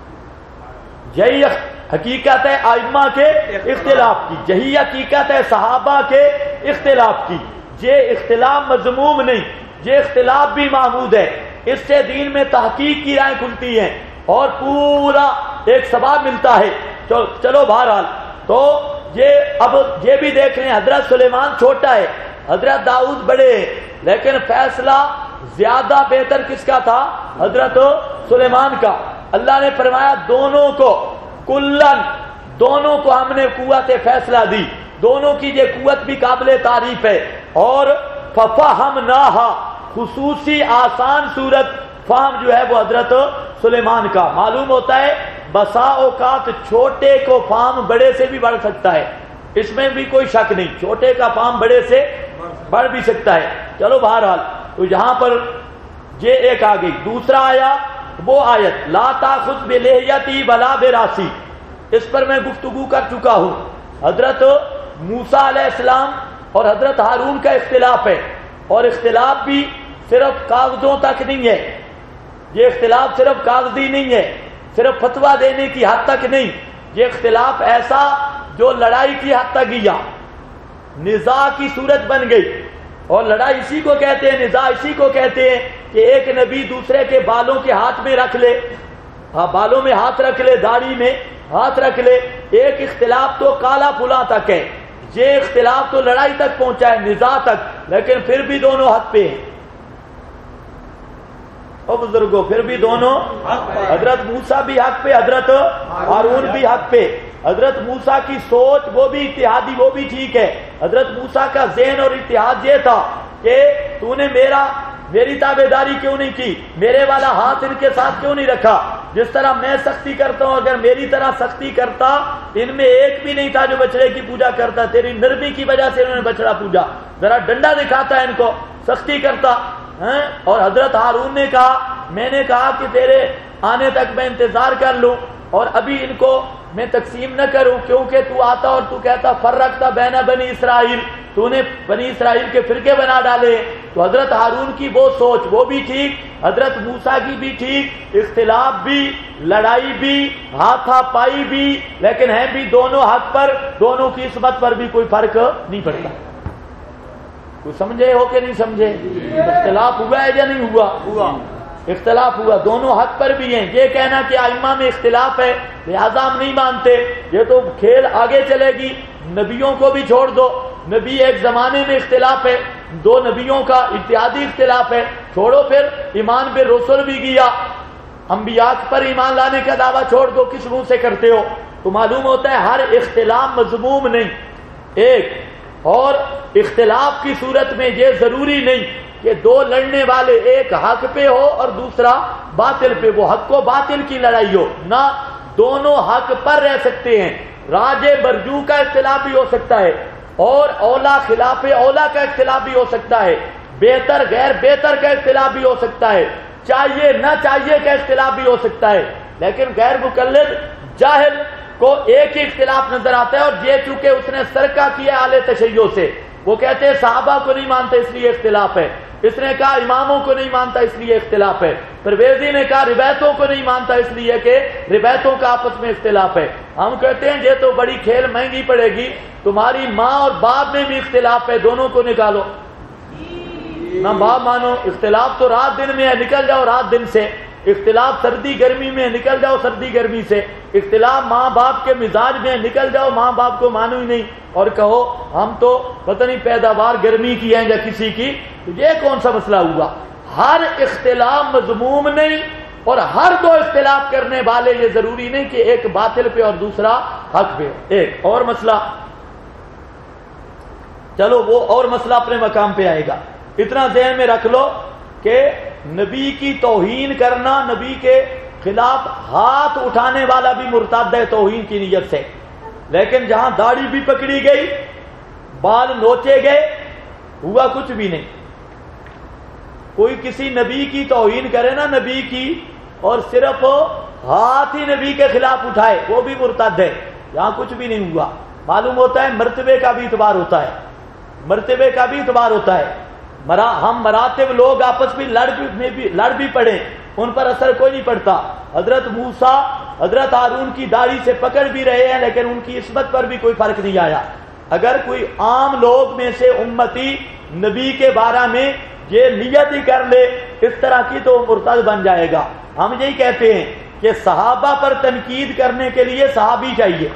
یہی حقیقت ہے ائمہ کے اختلاف کی، یہی حقیقت ہے صحابہ کے اختلاف کی۔ یہ اختلاف مذموم نہیں، یہ اختلاف بھی محمود ہے، اس سے دین میں تحقیق کی رائے کھلتی ہیں اور پورا ایک ثواب ملتا ہے۔ چلو بہرحال تو اب یہ بھی دیکھ لیں، حضرت سلیمان چھوٹا ہے، حضرت داؤد بڑے ہیں، لیکن فیصلہ زیادہ بہتر کس کا تھا؟ حضرت سلیمان کا۔ اللہ نے فرمایا دونوں کو کلن، دونوں کو ہم نے قوت فیصلہ دی، دونوں کی یہ قوت بھی قابل تعریف ہے۔ اور ففہمناہا، خصوصی آسان صورت فہم جو ہے وہ حضرت سلیمان کا۔ معلوم ہوتا ہے بسا اوقات چھوٹے کو فہم بڑے سے بھی بڑھ سکتا ہے، اس میں بھی کوئی شک نہیں، چھوٹے کا فہم بڑے سے بڑھ بھی سکتا ہے۔ چلو بہرحال تو یہاں پر یہ ایک آ گئی۔ دوسرا آیا وہ آیت لا تاخذ بلحیتی ولا براسی، اس پر میں گفتگو کر چکا ہوں۔ حضرت موسیٰ علیہ السلام اور حضرت ہارون کا اختلاف ہے، اور اختلاف بھی صرف کاغذوں تک نہیں ہے، یہ اختلاف صرف کاغذی نہیں ہے، صرف فتویٰ دینے کی حد تک نہیں، یہ اختلاف ایسا جو لڑائی کی حد تک گیا، نزاع کی صورت بن گئی۔ اور لڑائی اسی کو کہتے ہیں، نزاع اسی کو کہتے ہیں کہ ایک نبی دوسرے کے بالوں کے ہاتھ میں رکھ لے، بالوں میں ہاتھ رکھ لے، داڑھی میں ہاتھ رکھ لے۔ ایک اختلاف تو کالا پھلا تک ہے، یہ اختلاف تو لڑائی تک پہنچا ہے، نزاع تک، لیکن پھر بھی دونوں حق پہ ہیں۔ اور بزرگوں پھر بھی دونوں، حضرت موسیٰ بھی حق پہ، حضرت ہارون بھی حق پہ۔ حضرت موسیٰ کی سوچ وہ بھی اتحادی، وہ بھی ٹھیک ہے۔ حضرت موسیٰ کا ذہن اور اتحاد یہ تھا کہ تو نے میری تابعداری کیوں نہیں کی، میرے والا ہاتھ ان کے ساتھ کیوں نہیں رکھا، جس طرح میں سختی کرتا ہوں اگر میری طرح سختی کرتا، ان میں ایک بھی نہیں تھا جو بچڑے کی پوجا کرتا، تیری نرمی کی وجہ سے انہوں نے بچڑا پوجا، ذرا ڈنڈا دکھاتا ہے ان کو، سختی کرتا۔ اور حضرت ہارون نے کہا میں نے کہا کہ تیرے آنے تک میں انتظار کر لوں اور ابھی ان کو میں تقسیم نہ کروں، کیونکہ تو آتا اور تو کہتا فرقتا بین بنی اسرائیل، تو نے بنی اسرائیل کے فرقے بنا ڈالے۔ تو حضرت ہارون کی وہ سوچ وہ بھی ٹھیک، حضرت موسیٰ کی بھی ٹھیک، اختلاف بھی، لڑائی بھی، ہاتھا پائی بھی، لیکن ہیں بھی دونوں حق پر، دونوں کی عصمت پر بھی کوئی فرق نہیں پڑتا۔ کوئی سمجھے ہو کہ نہیں سمجھے؟ اختلاف ہوا ہے یا نہیں ہوا؟ اختلاف ہوا، دونوں حق پر بھی ہیں۔ یہ کہنا کہ ائمہ میں اختلاف ہے لہذا ہم نہیں مانتے، یہ تو کھیل آگے چلے گی، نبیوں کو بھی چھوڑ دو، نبی ایک زمانے میں اختلاف ہے، دو نبیوں کا اتحادی اختلاف ہے، چھوڑو پھر ایمان پہ رسول بھی گیا، انبیاء پر ایمان لانے کا دعویٰ چھوڑ دو، کس منہ سے کرتے ہو؟ تو معلوم ہوتا ہے ہر اختلاف مذموم نہیں، ایک اور اختلاف کی صورت میں یہ ضروری نہیں کہ دو لڑنے والے ایک حق پہ ہو اور دوسرا باطل پہ، وہ حق و باطل کی لڑائی ہو، نہ دونوں حق پر رہ سکتے ہیں۔ راج برجو کا اختلاف بھی ہو سکتا ہے اور اولا خلاف اولا کا اختلاف بھی ہو سکتا ہے، بہتر غیر بہتر کا اختلاف بھی ہو سکتا ہے، چاہیے نہ چاہیے کا اختلاف بھی ہو سکتا ہے، لیکن غیر مقلد جاہل کو ایک ہی اختلاف نظر آتا ہے، اور یہ چونکہ اس نے سرکہ کیا اہل تشیع سے، وہ کہتے ہیں صحابہ کو نہیں مانتے اس لیے اختلاف ہے، اس نے کہا اماموں کو نہیں مانتا اس لیے اختلاف ہے، پرویزی نے کہا روایتوں کو نہیں مانتا اس لیے کہ روایتوں کا آپس میں اختلاف ہے۔ ہم کہتے ہیں یہ تو بڑی کھیل مہنگی پڑے گی، تمہاری ماں اور باپ میں بھی اختلاف ہے، دونوں کو نکالو، نہ باپ مانو، اختلاف تو رات دن میں ہے، نکل جاؤ رات دن سے، اختلاف سردی گرمی میں نکل جاؤ سردی گرمی سے، اختلاف ماں باپ کے مزاج میں نکل جاؤ، ماں باپ کو مانو ہی نہیں اور کہو ہم تو پتہ نہیں پیداوار گرمی کی ہے یا کسی کی، تو یہ کون سا مسئلہ ہوا؟ ہر اختلاف مذموم نہیں، اور ہر دو اختلاف کرنے والے یہ ضروری نہیں کہ ایک باطل پہ اور دوسرا حق پہ۔ ایک اور مسئلہ، چلو وہ اور مسئلہ اپنے مقام پہ آئے گا، اتنا ذہن میں رکھ لو کہ نبی کی توہین کرنا، نبی کے خلاف ہاتھ اٹھانے والا بھی مرتد ہے توہین کی نیت سے، لیکن جہاں داڑھی بھی پکڑی گئی، بال نوچے گئے، ہوا کچھ بھی نہیں۔ کوئی کسی نبی کی توہین کرے نا، نبی کی، اور صرف ہاتھ ہی نبی کے خلاف اٹھائے، وہ بھی مرتد ہے، یہاں کچھ بھی نہیں ہوا۔ معلوم ہوتا ہے مرتبے کا بھی اعتبار ہوتا ہے، مرتبے کا بھی اعتبار ہوتا ہے۔ ہم مراتب لوگ آپس میں لڑ بھی پڑے، ان پر اثر کوئی نہیں پڑتا۔ حضرت موسیٰ حضرت ہارون کی داڑھی سے پکڑ بھی رہے ہیں، لیکن ان کی عصمت پر بھی کوئی فرق نہیں آیا۔ اگر کوئی عام لوگ میں سے امتی نبی کے بارے میں یہ نیت ہی کر لے اس طرح کی، تو مرتد بن جائے گا۔ ہم یہی کہتے ہیں کہ صحابہ پر تنقید کرنے کے لیے صحابی چاہیے۔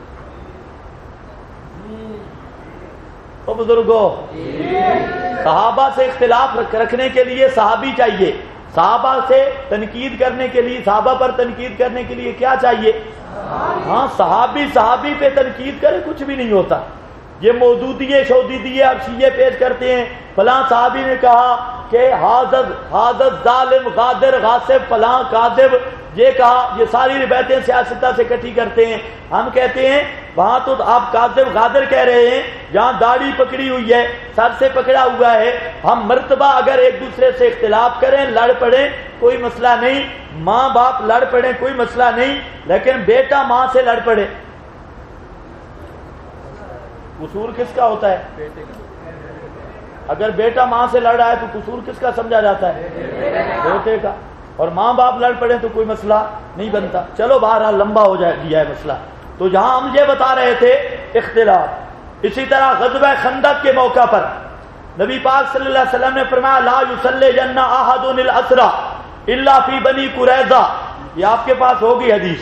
بزرگوں، صحابہ سے اختلاف رکھنے کے لیے صحابی چاہیے، صحابہ سے تنقید کرنے کے لیے، صحابہ پر تنقید کرنے کے لیے کیا چاہیے؟ ہاں، صحابی پہ تنقید کرے کچھ بھی نہیں ہوتا۔ یہ مودودیے شودیدیے اب شیعہ پیش کرتے ہیں، فلاں صحابی نے کہا کہ حاضر ظالم غادر غاصب فلاں کاذب، یہ کہا، یہ ساری روایتیں سیاستہ سے اکٹھی کرتے ہیں۔ ہم کہتے ہیں وہاں تو آپ کاذب غادر کہہ رہے ہیں، جہاں داڑھی پکڑی ہوئی ہے، سر سے پکڑا ہوا ہے، ہم مرتبہ اگر ایک دوسرے سے اختلاف کریں، لڑ پڑیں، کوئی مسئلہ نہیں، ماں باپ لڑ پڑیں کوئی مسئلہ نہیں، لیکن بیٹا ماں سے لڑ پڑے، قصور کس کا ہوتا ہے؟ اگر بیٹا ماں سے لڑ رہا ہے تو قصور کس کا سمجھا جاتا ہے؟ بیٹے کا۔ اور ماں باپ لڑ پڑے تو کوئی مسئلہ نہیں بنتا۔ چلو بہرحال لمبا ہو گیا ہے مسئلہ، تو جہاں ہم یہ بتا رہے تھے اختلاف۔ اسی طرح غزوہ خندق کے موقع پر نبی پاک صلی اللہ علیہ وسلم نے فرمایا لا یصلی احد العصر الا فی بنی قریظہ، یہ آپ کے پاس ہوگی حدیث،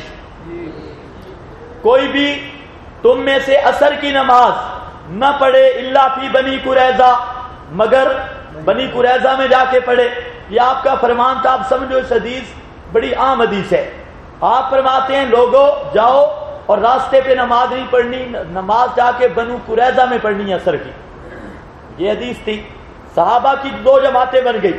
کوئی بھی تم میں سے عصر کی نماز نہ پڑھے الا فی بنی قریظہ، مگر بنی قریظہ میں جا کے پڑھے۔ یہ آپ کا فرمان تھا، آپ سمجھو اس حدیث بڑی عام حدیث ہے۔ آپ فرماتے ہیں لوگوں جاؤ اور راستے پہ نماز نہیں پڑھنی، نماز جا کے بنو قریظہ میں پڑھنی ہے عصر کی، یہ حدیث تھی۔ صحابہ کی دو جماعتیں بن گئی،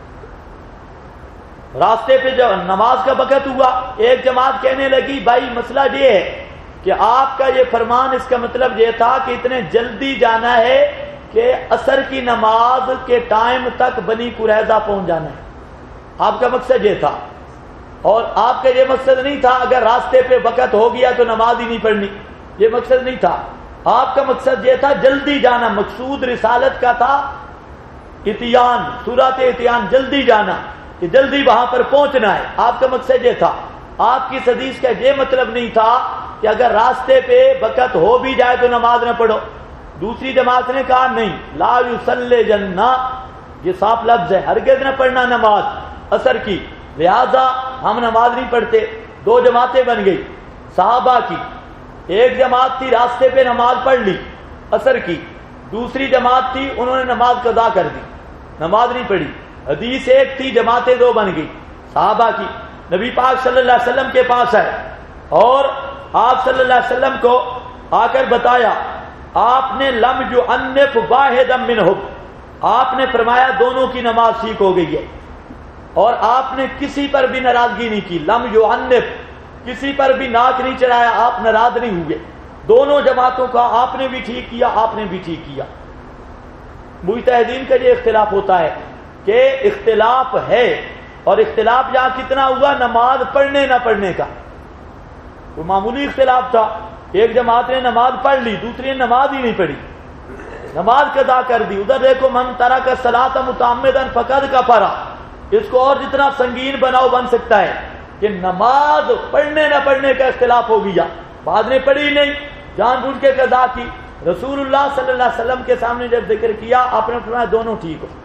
راستے پہ جب نماز کا وقت ہوا، ایک جماعت کہنے لگی بھائی مسئلہ یہ ہے کہ آپ کا یہ فرمان، اس کا مطلب یہ تھا کہ اتنے جلدی جانا ہے کہ عصر کی نماز کے ٹائم تک بنی قریظہ پہنچ جانا ہے، آپ کا مقصد یہ تھا۔ اور آپ کا یہ مقصد نہیں تھا اگر راستے پہ وقت ہو گیا تو نماز ہی نہیں پڑھنی، یہ مقصد نہیں تھا۔ آپ کا مقصد یہ تھا جلدی جانا، مقصود رسالت کا تھا اتیان، صورت اتیان، جلدی جانا، کہ جلدی وہاں پر پہنچنا ہے، آپ کا مقصد یہ تھا۔ آپ کی حدیث کا یہ مطلب نہیں تھا کہ اگر راستے پہ وقت ہو بھی جائے تو نماز نہ پڑھو۔ دوسری جماعت نے کہا نہیں، لا یصلی جنہ، یہ صاف لفظ ہے، ہرگز نہ پڑھنا نماز عصر کی، لہذا ہم نماز نہیں پڑھتے۔ دو جماعتیں بن گئی صحابہ کی، ایک جماعت تھی راستے پہ نماز پڑھ لی عصر کی، دوسری جماعت تھی انہوں نے نماز قضا کر دی، نماز نہیں پڑھی۔ حدیث ایک تھی، جماعتیں دو بن گئی صحابہ کی۔ نبی پاک صلی اللہ علیہ وسلم کے پاس آئے اور آپ صلی اللہ علیہ وسلم کو آ کر بتایا، آپ نے لم یعنف واحدا منہم، آپ نے فرمایا دونوں کی نماز ٹھیک ہو گئی ہے، اور آپ نے کسی پر بھی ناراضگی نہیں کی۔ لم یعنف، کسی پر بھی ناک نہیں چڑھایا، آپ ناراض نہیں ہوئے۔ دونوں جماعتوں کا آپ نے بھی ٹھیک کیا، آپ نے بھی ٹھیک کیا۔ مجتہدین کا یہ اختلاف ہوتا ہے کہ اختلاف ہے، اور اختلاف یہاں کتنا ہوا؟ نماز پڑھنے نہ پڑھنے کا۔ تو معمولی اختلاف تھا، ایک جماعت نے نماز پڑھ لی، دوسری نے نماز ہی نہیں پڑھی، نماز قضا کر دی۔ ادھر دیکھو من ترک الصلاۃ متعمدا فقد کفر، اس کو اور جتنا سنگین بناؤ بن سکتا ہے کہ نماز پڑھنے نہ پڑھنے کا اختلاف ہو گیا، بعد نے پڑھی نہیں، جان بوجھ کے قضا کی۔ رسول اللہ صلی اللہ علیہ وسلم کے سامنے جب ذکر کیا، آپ نے فرمایا دونوں ٹھیک ہو،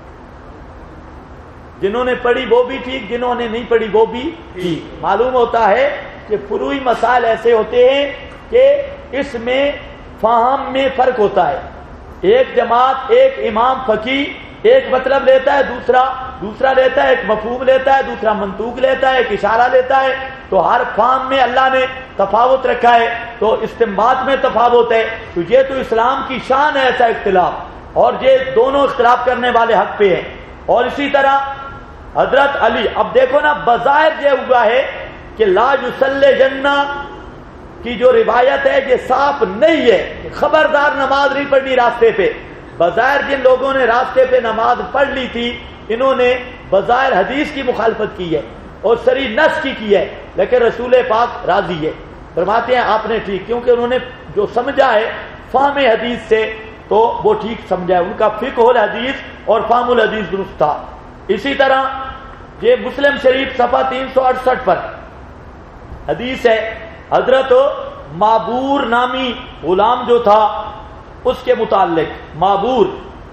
جنہوں نے پڑھی وہ بھی ٹھیک، جنہوں نے نہیں پڑھی وہ بھی ٹھیک۔ معلوم ہوتا ہے کہ فروعی مسائل ایسے ہوتے ہیں کہ اس میں فہم میں فرق ہوتا ہے۔ ایک جماعت، ایک امام فقیہ ایک مطلب لیتا ہے، دوسرا لیتا ہے، ایک مفہوم لیتا ہے، دوسرا منطوق لیتا ہے، ایک اشارہ لیتا ہے۔ تو ہر فہم میں اللہ نے تفاوت رکھا ہے، تو استنباط میں تفاوت ہے۔ تو یہ تو اسلام کی شان ہے ایسا اختلاف، اور یہ دونوں اختلاف کرنے والے حق پہ ہیں۔ اور اسی طرح حضرت علی، اب دیکھو نا، بظاہر یہ ہوا ہے کہ لا یصلی جنہ کی جو روایت ہے یہ صاف نہیں ہے، خبردار نماز نہیں پڑھنی راستے پہ۔ بظاہر جن لوگوں نے راستے پہ نماز پڑھ لی تھی، انہوں نے بظاہر حدیث کی مخالفت کی ہے اور صریح نص کی ہے، لیکن رسول پاک راضی ہے، فرماتے ہیں آپ نے ٹھیک، کیونکہ انہوں نے جو سمجھا ہے فہم حدیث سے تو وہ ٹھیک سمجھا ہے، ان کا فقہ الحدیث اور فہم الحدیث درست تھا۔ اسی طرح یہ مسلم شریف صفحہ 368 پر حدیث ہے، حضرت معبور نامی غلام جو تھا اس کے متعلق، معبور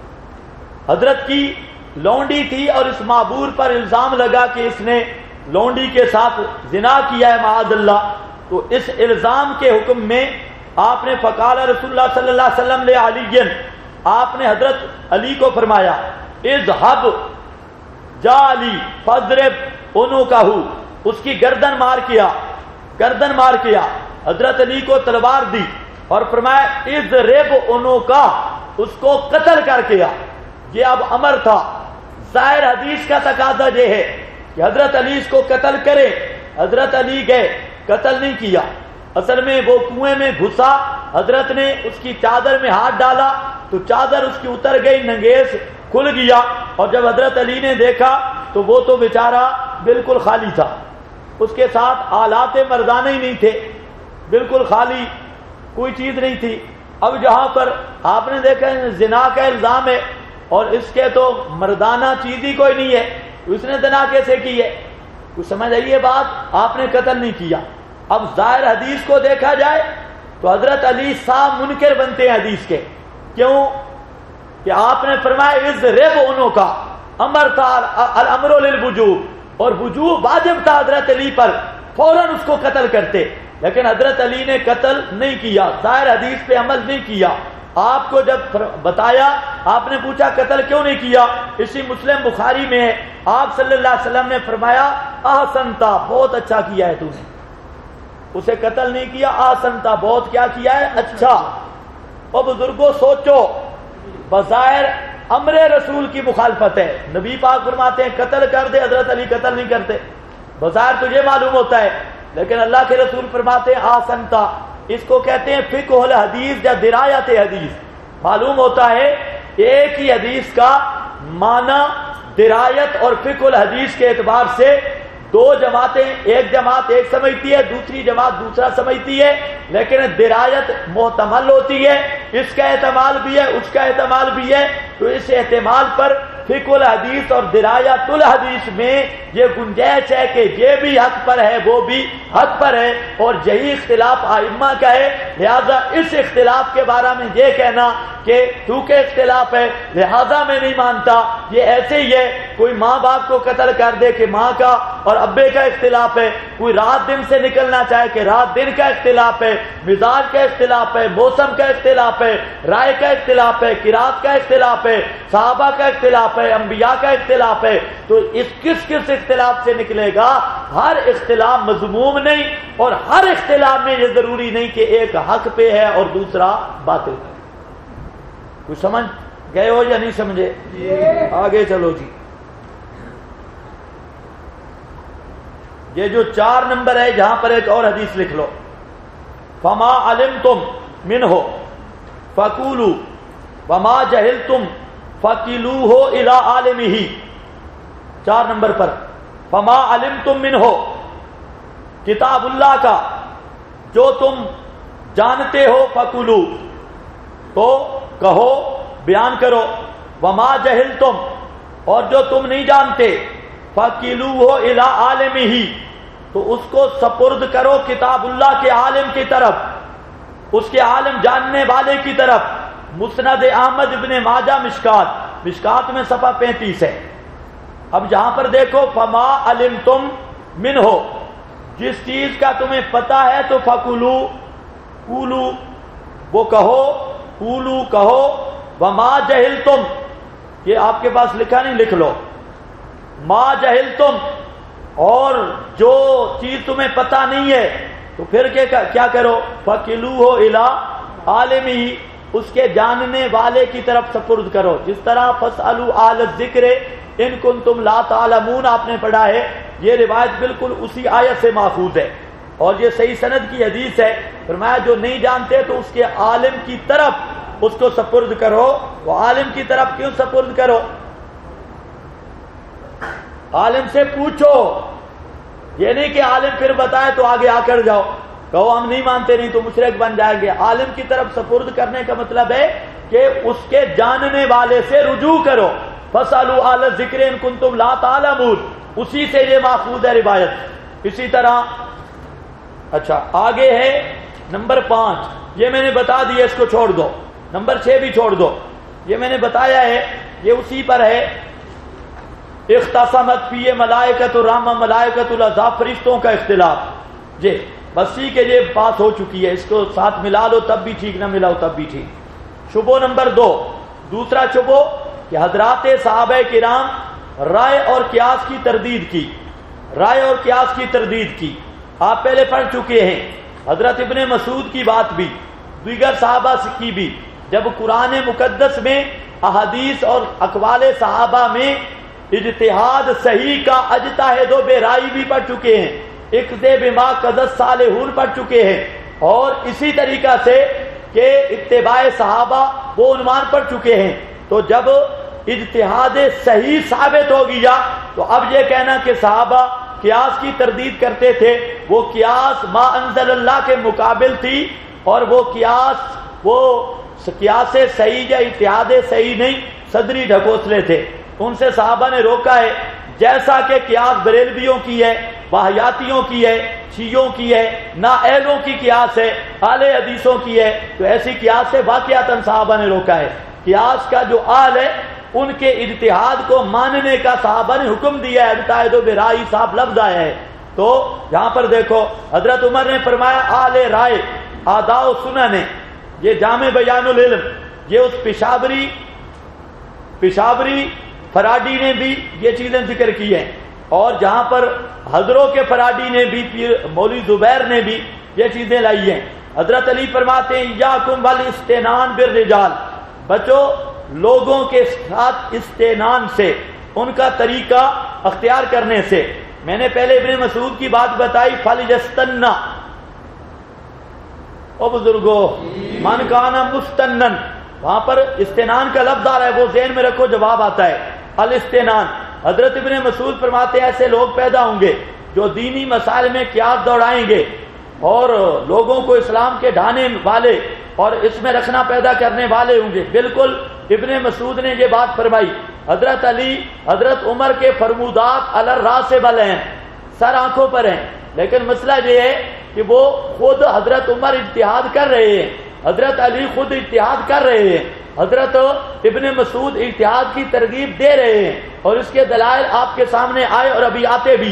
حضرت کی لونڈی تھی اور اس معبور پر الزام لگا کہ اس نے لونڈی کے ساتھ زنا کیا ہے معاذ اللہ۔ تو اس الزام کے حکم میں آپ نے فقال رسول اللہ صلی اللہ علیہ وسلم لعلی، آپ نے حضرت علی کو فرمایا اذهب، جا علی فاضرب عنقہ، اس کی گردن مار کیا، حضرت علی کو تلوار دی اور فرمایا اضرب عنقہ، اس کو قتل کر کیا۔ یہ اب امر تھا، ظاہر حدیث کا تقاضا یہ ہے کہ حضرت علی اس کو قتل کرے، حضرت علی گئے، قتل نہیں کیا۔ اصل میں وہ کنویں میں گھسا، حضرت نے اس کی چادر میں ہاتھ ڈالا تو چادر اس کی اتر گئی، ننگیز کھل گیا، اور جب حضرت علی نے دیکھا تو وہ تو بیچارہ بالکل خالی تھا، اس کے ساتھ آلات مردانہ ہی نہیں تھے، بالکل خالی، کوئی چیز نہیں تھی۔ اب جہاں پر آپ نے دیکھا زنا کا الزام ہے اور اس کے تو مردانہ چیز ہی کوئی نہیں ہے، تو اس نے زنا کیسے کی ہے؟ کچھ سمجھ آئیے بات، آپ نے قتل نہیں کیا۔ اب ظاہر حدیث کو دیکھا جائے تو حضرت علی صاحب منکر بنتے ہیں حدیث کے، کیوں کہ آپ نے فرمایا اضرب عنقہ، امر تھا الامر للوجوب، اور وجوب واجب تھا حضرت علی پر، فوراً اس کو قتل کرتے، لیکن حضرت علی نے قتل نہیں کیا، ظاہر حدیث پہ عمل نہیں کیا۔ آپ کو جب بتایا، آپ نے پوچھا قتل کیوں نہیں کیا؟ اسی مسلم بخاری میں ہے، آپ صلی اللہ علیہ وسلم نے فرمایا احسنتا، بہت اچھا کیا ہے تو نے، اسے قتل نہیں کیا، احسنتا، بہت کیا کیا ہے، اچھا۔ اور بزرگوں سوچو، بظاہر امر رسول کی مخالفت ہے، نبی پاک فرماتے ہیں قتل کر دے، حضرت علی قتل نہیں کرتے، بظاہر تو یہ معلوم ہوتا ہے، لیکن اللہ کے رسول فرماتے ہیں احسنتا۔ اس کو کہتے ہیں فقہ الحدیث یا درایت حدیث۔ معلوم ہوتا ہے ایک ہی حدیث کا معنی درایت اور فقہ الحدیث کے اعتبار سے دو جماعتیں، ایک جماعت ایک سمجھتی ہے، دوسری جماعت دوسرا سمجھتی ہے، لیکن درایت محتمل ہوتی ہے، اس کا احتمال بھی ہے، اس کا احتمال بھی ہے، تو اس احتمال پر فقہ الحدیث اور درایت الحدیث میں یہ گنجائش ہے کہ یہ بھی حق پر ہے، وہ بھی حق پر ہے، اور یہی اختلاف ائمہ کا ہے۔ لہذا اس اختلاف کے بارے میں یہ کہنا کہ چونکہ اختلاف ہے لہذا میں نہیں مانتا، یہ ایسے ہی ہے کوئی ماں باپ کو قتل کر دے کہ ماں کا اور ابے کا اختلاف ہے، کوئی رات دن سے نکلنا چاہے کہ رات دن کا اختلاف ہے، مزاج کا اختلاف ہے، موسم کا اختلاف ہے، رائے کا اختلاف ہے، قرات کا اختلاف ہے، صحابہ کا اختلاف ہے، انبیاء کا اختلاف ہے، تو اس کس اختلاف سے نکلے گا؟ ہر اختلاف مذموم نہیں، اور ہر اختلاف میں یہ ضروری نہیں کہ ایک حق پہ ہے اور دوسرا باطل ہے۔ کچھ سمجھ گئے ہو یا نہیں سمجھے؟ آگے چلو جی، یہ جو 4 نمبر ہے جہاں پر ایک اور حدیث لکھ لو، فما علمتم منہ فقولوا وما جہلتم فقلوہ الی عالمہ۔ 4 نمبر پر فما علمتم منہ، کتاب اللہ کا جو تم جانتے ہو، فقولوا تو کہو، بیان کرو، وما جہلتم اور جو تم نہیں جانتے، فقلوہ الی عالمہ تو اس کو سپرد کرو کتاب اللہ کے عالم کی طرف، اس کے عالم جاننے والے کی طرف۔ مسند احمد ابن ماجہ مشکات میں صفحہ 35 ہے۔ اب جہاں پر دیکھو فما علمتم منہ، جس چیز کا تمہیں پتا ہے تو فقولو، قولو وہ کہو، قولو کہو، وما جہلتم یہ آپ کے پاس لکھا نہیں، لکھ لو، ما جہلتم اور جو چیز تمہیں پتا نہیں ہے تو پھر کیا کرو؟ فقلوہ الی عالمہ، اس کے جاننے والے کی طرف سپرد کرو۔ جس طرح فاسألوا اہل الذکر ان کنتم لا تعلمون آپ نے پڑھا ہے، یہ روایت بالکل اسی آیت سے ماخوذ ہے اور یہ صحیح سند کی حدیث ہے۔ فرمایا جو نہیں جانتے تو اس کے عالم کی طرف اس کو سپرد کرو۔ وہ عالم کی طرف کیوں سپرد کرو؟ عالم سے پوچھو، یہ نہیں کہ عالم پھر بتائے تو آگے آ کر جاؤ، کہو ہم نہیں مانتے نہیں تو مشرک بن جائیں گے۔ عالم کی طرف سپرد کرنے کا مطلب ہے کہ اس کے جاننے والے سے رجوع کرو۔ فاسألوا اہل الذکر ان کنتم لا تعلمون، اسی سے یہ ماخوذ ہے روایت۔ اسی طرح اچھا آگے ہے نمبر 5، یہ میں نے بتا دیا، اس کو چھوڑ دو۔ نمبر 6 بھی چھوڑ دو، یہ میں نے بتایا ہے، یہ اسی پر ہے۔ اختصمت فی ملائکۃ الرحمہ ملائکۃ العذاب، فرشتوں کا اختلاف، جی بس ٹھیک ہے، یہ بات ہو چکی ہے، اس کو ساتھ ملا لو تب بھی ٹھیک، نہ ملاؤ تب بھی ٹھیک۔ شبہ نمبر 2، دوسرا شبہ کہ حضرات صحابہ کرام رائے اور قیاس کی تردید کی، رائے اور قیاس کی تردید کی آپ پہلے پڑھ چکے ہیں۔ حضرت ابن مسعود کی بات بھی، دیگر صحابہ کی بھی، جب قرآن مقدس میں احادیث اور اقوال صحابہ میں اجتہاد صحیح کا اجتہاد و بے رائی بھی پڑھ چکے ہیں، اقضی بما قضت صالحون پڑھ چکے ہیں، اور اسی طریقہ سے کہ اتباع صحابہ وہ عنوان پڑھ چکے ہیں۔ تو جب اجتہاد صحیح ثابت ہو گیا تو اب یہ کہنا کہ صحابہ قیاس کی تردید کرتے تھے، وہ قیاس ما انزل اللہ کے مقابل تھی، اور وہ قیاس صحیح یا اتحاد صحیح نہیں، صدری ڈھکوسلے تھے، ان سے صحابہ نے روکا ہے۔ جیسا کہ قیاس بریلویوں کی ہے، واہیاتیوں کی ہے، شیعوں کی ہے، نااہلوں کی قیاس ہے، اہل حدیثوں کی ہے، تو ایسی قیاس سے واقعاتاً صحابہ نے روکا ہے۔ قیاس کا جو اہل ہے ان کے اجتہاد کو ماننے کا صحابہ نے حکم دیا ہے، اجتہاد و برائی صاحب لفظ آیا ہے۔ تو یہاں پر دیکھو حضرت عمر نے فرمایا اہل رائے آداء و سنن ہے، یہ جامع بیان العلم، یہ اس پشاوری فراڈی نے بھی یہ چیزیں ذکر کی ہیں، اور جہاں پر حضروں کے فراڈی نے بھی، مولوی زبیر نے بھی یہ چیزیں لائی ہیں۔ حضرت علی فرماتے ہیں یاکم والاستنان بالرجال، بچو لوگوں کے ساتھ استنان سے، ان کا طریقہ اختیار کرنے سے۔ میں نے پہلے ابن مسعود کی بات بتائی، فلیستنا، او بزرگو من کانا مستنن، وہاں پر استنان کا لفظ آ رہا ہے، وہ ذہن میں رکھو، جواب آتا ہے الاستنان۔ حضرت ابن مسعود فرماتے ہیں ایسے لوگ پیدا ہوں گے جو دینی مسائل میں قیاس دوڑائیں گے اور لوگوں کو اسلام کے ڈھانے والے اور اس میں رکھنا پیدا کرنے والے ہوں گے۔ بالکل ابن مسعود نے یہ بات فرمائی۔ حضرت علی، حضرت عمر کے فرمودات علی الراس والعین، سر آنکھوں پر ہیں، لیکن مسئلہ یہ ہے کہ وہ خود حضرت عمر اجتہاد کر رہے ہیں، حضرت علی خود اجتہاد کر رہے ہیں، حضرت ابن مسعود اجتہاد کی ترغیب دے رہے ہیں، اور اس کے دلائل آپ کے سامنے آئے اور ابھی آتے بھی ہیں۔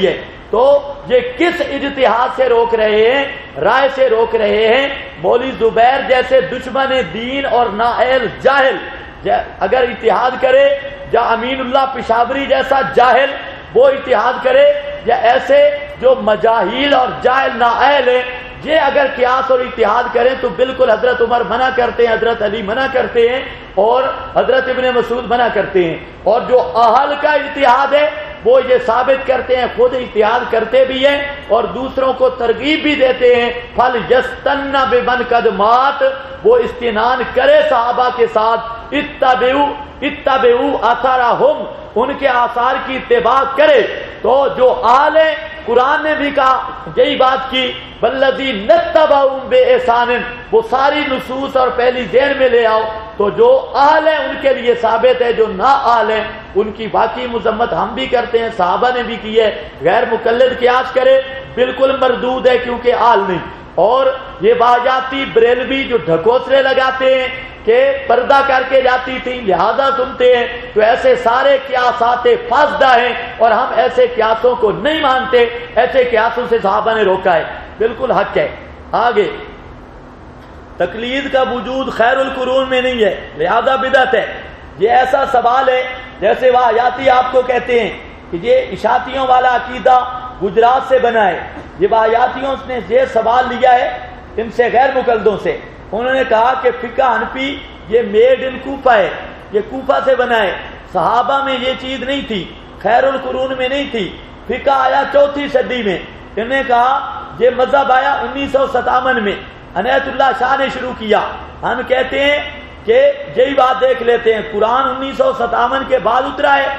تو یہ کس اجتہاد سے روک رہے ہیں؟ رائے سے روک رہے ہیں مولوی زبیر جیسے دشمن دین اور نااہل جاہل اگر اتحاد کرے، یا امین اللہ پشاوری جیسا جاہل وہ اتحاد کرے، یا ایسے جو مجاہیل اور جاہل نااہل ہیں یہ اگر قیاس اور اتحاد کریں تو بالکل حضرت عمر منع کرتے ہیں، حضرت علی منع کرتے ہیں، اور حضرت ابن مسعود منع کرتے ہیں۔ اور جو اہل کا اتحاد ہے وہ یہ ثابت کرتے ہیں، خود اتحاد کرتے بھی ہیں اور دوسروں کو ترغیب بھی دیتے ہیں، فل یستن بمن قد مات، وہ استنان کرے صحابہ کے ساتھ، اتبعوا آثارہم، ان کے آثار کی اتباع کرے۔ تو جو اہل ہیں قرآن نے بھی کہا یہی بات کی، والذین نتبعوا بإحسان، وہ ساری نصوص اور پہلی ذہن میں لے آؤ، تو جو اہل ہیں ان کے لیے ثابت ہے، جو نا اہل ہیں ان کی باقی مذمت ہم بھی کرتے ہیں، صحابہ نے بھی کی ہے۔ غیر مقلد قیاس کرے بالکل مردود ہے کیونکہ اہل نہیں۔ اور یہ باجاتی بریلوی جو ڈھکوسلے لگاتے ہیں کہ پردہ کر کے جاتی تھی لہذا سنتے ہیں، تو ایسے سارے قیاسات فاسدہ ہیں اور ہم ایسے قیاسوں کو نہیں مانتے، ایسے قیاسوں سے صحابہ نے روکا ہے، بالکل حق ہے۔ آگے تقلید کا وجود خیر القرون میں نہیں ہے لہذا بدعت ہے۔ یہ ایسا سوال ہے جیسے واہیاتی آپ کو کہتے ہیں کہ یہ اشاعتیوں والا عقیدہ گجرات سے بنا ہے، یہ واہیاتیوں نے یہ سوال لیا ہے ان سے غیر مقلدوں سے، انہوں نے کہا کہ فقہ حنفی یہ میڈ ان کوفہ ہے، یہ کوفہ سے بنا ہے، صحابہ میں یہ چیز نہیں تھی، خیر القرون میں نہیں تھی، فقہ آیا 4 صدی میں، انہوں نے کہا یہ مذہب آیا 1957 میں، عنایت اللہ شاہ نے شروع کیا۔ ہم کہتے ہیں کہ یہی بات دیکھ لیتے ہیں، قرآن 1957 کے بعد اترا ہے؟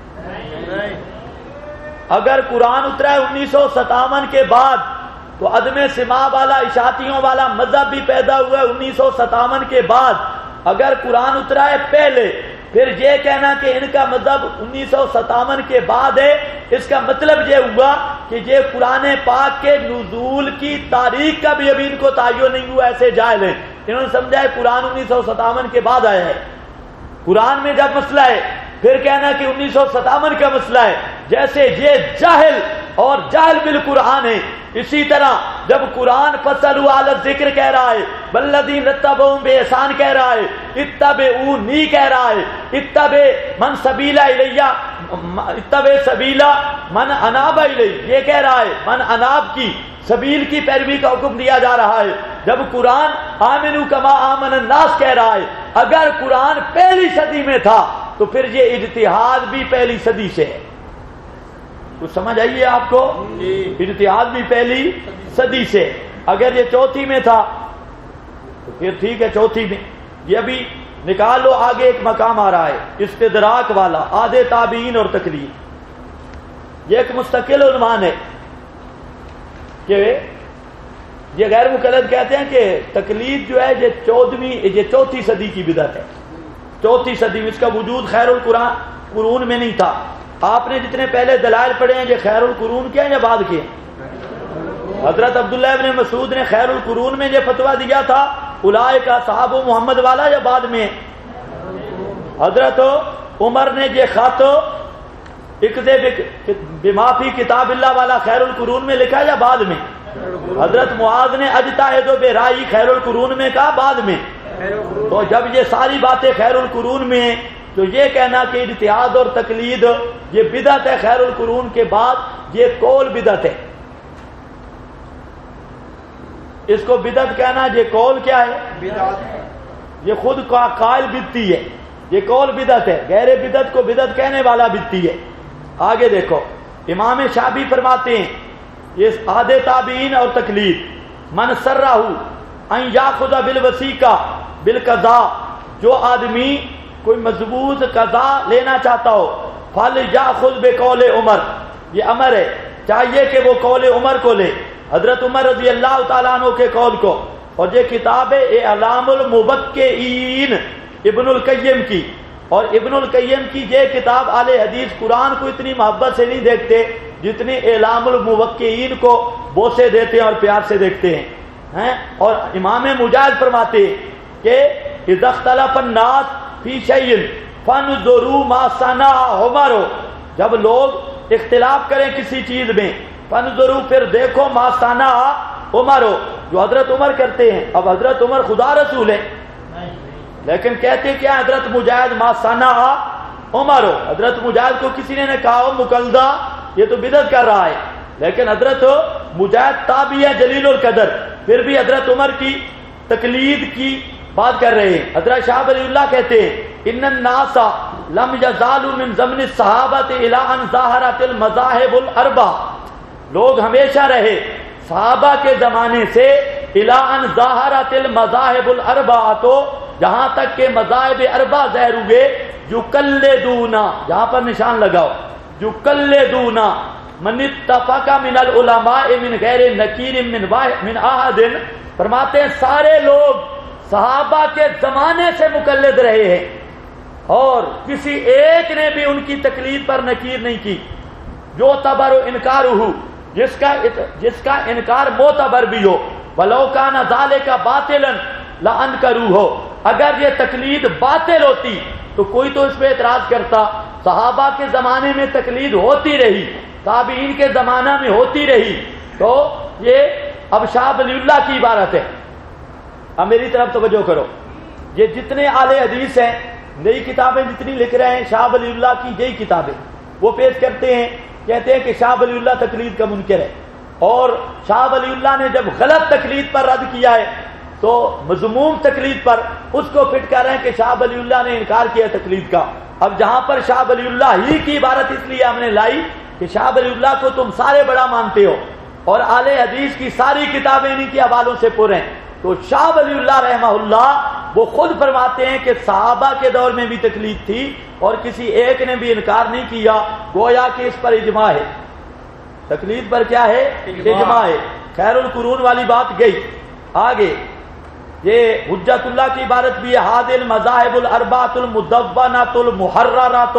اگر قرآن اترا ہے 1957 کے بعد تو عدم سماع والا اشاعتیوں والا مذہب بھی پیدا ہوا ہے 1957 کے بعد۔ اگر قرآن اترا ہے پہلے پھر یہ کہنا کہ ان کا مذہب 1957 کے بعد ہے، اس کا مطلب یہ ہوا کہ یہ قرآن پاک کے نزول کی تاریخ کا بھی ابھی ان کو تعین نہیں ہوا، ایسے جاہل ہیں، انہوں نے سمجھا ہے قرآن 1957 کے بعد آیا ہے۔ قرآن میں جب مسئلہ ہے پھر کہنا کہ 1957 کا مسئلہ ہے، جیسے یہ جاہل اور جاہل بالقرآن ہے۔ اسی طرح جب قرآن فَاسْأَلُوا أَهْلَ الذِّكْرِ کہہ رہا ہے، وَالَّذِينَ اتَّبَعُوا بِإِحْسَانٍ کہہ رہا ہے، اتَّبِعُونِی کہہ رہا ہے، اتَّبِع مَنْ سَبِیلَ إِلَیَّ، اتَّبِع سَبِیلَ مَنْ أَنَابَ إِلَیَّ، یہ کہہ رہا ہے من اناب کی سبیل کی پیروی کا حکم دیا جا رہا ہے۔ جب قرآن آمنوا کما آمن الناس کہہ رہا ہے، اگر قرآن پہلی صدی میں تھا تو پھر یہ اجتہاد بھی پہلی صدی سے ہے۔ کچھ سمجھ آئیے آپ کو؟ اجتہاد بھی پہلی صدی سے، اگر یہ 4 میں تھا تو پھر ٹھیک ہے 4 میں۔ یہ ابھی نکال لو، آگے ایک مقام آ رہا ہے استدراک والا، آدھے تابعین اور تقلید، یہ ایک مستقل عنوان ہے کہ یہ غیر مقلد کہتے ہیں کہ تقلید جو ہے یہ 4 صدی کی بدعت ہے، 4 صدی میں، اس کا وجود خیر القرون میں نہیں تھا۔ آپ نے جتنے پہلے دلائل پڑھے ہیں یہ خیر القرون کے ہیں یا بعد کے ہیں؟ حضرت عبداللہ ابن مسعود نے خیر القرون میں یہ فتویٰ دیا تھا اولئک اصحاب محمد والا، یا بعد میں؟ حضرت عمر نے یہ خط بما فی کتاب اللہ والا خیر القرون میں لکھا یا بعد میں؟ حضرت معاذ نے اجتہد برائی خیر القرون میں کہا بعد میں؟ تو جب یہ ساری باتیں خیر القرون میں ہیں تو یہ کہنا کہ اجتہاد اور تقلید یہ بدعت ہے خیر القرون کے بعد، یہ قول بدعت ہے۔ اس کو بدعت کہنا، یہ قول کیا ہے؟ بدعت ہے، یہ خود کا قائل بدعتی ہے، یہ قول بدعت ہے، غیر بدعت کو بدعت کہنے والا بدعتی ہے۔ آگے دیکھو امام شافعی فرماتے ہیں یہ آدھے تابعین اور تقلید، من سرہ ان یاخذ بالوثیقہ بالقضاء، جو آدمی کوئی مضبوط قضا لینا چاہتا ہو، فلیاخذ بقول عمر، یہ امر ہے، چاہیے کہ وہ قول عمر کو لے، حضرت عمر رضی اللہ تعالیٰ عنہ کے قول کو۔ اور یہ کتاب ہے اعلام الموقعین ابن القیم کی، اور ابن القیم کی یہ کتاب اہل حدیث قرآن کو اتنی محبت سے نہیں دیکھتے جتنی اعلام الموقعین کو بوسے دیتے ہیں اور پیار سے دیکھتے ہیں۔ اور امام مجاہد فرماتے ہیں کہ اذا اختلف الناس فی شیء فانظروا ما صنع عمر، جب لوگ اختلاف کریں کسی چیز میں فانظروا پھر دیکھو ما صنع عمر جو حضرت عمر کرتے ہیں. اب حضرت عمر خدا رسول ہے لیکن کہتے کیا حضرت مجاہد ما صنع عمر. حضرت مجاہد کو کسی نے کہا مقلدہ یہ تو بدعت کر رہا ہے, لیکن حضرت مجاہد تابعی ہے جلیل القدر, پھر بھی حضرت عمر کی تقلید کی بات کر رہے ہیں. حضرت شاہ ولی اللہ کہتے ہیں ان الناس لم یزالوا من زمن الصحابۃ الی ان ظاہرت المذاہب الاربع, لوگ ہمیشہ رہے صحابہ کے زمانے سے الی ان ظاہرت المذاہب الاربع, تو جہاں تک کہ مذاہب اربع ظاہر ہوئے. یقلدونا, جہاں پر نشان لگاؤ, یقلدونا من اتفق من العلماء من غیر نکیر من احد. فرماتے ہیں سارے لوگ صحابہ کے زمانے سے مقلد رہے ہیں اور کسی ایک نے بھی ان کی تقلید پر نکیر نہیں کی. جو تبر و انکار ہو, جس کا انکار معتبر بھی ہو. ولو کان ذالک باطلا لانکروہ, اگر یہ تقلید باطل ہوتی تو کوئی تو اس پہ اعتراض کرتا. صحابہ کے زمانے میں تقلید ہوتی رہی, تابعین کے زمانہ میں ہوتی رہی, تو یہ اب شاہ ولی اللہ کی عبارت ہے. اب میری طرف توجہ کرو, یہ جتنے اعلی حدیث ہیں نئی کتابیں جتنی لکھ رہے ہیں شاہ ولی اللہ کی یہی کتابیں وہ پیش کرتے ہیں, کہتے ہیں کہ شاہ ولی اللہ تقلید کا منکر ہے. اور شاہ ولی اللہ نے جب غلط تقلید پر رد کیا ہے تو مذموم تقلید پر اس کو فٹ کر رہے ہیں کہ شاہ ولی اللہ نے انکار کیا تقلید کا. اب جہاں پر شاہ ولی اللہ ہی کی عبارت اس لیے ہم نے لائی کہ شاہ ولی اللہ کو تم سارے بڑا مانتے ہو اور اہل حدیث کی ساری کتابیں انہی کے حوالوں سے پر ہیں. تو شاہ ولی اللہ رحمہ اللہ وہ خود فرماتے ہیں کہ صحابہ کے دور میں بھی تقلید تھی اور کسی ایک نے بھی انکار نہیں کیا, گویا کہ اس پر اجماع ہے. تقلید پر کیا ہے؟ اجماع ہے. خیر القرون والی بات گئی. آگے یہ حجت اللہ کی عبارت بھی ہے ہذ المذاہب الاربعۃ المدونۃ المحررۃ.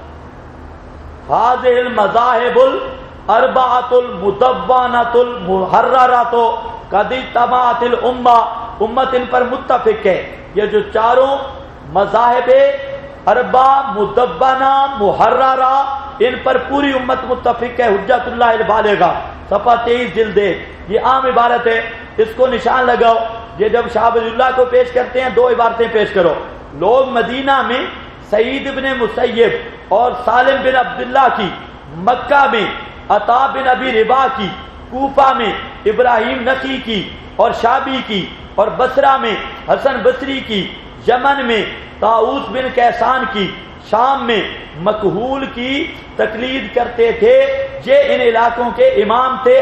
ہذ المذاہب الاربعۃ المدونۃ المحررۃ قد اجتمعت الامہ, امت ان پر متفق ہے. یہ جو چاروں مذاہب اربع مدونہ محررہ ان پر پوری امت متفق ہے. حجت اللہ البالغہ صفحہ 23 جلد 1, یہ عام عبارت ہے, اس کو نشان لگاؤ. یہ جب شاہ ولی اللہ کو پیش کرتے ہیں دو عبارتیں پیش کرو. لوگ مدینہ میں سعید بن مسیب اور سالم بن عبداللہ کی, مکہ میں عطا بن ابی رباح کی, کوفہ میں ابراہیم نخعی کی اور شابی کی, اور بصرہ میں حسن بصری کی, یمن میں طاؤس بن کیسان کی, شام میں مکحول کی تقلید کرتے تھے. یہ ان علاقوں کے امام تھے.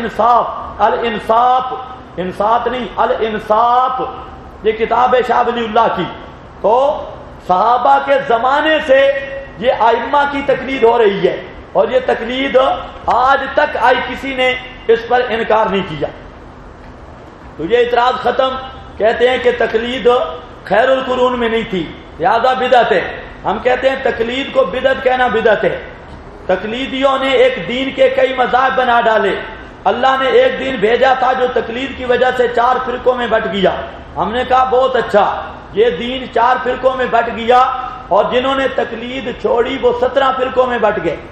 الانصاف انصاف نہیں, الانصاف یہ کتاب ہے شاہ ولی اللہ کی. تو صحابہ کے زمانے سے یہ ائمہ کی تقلید ہو رہی ہے اور یہ تقلید آج تک آئی, کسی نے اس پر انکار نہیں کیا. تو یہ اعتراض ختم. کہتے ہیں کہ تقلید خیر القرون میں نہیں تھی لہذا بدعت ہے. ہم کہتے ہیں تقلید کو بدعت کہنا بدعت ہے. تقلیدیوں نے ایک دین کے کئی مذاہب بنا ڈالے. اللہ نے ایک دین بھیجا تھا جو تقلید کی وجہ سے 4 فرقوں میں بٹ گیا. ہم نے کہا بہت اچھا, یہ دین 4 فرقوں میں بٹ گیا اور جنہوں نے تقلید چھوڑی وہ 17 فرقوں میں بٹ گئے.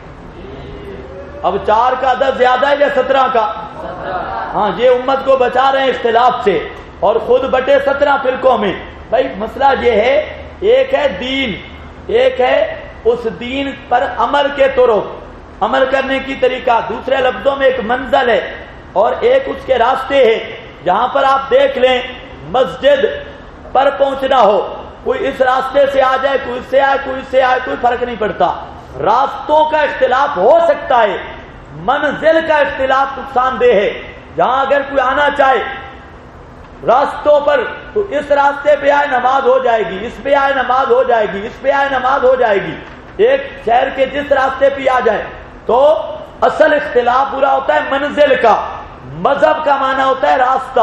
اب 4 کا عدد زیادہ ہے یا 17 کا؟ ہاں, یہ امت کو بچا رہے ہیں اختلاف سے اور خود بٹے 17 فرقوں میں. بھائی مسئلہ یہ ہے, ایک ہے دین, ایک ہے اس دین پر عمل کے طرق, عمل کرنے کی طریقہ, دوسرے لفظوں میں ایک منزل ہے اور ایک اس کے راستے ہے. جہاں پر آپ دیکھ لیں مسجد پر پہنچنا ہو, کوئی اس راستے سے آ جائے, کوئی اس سے آئے, کوئی اس سے آئے, کوئی فرق نہیں پڑتا. راستوں کا اختلاف ہو سکتا ہے, منزل کا اختلاف نقصان دہ ہے. جہاں اگر کوئی آنا چاہے راستوں پر تو اس راستے پہ آئے نماز ہو جائے گی, اس پہ آئے نماز ہو جائے گی, اس پہ آئے نماز ہو جائے گی. ایک شہر کے جس راستے پہ آ جائے تو اصل اختلاف پورا ہوتا ہے منزل کا. مذہب کا معنی ہوتا ہے راستہ.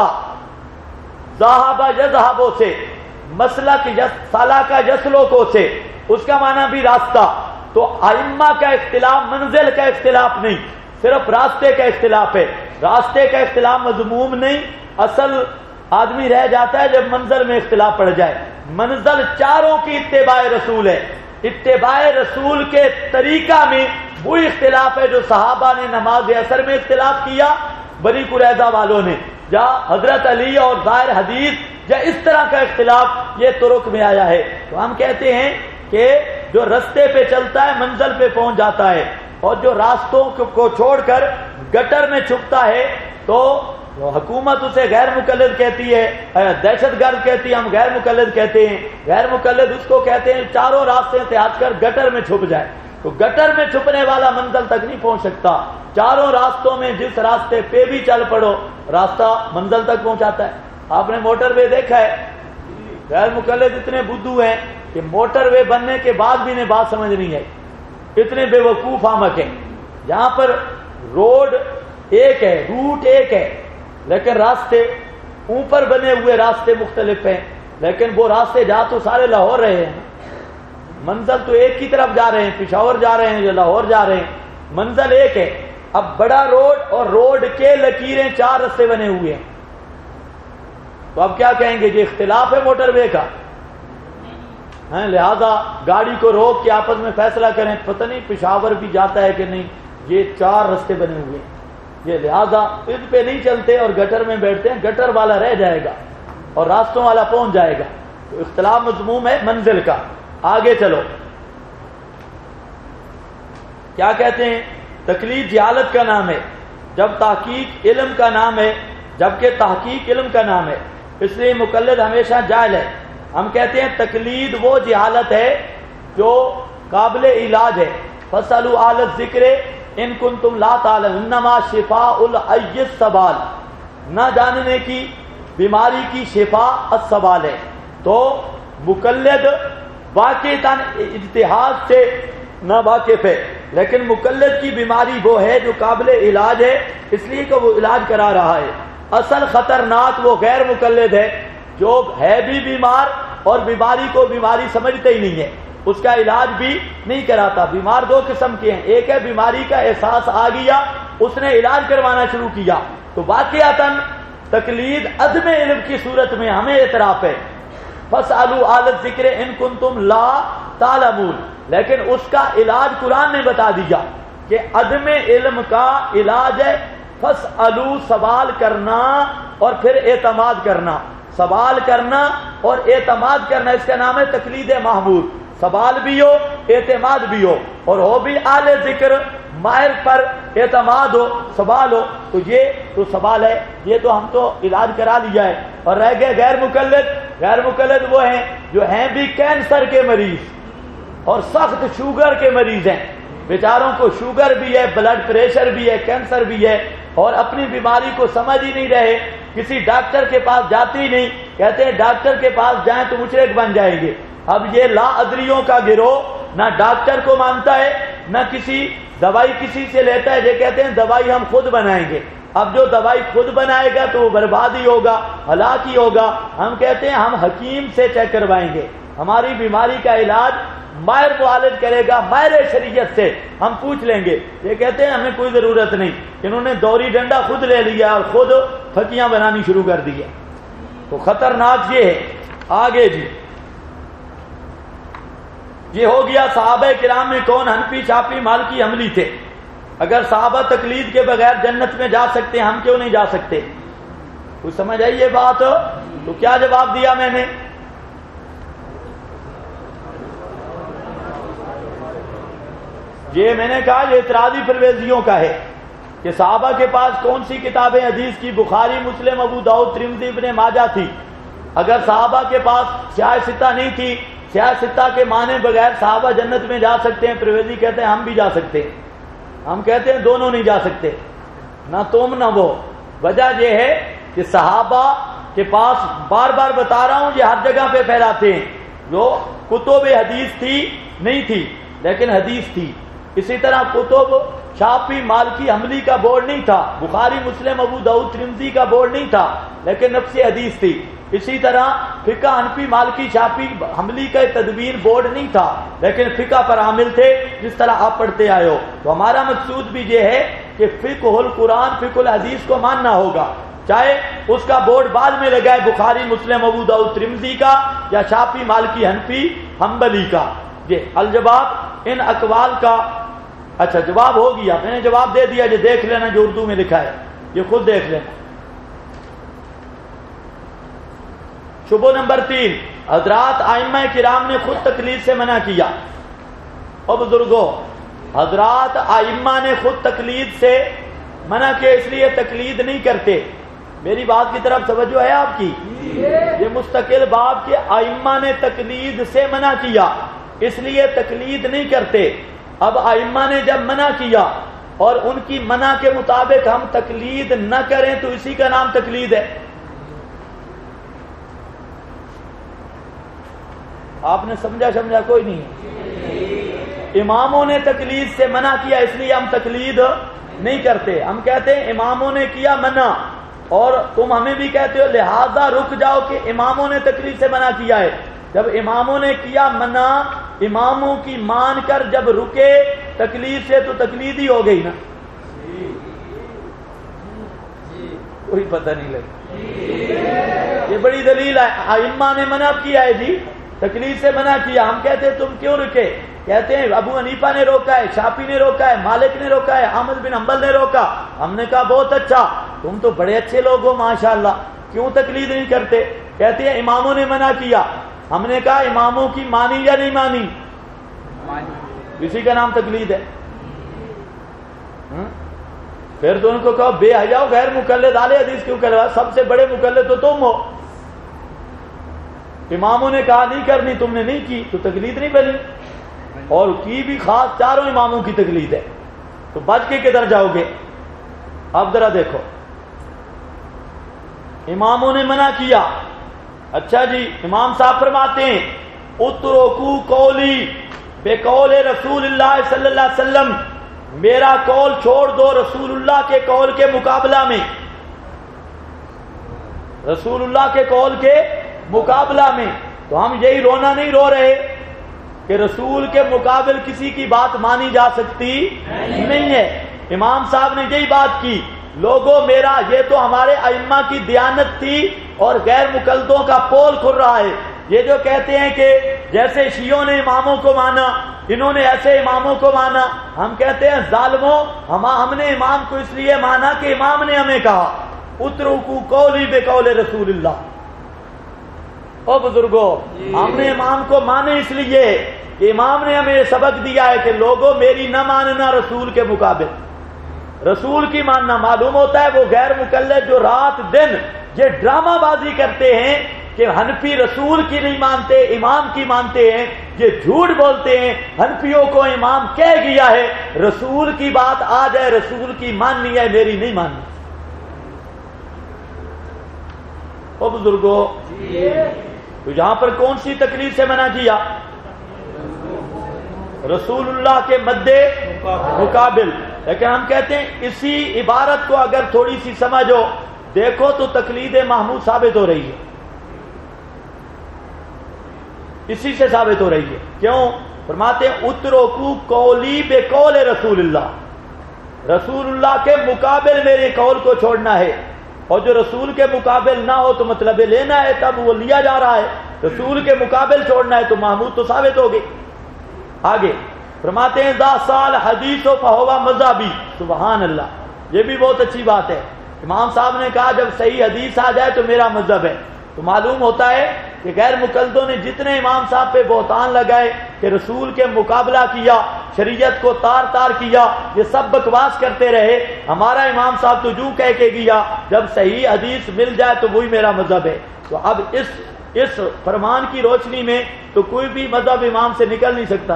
ذہب یذہب سے, مسلک سلک یسلک سے, اس کا معنی بھی راستہ. تو ائمہ کا اختلاف منزل کا اختلاف نہیں, صرف راستے کا اختلاف ہے. راستے کا اختلاف مذموم نہیں, اصل آدمی رہ جاتا ہے جب منزل میں اختلاف پڑ جائے. منزل چاروں کی اتباع رسول ہے. اتباع رسول کے طریقہ میں وہی اختلاف ہے جو صحابہ نے نماز عصر میں اختلاف کیا بنی قریظہ والوں نے، یا حضرت علی اور ظاہر حدیث، یا اس طرح کا اختلاف یہ طرق میں آیا ہے۔ تو ہم کہتے ہیں کہ جو رستے پہ چلتا ہے منزل پہ پہنچ جاتا ہے، اور جو راستوں کو چھوڑ کر گٹر میں چھپتا ہے تو حکومت اسے غیر مقلد کہتی ہے، دہشت گرد کہتی ہے، ہم غیر مقلد کہتے ہیں۔ غیر مقلد اس کو کہتے ہیں چاروں راستے سے ہٹ کر گٹر میں چھپ جائے۔ تو گٹر میں چھپنے والا منزل تک نہیں پہنچ سکتا، چاروں راستوں میں جس راستے پہ بھی چل پڑو راستہ منزل تک پہنچاتا ہے۔ آپ نے موٹر وے دیکھا ہے، غیر مقلد اتنے بدھو ہیں کہ موٹر وے بننے کے بعد بھی انہیں بات سمجھ نہیں ہے، اتنے بے وقوف آمک ہیں۔ یہاں پر روڈ ایک ہے، روٹ ایک ہے، لیکن راستے اوپر بنے ہوئے راستے مختلف ہیں، لیکن وہ راستے جا تو سارے لاہور رہے ہیں، منزل تو ایک کی طرف جا رہے ہیں، پشاور جا رہے ہیں یا لاہور جا رہے ہیں، منزل ایک ہے۔ اب بڑا روڈ اور روڈ کے لکیریں 4 راستے بنے ہوئے ہیں، تو اب کیا کہیں گے؟ یہ اختلاف ہے موٹر وے کا، لہذا گاڑی کو روک کے آپس میں فیصلہ کریں، پتہ نہیں پشاور بھی جاتا ہے کہ نہیں، یہ 4 راستے بنے ہوئے ہیں، یہ لہذا ان پہ نہیں چلتے اور گٹر میں بیٹھتے ہیں، گٹر والا رہ جائے گا اور راستوں والا پہنچ جائے گا۔ تو اختلاف مذموم ہے منزل کا۔ آگے چلو، کیا کہتے ہیں؟ تقلید جہالت کا نام ہے، جب تحقیق علم کا نام ہے، جبکہ تحقیق علم کا نام ہے، اس لیے مقلد ہمیشہ جاہل ہے۔ ہم کہتے ہیں تقلید وہ جہالت ہے جو قابل علاج ہے۔ فَاسْأَلُوا أَهْلَ الذِّكْرِ إِن كُنتُمْ لَا تَعْلَمُونَ إِنَّمَا شِفَاءُ الْعَيِّ السَّوَالُ، نہ جاننے کی بیماری کی شفا السوال ہے۔ تو مقلد واقعتاً اجتہاد سے نہ واقف ہے، لیکن مقلد کی بیماری وہ ہے جو قابل علاج ہے، اس لیے کہ وہ علاج کرا رہا ہے۔ اصل خطرناک وہ غیر مقلد ہے جو ہے بھی بیمار اور بیماری کو بیماری سمجھتے ہی نہیں ہے، اس کا علاج بھی نہیں کراتا۔ بیمار 2 قسم کے ہیں، ایک ہے بیماری کا احساس آ گیا، اس نے علاج کروانا شروع کیا، تو واقعتاً تقلید عدم علم کی صورت میں ہمیں اعتراف ہے۔ فَاسْأَلُوا أَهْلَ الذِّكْرِ إِن كُنتُمْ لَا تَعْلَمُونَ، لیکن اس کا علاج قرآن نے بتا دیا کہ عدم علم کا علاج ہے فَاسْأَلُوا، سوال کرنا اور پھر اعتماد کرنا، سوال کرنا اور اعتماد کرنا، اس کا نام ہے تقلید محمود۔ سوال بھی ہو اعتماد بھی ہو، اور ہو بھی اہل ذکر، ماہر پر اعتماد ہو، سوال ہو، تو یہ تو سوال ہے، یہ تو ہم تو علاج کرا لیا ہے۔ اور رہ گئے غیر مقلد۔ غیر مقلد وہ ہیں جو ہیں بھی کینسر کے مریض اور سخت شوگر کے مریض ہیں، بیچاروں کو شوگر بھی ہے، بلڈ پریشر بھی ہے، کینسر بھی ہے، اور اپنی بیماری کو سمجھ ہی نہیں رہے، کسی ڈاکٹر کے پاس جاتے ہی نہیں، کہتے ہیں ڈاکٹر کے پاس جائیں تو مشرک بن جائیں گے۔ اب یہ لا ادریوں کا گروہ نہ ڈاکٹر کو مانتا ہے، نہ کسی دوائی کسی سے لیتا ہے، یہ کہتے ہیں دوائی ہم خود بنائیں گے۔ اب جو دوائی خود بنائے گا تو وہ برباد ہی ہوگا، ہلاک ہی ہوگا۔ ہم کہتے ہیں ہم حکیم سے چیک کروائیں گے، ہماری بیماری کا علاج ماہر معالج کرے گا، ماہر شریعت سے ہم پوچھ لیں گے۔ یہ کہتے ہیں ہمیں کوئی ضرورت نہیں، انہوں نے دوری ڈنڈا خود لے لیا اور خود پھکیاں بنانی شروع کر دی ہے۔ تو خطرناک یہ ہے۔ آگے جی، یہ ہو گیا صحابہ کرام میں کون حنفی، شافعی، مالکی، حنبلی تھے۔ اگر صحابہ تقلید کے بغیر جنت میں جا سکتے ہیں، ہم کیوں نہیں جا سکتے؟ کچھ سمجھ آئی یہ بات؟ تو کیا جواب دیا میں نے؟ یہ میں نے کہا یہ اعتراضی پرویزیوں کا ہے کہ صحابہ کے پاس کون سی کتابیں حدیث کی بخاری، مسلم، ابو داؤد، ترمذی، ابن ماجہ تھی۔ اگر صحابہ کے پاس سیاہ ستہ نہیں تھی، سیاہ ستہ کے معنی بغیر صحابہ جنت میں جا سکتے ہیں، پرویزی کہتے ہیں ہم بھی جا سکتے ہیں۔ ہم کہتے ہیں دونوں نہیں جا سکتے، نہ تم نہ وہ۔ وجہ یہ ہے کہ صحابہ کے پاس بار بار بتا رہا ہوں یہ ہر جگہ پہ پھیلاتے ہیں، جو کتب حدیث تھی نہیں تھی لیکن حدیث تھی۔ اسی طرح کتب شافعی، مالکی، حنبلی کا بورڈ نہیں تھا، بخاری، مسلم، ابو داؤد، ترمذی کا بورڈ نہیں تھا لیکن نفس حدیث تھی۔ اسی طرح فقہ حنفی، مالکی، شافعی، حنبلی کا تدوین بورڈ نہیں تھا لیکن فقہ پر عامل تھے، جس طرح آپ پڑھتے آئے ہو۔ تو ہمارا مقصود بھی یہ ہے کہ فقہ القرآن، فقہ الحدیث کو ماننا ہوگا، چاہے اس کا بورڈ بعد میں لگائے بخاری، مسلم، ابو داؤد، ترمذی کا، یا شافعی، مالکی، حنفی، حنبلی کا۔ یہ الجواب ان اقوال کا، اچھا جواب ہو گیا، میں نے جواب دے دیا، یہ دیکھ لینا جو اردو میں لکھا ہے، یہ خود دیکھ لینا۔ شبہ نمبر 3، حضرات ائمہ کرام نے خود تقلید سے منع کیا۔ او بزرگوں، حضرات ائمہ نے خود تقلید سے منع کیا، اس لیے تقلید نہیں کرتے۔ میری بات کی طرف توجہ ہے آپ کی؟ یہ مستقل باب کے ائمہ نے تقلید سے منع کیا، اس لیے تقلید نہیں کرتے۔ اب ائمہ نے جب منع کیا اور ان کی منع کے مطابق ہم تقلید نہ کریں تو اسی کا نام تقلید ہے۔ آپ نے سمجھا کوئی نہیں؟ اماموں نے تقلید سے منع کیا، اس لیے ہم تقلید نہیں کرتے۔ ہم کہتے ہیں اماموں نے کیا منع، اور تم ہمیں بھی کہتے ہو لہذا رک جاؤ کہ اماموں نے تقلید سے منع کیا ہے۔ جب اماموں نے کیا منع، اماموں کی مان کر جب رکے تقلید سے تو تقلید ہی ہو گئی نا۔ کوئی پتہ نہیں لگا، یہ بڑی دلیل ہے۔ ائمہ نے منع کیا ہے جی، تقلید سے منع کیا، ہم کہتے ہیں تم کیوں رکے؟ کہتے ہیں ابو حنیفہ نے روکا ہے، شافعی نے روکا ہے، مالک نے روکا ہے، احمد بن حنبل نے روکا۔ ہم نے کہا بہت اچھا، تم تو بڑے اچھے لوگ ہو ماشاءاللہ، کیوں تقلید نہیں کرتے؟ کہتے ہیں اماموں نے منع کیا۔ ہم نے کہا اماموں کی مانی یا نہیں مانی؟ اسی کا نام تقلید ہے۔ پھر تو ان کو کہو بے حیا غیر مقلد اہل حدیث کیوں کروا؟ سب سے بڑے مقلد تو تم ہو۔ اماموں نے کہا نہیں کرنی، تم نے نہیں کی تو تقلید نہیں بنی، اور کی بھی خاص چاروں اماموں کی تقلید ہے، تو بچ کے کدھر جاؤ گے؟ اب ذرا دیکھو، اماموں نے منع کیا، اچھا جی، امام صاحب فرماتے ہیں اترکو قولی بقول رسول اللہ صلی اللہ علیہ وسلم، میرا قول چھوڑ دو رسول اللہ کے قول کے مقابلہ میں، رسول اللہ کے قول کے مقابلہ میں۔ تو ہم یہی رونا نہیں رو رہے کہ رسول کے مقابل کسی کی بات مانی جا سکتی نہیں ہے۔ امام صاحب نے یہی بات کی، لوگوں میرا یہ تو ہمارے ائمہ کی دیانت تھی اور غیر مقلدوں کا پول کھل رہا ہے۔ یہ جو کہتے ہیں کہ جیسے شیعوں نے اماموں کو مانا، انہوں نے ایسے اماموں کو مانا، ہم کہتے ہیں ظالموں، ہم نے امام کو اس لیے مانا کہ امام نے ہمیں کہا اترکو قولی بقول رسول اللہ۔ او بزرگوں، ہم نے امام کو مانے اس لیے کہ امام نے ہمیں سبق دیا ہے کہ لوگوں میری نہ ماننا رسول کے مقابل، رسول کی ماننا۔ معلوم ہوتا ہے وہ غیر مقلد جو رات دن یہ ڈرامہ بازی کرتے ہیں کہ حنفی رسول کی نہیں مانتے، امام کی مانتے ہیں، یہ جھوٹ بولتے ہیں۔ حنفیوں کو امام کہہ گیا ہے رسول کی بات آ جائے رسول کی ماننی ہے، میری نہیں ماننی۔ او بزرگوں، تو یہاں پر کون سی تقلید سے منع کیا؟ رسول اللہ کے مد مقابل۔ لیکن ہم کہتے ہیں اسی عبارت کو اگر تھوڑی سی سمجھو دیکھو تو تقلید محمود ثابت ہو رہی ہے، اسی سے ثابت ہو رہی ہے۔ کیوں؟ فرماتے ہیں اترکو قولی بقول رسول اللہ، رسول اللہ کے مقابل میرے قول کو چھوڑنا ہے، اور جو رسول کے مقابل نہ ہو تو مطلب لینا ہے، تب وہ لیا جا رہا ہے۔ رسول کے مقابل چھوڑنا ہے تو محمود تو ثابت ہو گئی۔ آگے فرماتے ہیں ذا سال حدیث و فہوا مذہبی، سبحان اللہ، یہ بھی بہت اچھی بات ہے۔ امام صاحب نے کہا جب صحیح حدیث آ جائے تو میرا مذہب ہے، تو معلوم ہوتا ہے کہ غیر مقلدوں نے جتنے امام صاحب پہ بہتان لگائے کہ رسول کے مقابلہ کیا، شریعت کو تار تار کیا، یہ سب بکواس کرتے رہے۔ ہمارا امام صاحب تو جو کہہ کے گیا جب صحیح حدیث مل جائے تو وہی میرا مذہب ہے۔ تو اب اس فرمان کی روشنی میں تو کوئی بھی مذہب امام سے نکل نہیں سکتا۔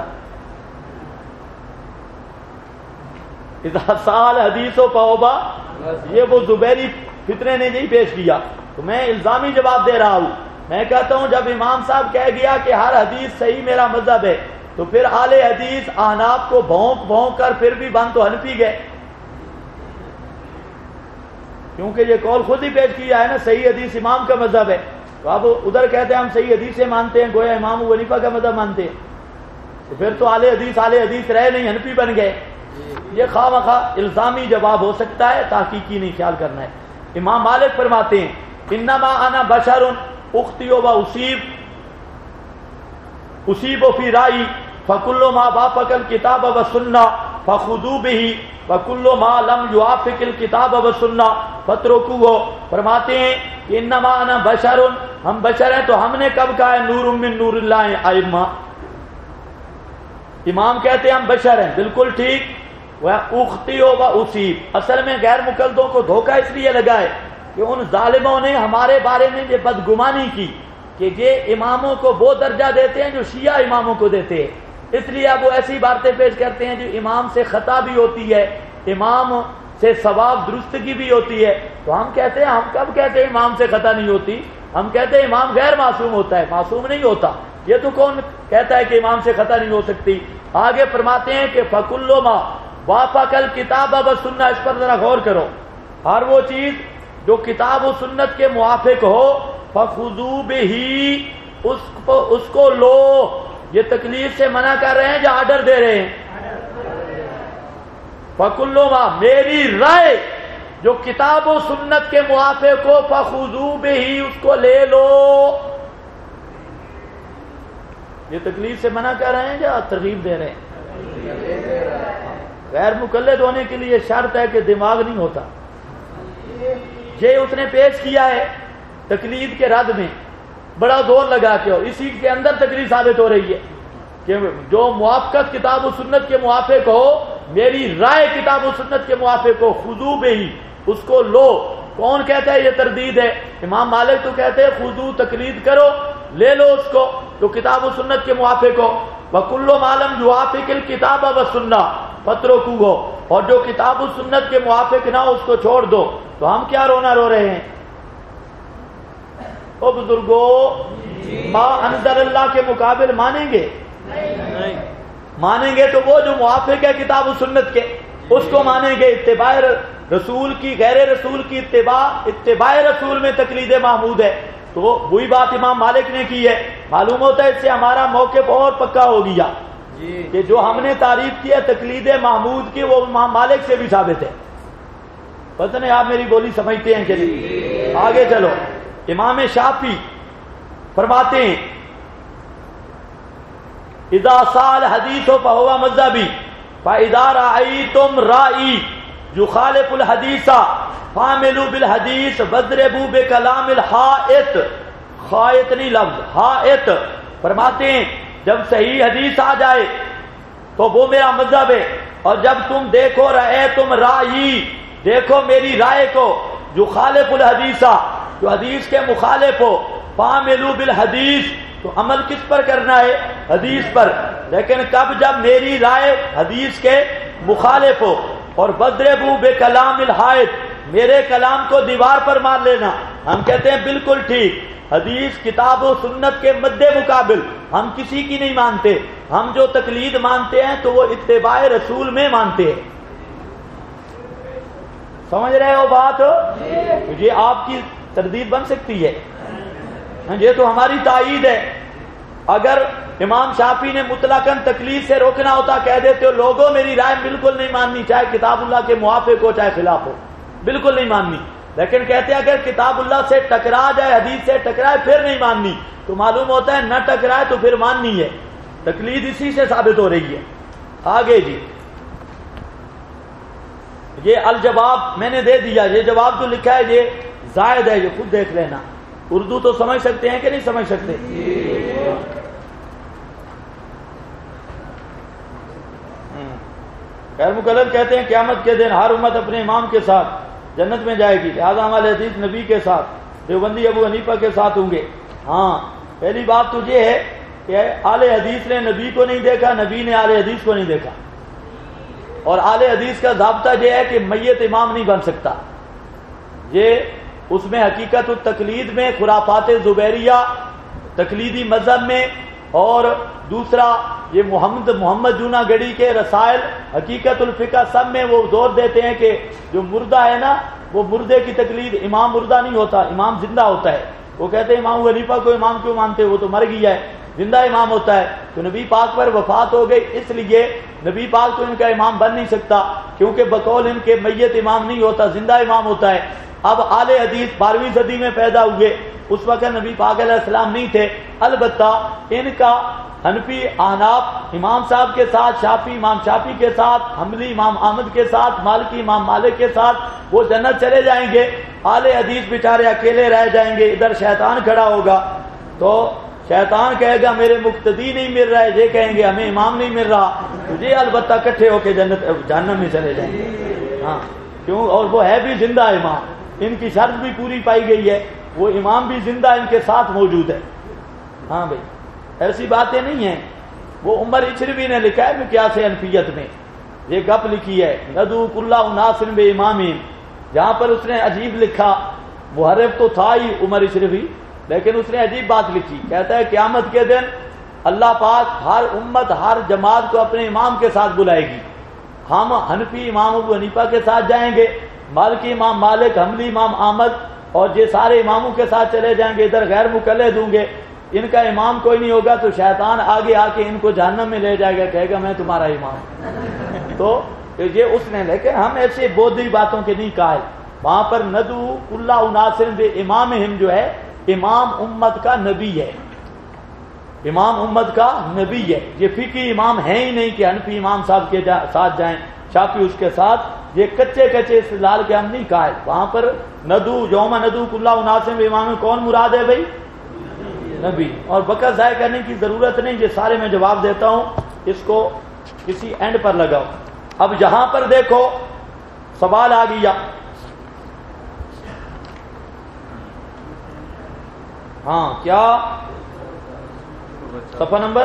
اذا سال حدیث و فہوا، یہ وہ زبیری فتنے نے نہیں پیش کیا، تو میں الزامی جواب دے رہا ہوں۔ میں کہتا ہوں جب امام صاحب کہہ گیا کہ ہر حدیث صحیح میرا مذہب ہے، تو پھر اہل حدیث احناف کو بھونک بھونک کر پھر بھی بند تو حنفی گئے، کیونکہ یہ قول خود ہی پیش کیا ہے نا صحیح حدیث امام کا مذہب ہے۔ تو اب ادھر کہتے ہیں ہم صحیح حدیث سے مانتے ہیں، گویا امام ابو حنیفہ کا مذہب مانتے ہیں، تو پھر تو اہل حدیث رہے نہیں، حنفی بن گئے۔ یہ خواہ مخواہ الزامی جواب ہو سکتا ہے، تحقیقی نہیں خیال کرنا ہے۔ امام مالک فرماتے ہیں انما انا بشر اخطئ و اصیب فی رائی فکل ما وافق الکتاب والسنہ فخذوا به وکل ما لم یوافق الکتاب والسنہ فاترکوہ. فرماتے ہیں کہ انما انا بشر، ہم بشر ہیں. تو ہم نے کب کہا ہے نور من نور اللہ ائمہ؟ امام کہتے ہیں ہم بشر ہیں، بالکل ٹھیک. اختی و اصیب، اصل میں غیر مقلدوں کو دھوکہ اس لیے لگا ہے کہ ان ظالموں نے ہمارے بارے میں یہ بدگمانی کی کہ یہ اماموں کو وہ درجہ دیتے ہیں جو شیعہ اماموں کو دیتے ہیں، اس لیے اب وہ ایسی باتیں پیش کرتے ہیں جو امام سے خطا بھی ہوتی ہے، امام سے ثواب درستگی بھی ہوتی ہے. تو ہم کہتے ہیں، ہم کب کہتے ہیں امام سے خطا نہیں ہوتی؟ ہم کہتے ہیں امام غیر معصوم ہوتا ہے، معصوم نہیں ہوتا. یہ تو کون کہتا ہے کہ امام سے خطا نہیں ہو سکتی؟ آگے فرماتے ہیں کہ فکل ما وافق الکتاب و سنہ، اس پر ذرا غور کرو. ہر وہ چیز جو کتاب و سنت کے موافق ہو فخذوا بہ، اس کو لو. یہ تکلیف سے منع کر رہے ہیں یا آرڈر دے رہے ہیں؟ فکل ما، میری رائے جو کتاب و سنت کے موافق ہو فخذوا بہ، اس کو لے لو. یہ تکلیف سے منع کر رہے ہیں یا ترغیب دے رہے ہیں؟ غیر مقلد ہونے کے لیے شرط ہے کہ دماغ نہیں ہوتا. یہ اس نے پیش کیا ہے تقلید کے رد میں بڑا زور لگا کے، اور اسی کے اندر تقلید ثابت ہو رہی ہے کہ جو موافقت کتاب و سنت کے موافق ہو، میری رائے کتاب و سنت کے موافق ہو، خذو بہ، اس کو لو. کون کہتا ہے یہ تردید ہے؟ امام مالک تو کہتے ہیں خذو، تقلید کرو، لے لو اس کو جو کتاب و سنت کے موافق ہو. وکل ما لم یوافق الکتاب والسنہ فاترکوہ، اور جو کتاب و سنت کے موافق نہ ہو اس کو چھوڑ دو. تو ہم کیا رونا رو رہے ہیں؟ او بزرگو، ما انزل اللہ کے مقابل مانیں گے؟ نہیں. مانیں گے تو وہ جو موافق ہے کتاب و سنت کے اس کو مانیں گے. اتباع رسول کی، غیر رسول کی اتباع رسول میں تقلید محمود ہے. تو وہی بات امام مالک نے کی ہے. معلوم ہوتا ہے اس سے ہمارا موقف اور پکا ہو گیا کہ جو ہم نے تعریف کی ہے تقلید محمود کی، وہ امام مالک سے بھی ثابت ہے. پتہ نہیں آپ میری بولی سمجھتے ہیں کہ نہیں؟ آگے چلو. امام شافعی فرماتے ہیں اذا صال حدیث فهو مذہبی فاذا رأیتم رائی یخالف الحدیث فاعملوا بالحدیث واضربوا بکلام الحائط. خائط نہیں لفظ، حائط. فرماتے ہیں جب صحیح حدیث آ جائے تو وہ میرا مذہب ہے، اور جب تم دیکھو رأیتم رائی، دیکھو میری رائے کو، یخالف الحدیث، جو حدیث کے مخالف ہو، فاعملوا بالحدیث، تو عمل کس پر کرنا ہے؟ حدیث پر. لیکن کب؟ جب میری رائے حدیث کے مخالف ہو. اور واضربوا بکلام الحائط، میرے کلام کو دیوار پر مار لینا. ہم کہتے ہیں بالکل ٹھیک، حدیث کتاب و سنت کے مد مقابل ہم کسی کی نہیں مانتے. ہم جو تقلید مانتے ہیں تو وہ اتباع رسول میں مانتے ہیں. سمجھ رہے ہو بات؟ یہ آپ کی تردید بن سکتی ہے، یہ تو ہماری تائید ہے. اگر امام شافعی نے مطلقاً تقلید سے روکنا ہوتا، کہہ دیتے ہو لوگوں میری رائے بالکل نہیں ماننی، چاہے کتاب اللہ کے موافق ہو چاہے خلاف ہو، بالکل نہیں ماننی. لیکن کہتے ہیں اگر کتاب اللہ سے ٹکرا جائے، حدیث سے ٹکرائے پھر نہیں ماننی. تو معلوم ہوتا ہے نہ ٹکرائے تو پھر ماننی ہے. تقلید اسی سے ثابت ہو رہی ہے. آگے جی، یہ الجواب میں نے دے دیا. یہ جواب جو لکھا ہے یہ زائد ہے، یہ خود دیکھ لینا. اردو تو سمجھ سکتے ہیں کہ نہیں سمجھ سکتے؟ غیر مقلد کہتے ہیں قیامت کے دن ہر امت اپنے امام کے ساتھ جنت میں جائے گی، لہذا ہمارے حدیث نبی کے ساتھ، دیوبندی ابو حنیفہ کے ساتھ ہوں گے. ہاں، پہلی بات تو یہ ہے کہ اہل حدیث نے نبی کو نہیں دیکھا، نبی نے اہل حدیث کو نہیں دیکھا. اور اہل حدیث کا ضابطہ یہ ہے کہ میت امام نہیں بن سکتا. یہ اس میں حقیقت التقلید میں خرافات زبیریہ تقلیدی مذہب میں، اور دوسرا یہ محمد جونا گڑی کے رسائل حقیقت الفقہ سب میں وہ زور دیتے ہیں کہ جو مردہ ہے نا، وہ مردے کی تقلید، امام مردہ نہیں ہوتا، امام زندہ ہوتا ہے. وہ کہتے ہیں امام حنیفہ کو امام کیوں مانتے، وہ تو مر گیا ہے، زندہ امام ہوتا ہے. تو نبی پاک پر وفات ہو گئی، اس لیے نبی پاک تو ان کا امام بن نہیں سکتا، کیونکہ بقول ان کے میت امام نہیں ہوتا، زندہ امام ہوتا ہے. اب اہل حدیث 12ویں صدی میں پیدا ہوئے، اس وقت نبی پاک علیہ السلام نہیں تھے، البتہ ان کا حنفی احناف امام صاحب کے ساتھ، شافعی امام شافعی کے ساتھ، حنبلی امام احمد کے ساتھ، مالکی امام مالک کے ساتھ وہ جنت چلے جائیں گے، اہل حدیث بیچارے اکیلے رہ جائیں گے، ادھر شیطان کھڑا ہوگا تو شیطان کہے گا میرے مقتدی نہیں مل رہا ہے، یہ کہیں گے ہمیں امام نہیں مل رہا، تو یہ البتہ کٹھے ہو کے جہنم میں چلے جائیں گے۔ ہاں کیوں؟ اور وہ ہے بھی زندہ امام، ان کی شرط بھی پوری پائی گئی ہے، وہ امام بھی زندہ ان کے ساتھ موجود ہے۔ ہاں بھائی ایسی باتیں نہیں ہیں، وہ عمر اچھروی نے لکھا ہے مقیاس حنفیت میں، یہ گپ لکھی ہے ندعو کل اناس بامامہم، جہاں پر اس نے عجیب لکھا، محرف تو تھا ہی عمر اچھروی، لیکن اس نے عجیب بات لکھی، کہتا ہے قیامت کے دن اللہ پاک ہر امت ہر جماعت کو اپنے امام کے ساتھ بلائے گی، ہم حنفی امام ابو حنیفہ کے ساتھ جائیں گے، مالکی امام مالک، حنبلی امام احمد اور یہ سارے اماموں کے ساتھ چلے جائیں گے، ادھر غیر مقلد ہوں گے، ان کا امام کوئی نہیں ہوگا، تو شیطان آگے آ کے ان کو جہنم میں لے جائے گا، کہے گا میں تمہارا امام۔ تو یہ اس نے، لیکن ہم ایسے بودھی باتوں کے نہیں قائل، وہاں پر ندعو کل اناس بامامہم جو ہے امام امت کا نبی ہے، امام امت کا نبی ہے، یہ فقہی امام ہے ہی نہیں کہ حنفی امام صاحب کے ساتھ جائیں، شافعی اس کے ساتھ، یہ کچے کچے استدلال کے ہم نہیں قائل۔ وہاں پر ندعو یوم ندعو کل اناس بامامہم کون مراد ہے بھائی؟ نبی۔ اور وقت ضائع کرنے کی ضرورت نہیں، یہ سارے میں جواب دیتا ہوں، اس کو کسی اینڈ پر لگاؤ۔ اب یہاں پر دیکھو سوال آ گیا، ہاں کیا صفحہ نمبر؟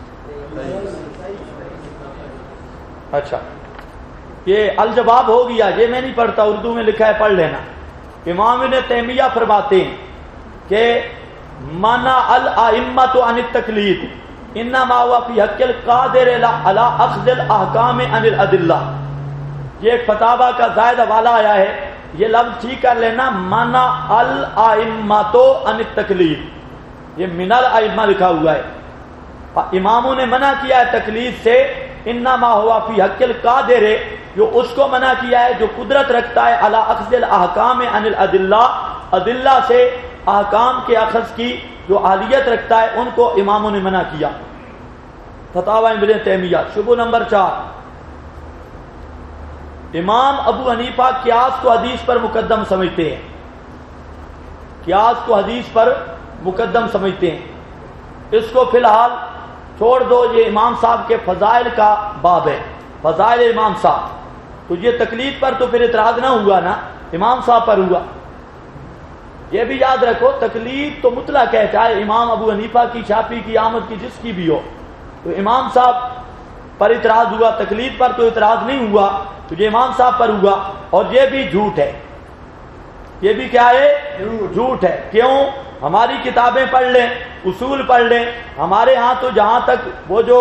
اچھا یہ الجواب ہو گیا، یہ میں نہیں پڑھتا، اردو میں لکھا ہے پڑھ لینا۔ امام ابن تیمیہ فرماتے ہیں کہ منع الائمۃ عن التقلید انما هو فی حق القادر علی اخذ الاحکام عن الادلہ، یہ ایک فتاوی کا زائد حوالہ آیا ہے، یہ لفظ ٹھیک کر لینا، منع الائمۃ عن التقلید، یہ من الائمہ لکھا ہوا ہے، اماموں نے منع کیا ہے تقلید سے، انما ہوا فی حق القادر، جو اس کو منع کیا ہے جو قدرت رکھتا ہے، علی اخذ الاحکام عن الادلہ، ادلہ سے احکام کے اخذ کی جو اہلیت رکھتا ہے، ان کو اماموں نے منع کیا۔ فتاوی ابن تیمیہ شبہ نمبر 4، امام ابو حنیفہ قیاس کو حدیث پر مقدم سمجھتے ہیں، قیاس کو حدیث پر مقدم سمجھتے ہیں، اس کو فی الحال چھوڑ دو، یہ امام صاحب کے فضائل کا باب ہے، فضائل امام صاحب، تو یہ تقلید پر تو پھر اعتراض نہ ہوا نا، امام صاحب پر ہوا۔ یہ بھی یاد رکھو تقلید تو مطلق ہے، چاہے امام ابو حنیفہ کی، شافعی کی، احمد کی، جس کی بھی ہو، تو امام صاحب پر اعتراض ہوا، تقلید پر تو اعتراض نہیں ہوا، تو یہ امام صاحب پر ہوا، اور یہ بھی جھوٹ ہے، یہ بھی کیا ہے؟ جھوٹ ہے۔ کیوں؟ ہماری کتابیں پڑھ لیں، اصول پڑھ لیں، ہمارے ہاں تو جہاں تک وہ جو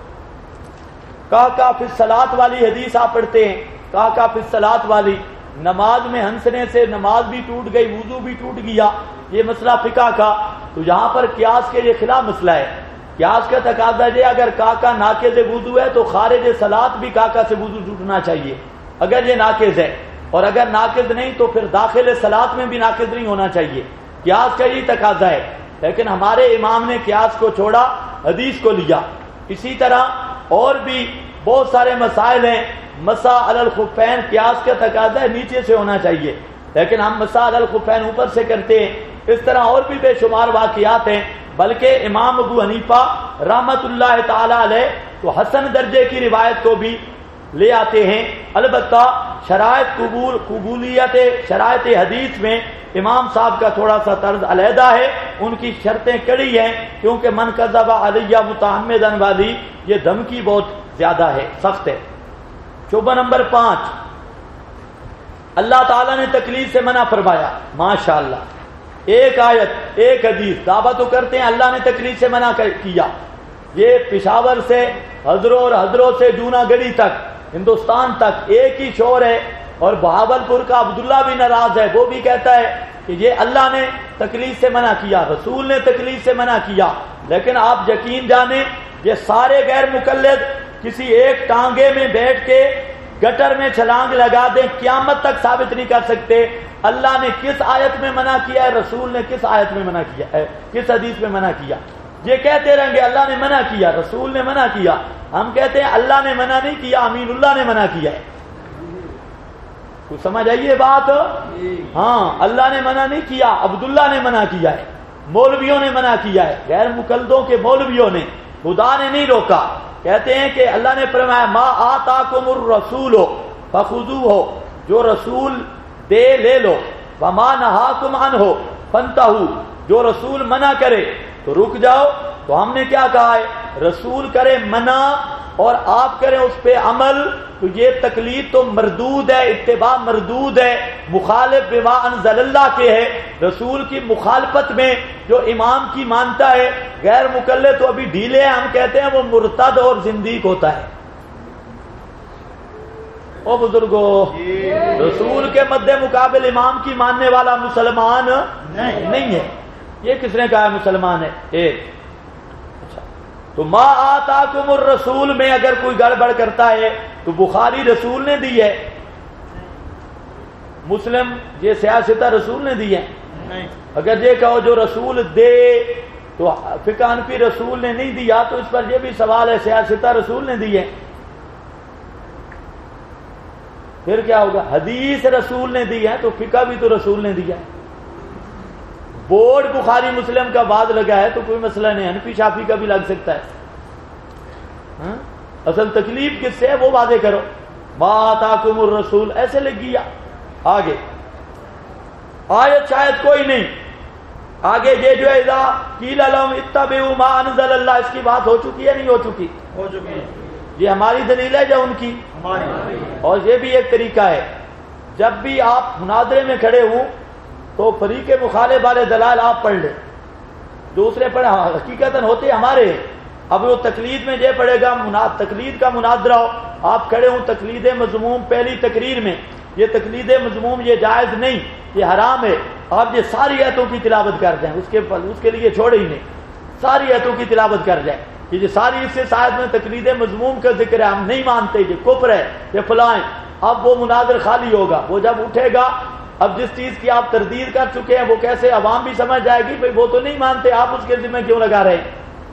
کا فی الصلاۃ والی حدیث آپ پڑھتے ہیں، کا فی الصلاۃ والی، نماز میں ہنسنے سے نماز بھی ٹوٹ گئی، وضو بھی ٹوٹ گیا، یہ مسئلہ فقہ کا، تو یہاں پر قیاس کے یہ خلاف مسئلہ ہے، قیاس کا تقاضا ہے اگر کا ناقض وضو ہے تو خارج صلاۃ بھی کا سے وضو ٹوٹنا چاہیے، اگر یہ ناقض ہے، اور اگر ناقض نہیں تو پھر داخل صلاۃ میں بھی ناقض نہیں ہونا چاہیے، قیاس کا یہ تقاضا ہے، لیکن ہمارے امام نے قیاس کو چھوڑا، حدیث کو لیا۔ اسی طرح اور بھی بہت سارے مسائل ہیں، مسح علی الخفین قیاس کا تقاضا ہے نیچے سے ہونا چاہیے، لیکن ہم مسح علی الخفین اوپر سے کرتے ہیں، اس طرح اور بھی بے شمار واقعات ہیں، بلکہ امام ابو حنیفہ رحمت اللہ تعالی علیہ تو حسن درجے کی روایت کو بھی لے آتے ہیں، البتہ شرائط قبولیت شرائط حدیث میں امام صاحب کا تھوڑا سا طرز علیحدہ ہے، ان کی شرطیں کڑی ہیں، کیونکہ من کذب علیہ متعمدا والی یہ دھمکی بہت زیادہ ہے، سخت ہے۔ شعبہ نمبر 5، اللہ تعالیٰ نے تقلید سے منع فرمایا، ماشاءاللہ، ایک آیت ایک حدیث، دعویٰ تو کرتے ہیں اللہ نے تقلید سے منع کیا، یہ پشاور سے حضروں سے جونا گڑھی تک، ہندوستان تک ایک ہی شور ہے، اور بہاولپور کا عبداللہ بھی ناراض ہے، وہ بھی کہتا ہے کہ یہ اللہ نے تقلید سے منع کیا، رسول نے تقلید سے منع کیا، لیکن آپ یقین جانیں یہ سارے غیر مقلد کسی ایک ٹانگے میں بیٹھ کے گٹر میں چھلانگ لگا دیں، قیامت تک ثابت نہیں کر سکتے اللہ نے کس آیت میں منع کیا ہے، رسول نے کس آیت میں منع کیا ہے، کس حدیث میں منع کیا۔ یہ کہتے رہیں گے اللہ نے منع کیا، رسول نے منع کیا، ہم کہتے ہیں اللہ نے منع نہیں کیا، امین اللہ نے منع کیا ہے۔ کچھ سمجھ آئیے بات؟ ہاں، اللہ نے منع نہیں کیا، عبداللہ نے منع کیا ہے، مولویوں نے منع کیا ہے، غیر مقلدوں کے مولویوں نے، خدا نے نہیں روکا۔ کہتے ہیں کہ اللہ نے فرمایا ما آتاکم الرسول فخذوہ، جو رسول دے لے لو، وما نہاکم عنہ فانتہوا، جو رسول منع کرے تو رک جاؤ۔ تو ہم نے کیا کہا ہے، رسول کرے منع اور آپ کریں اس پہ عمل تو یہ تقلید تو مردود ہے، اتباع مردود ہے، مخالف بما انزل اللہ کے ہے۔ رسول کی مخالفت میں جو امام کی مانتا ہے غیر مقلد تو ابھی ڈھیلے ہیں، ہم کہتے ہیں وہ مرتد اور زندیق ہوتا ہے۔ او بزرگو، رسول کے مد مقابل امام کی ماننے والا مسلمان نہیں ہے۔ یہ کس نے کہا مسلمان ہے؟ ایک۔ اچھا، تو ما آتاکم الرسول میں اگر کوئی گڑبڑ کرتا ہے تو بخاری رسول نے دی ہے، مسلم یہ سیاستہ رسول نے دی ہے۔ اگر یہ کہو جو رسول دے تو فقہ حنفی رسول نے نہیں دیا تو اس پر یہ بھی سوال ہے سیاستہ رسول نے دی ہے، پھر کیا ہوگا؟ حدیث رسول نے دی ہے تو فقہ بھی تو رسول نے دیا ہے۔ بورڈ بخاری مسلم کا بعد لگا ہے تو کوئی مسئلہ نہیں، حنفی شافی کا بھی لگ سکتا ہے۔ ہاں؟ اصل تکلیف کس سے ہے وہ واضح کرو۔ ما آتاکم الرسول ایسے لگ گیا۔ آگے آیت شاید کوئی نہیں، آگے یہ جو ہے اذا قیل لهم اتبعوا ما انزل اللہ، اس کی بات ہو چکی ہے نہیں ہو چکی؟ ہو چکی ہے۔ یہ ہماری دلیل ہے یا ان کی؟ ہماری۔ اور یہ بھی ایک طریقہ ہے، جب بھی آپ مناظرے میں کھڑے ہوں تو فریق مخالف والے دلائل آپ پڑھ لیں، دوسرے پڑھیں، حقیقتاً ہوتے ہمارے۔ اب وہ تقلید میں یہ پڑھے گا، تقلید کا مناظرہ ہو، آپ کھڑے ہوں تقلید مذموم پہلی تقریر میں، یہ تقلید مذموم یہ جائز نہیں، یہ حرام ہے، آپ یہ ساری آیتوں کی تلاوت کر دیں، اس کے لیے چھوڑے ہی نہیں، ساری آیتوں کی تلاوت کر جائیں۔ یہ ساری اس سے شاید میں تقلید مذموم کا ذکر ہے، ہم نہیں مانتے، یہ کفر ہے، یہ فلاں۔ اب وہ مناظر خالی ہوگا، وہ جب اٹھے گا، اب جس چیز کی آپ تردید کر چکے ہیں وہ کیسے عوام بھی سمجھ جائے گی بھئی وہ تو نہیں مانتے، آپ اس کے ذمہ کیوں لگا رہے ہیں۔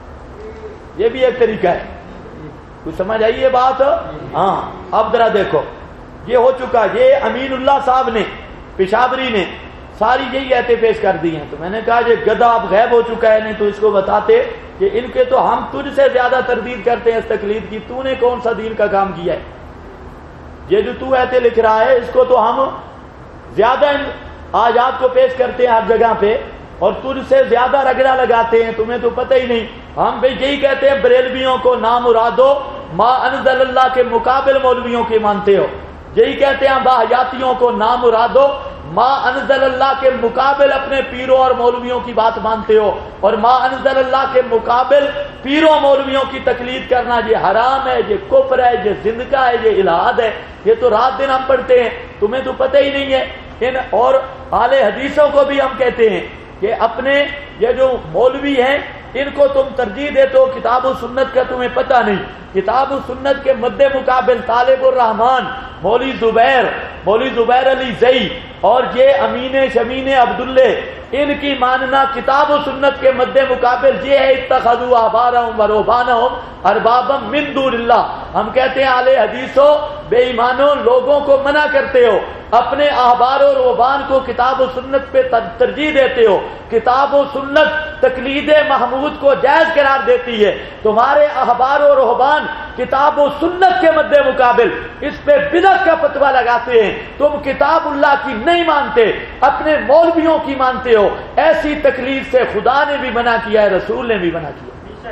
یہ بھی ایک طریقہ ہے، کچھ سمجھ آئی یہ بات؟ ہاں، اب ذرا دیکھو یہ ہو چکا، یہ امین اللہ صاحب نے پشاوری نے ساری یہی ایتیں پیش کر دی ہیں، تو میں نے کہا یہ گدھا اب غائب ہو چکا ہے، نہیں تو اس کو بتاتے کہ ان کے تو ہم تجھ سے زیادہ تردید کرتے ہیں اس تقلید کی، تو نے کون سا دین کا کام کیا ہے؟ یہ جو تو ایتیں لکھ رہا ہے اس کو تو ہم زیادہ آیات کو پیش کرتے ہیں ہر جگہ پہ، اور تجھ سے زیادہ رگڑا لگاتے ہیں، تمہیں تو پتہ ہی نہیں۔ ہم بھی یہی کہتے ہیں بریلویوں کو نامرادو ما انزل اللہ کے مقابل مولویوں کی مانتے ہو، یہی کہتے ہیں باحیاتیوں کو نامرادو ما انزل اللہ کے مقابل اپنے پیروں اور مولویوں کی بات مانتے ہو، اور ما انزل اللہ کے مقابل پیروں مولویوں کی تقلید کرنا یہ حرام ہے، یہ کفر ہے، یہ زندگا ہے، یہ الہاد ہے۔ یہ تو رات دن ہم پڑھتے ہیں، تمہیں تو پتہ ہی نہیں ہے۔ ان اور اہل حدیثوں کو بھی ہم کہتے ہیں کہ اپنے یہ جو مولوی ہیں ان کو تم ترجیح دیتے ہو، کتاب و سنت کا تمہیں پتہ نہیں۔ کتاب و سنت کے مد مقابل طالب الرحمن، مولوی زبیر علی زئی اور یہ امین شمین عبداللہ، ان کی ماننا کتاب و سنت کے مد مقابل یہ ہے اتخذوا احبارهم ورهبانهم اربابا من دون اللہ۔ ہم کہتے ہیں اہل حدیثوں، بے ایمانوں، لوگوں کو منع کرتے ہو، اپنے احبار و رہبان کو کتاب و سنت پہ ترجیح دیتے ہو، کتاب و سنت تقلید محمود کو جائز قرار دیتی ہے، تمہارے احبار و رہبان کتاب و سنت کے مد مقابل اس پہ بدعت کا فتویٰ لگاتے ہیں، تم کتاب اللہ کی نہیں مانتے، اپنے مولویوں کی مانتے ہو۔ ایسی تقلید سے خدا نے بھی منع کیا ہے، رسول نے بھی منع کیا۔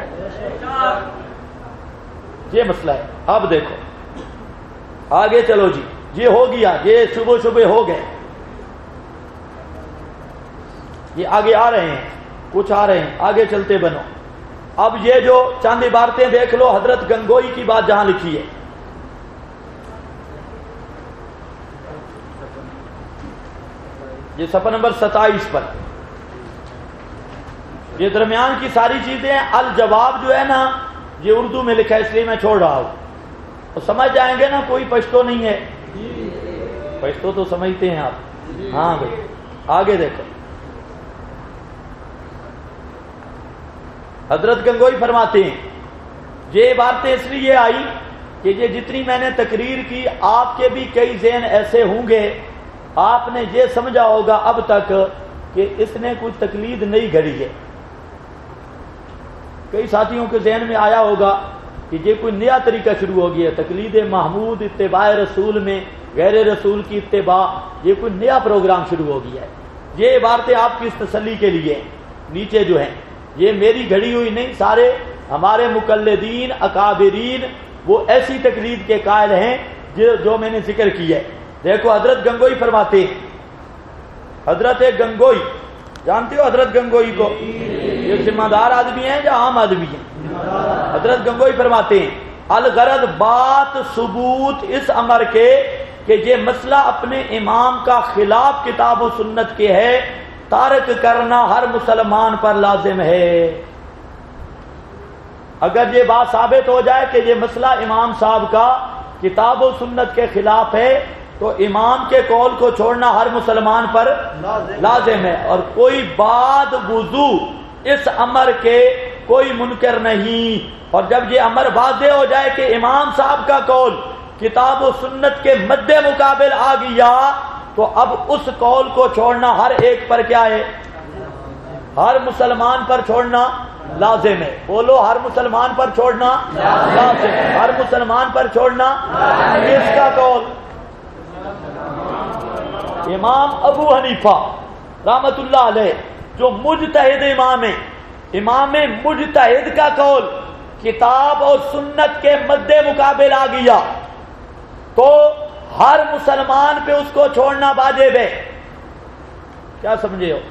یہ مسئلہ ہے۔ اب دیکھو آگے چلو جی، یہ ہو گیا، یہ شبہ ہو گئے، یہ آگے آ رہے ہیں، کچھ آ رہے ہیں، آگے چلتے بنو۔ اب یہ جو چند عبارتیں دیکھ لو، حضرت گنگوئی کی بات جہاں لکھی ہے، یہ صفحہ نمبر 27 پر، یہ درمیان کی ساری چیزیں ہیں۔ الجواب جو ہے نا یہ اردو میں لکھا ہے اس لیے میں چھوڑ رہا ہوں، تو سمجھ جائیں گے نا کوئی پشتو نہیں ہے. پشتو تو سمجھتے ہیں آپ. ہاں بھائی آگے دیکھو. حضرت گنگوئی فرماتے ہیں یہ باتیں اس لیے آئی کہ یہ جتنی میں نے تقریر کی آپ کے بھی کئی ذہن ایسے ہوں گے آپ نے یہ سمجھا ہوگا اب تک کہ اس نے کوئی تقلید نہیں گھڑی ہے. کئی ساتھیوں کے ذہن میں آیا ہوگا کہ یہ کوئی نیا طریقہ شروع ہو گیا ہے تقلید محمود اتباع رسول میں غیر رسول کی اتباع, یہ کوئی نیا پروگرام شروع ہو گیا ہے. یہ عبارتیں آپ کی اس تسلی کے لیے نیچے جو ہیں یہ میری گھڑی ہوئی نہیں, سارے ہمارے مقلدین اکابرین وہ ایسی تقلید کے قائل ہیں جو میں نے ذکر کی ہے. دیکھو حضرت گنگوئی فرماتے ہیں, حضرت گنگوئی جانتے ہو حضرت گنگوئی کو, یہ ذمہ دار آدمی ہیں یا عام آدمی ہیں؟ حضرت گنگوئی فرماتے ہیں الغرض بات ثبوت اس امر کے کہ یہ مسئلہ اپنے امام کا خلاف کتاب و سنت کے ہے تارک کرنا ہر مسلمان پر لازم ہے. اگر یہ بات ثابت ہو جائے کہ یہ مسئلہ امام صاحب کا کتاب و سنت کے خلاف ہے تو امام کے قول کو چھوڑنا ہر مسلمان پر لازم ہے, اور کوئی بعد وضو اس امر کے کوئی منکر نہیں. اور جب یہ امر واضح ہو جائے کہ امام صاحب کا قول کتاب و سنت کے مد مقابل آ گیا تو اب اس قول کو چھوڑنا ہر ایک پر کیا ہے؟ ہر مسلمان پر چھوڑنا لازم ہے. بولو ہر مسلمان پر چھوڑنا لازم ہے, ہر مسلمان پر چھوڑنا. کس کا قول؟ امام ابو حنیفہ رحمت اللہ علیہ جو مجتہد امام ہے, امام مجتہد کا قول کتاب اور سنت کے مد مقابل آ گیا تو ہر مسلمان پہ اس کو چھوڑنا واجب ہے. کیا سمجھے ہو؟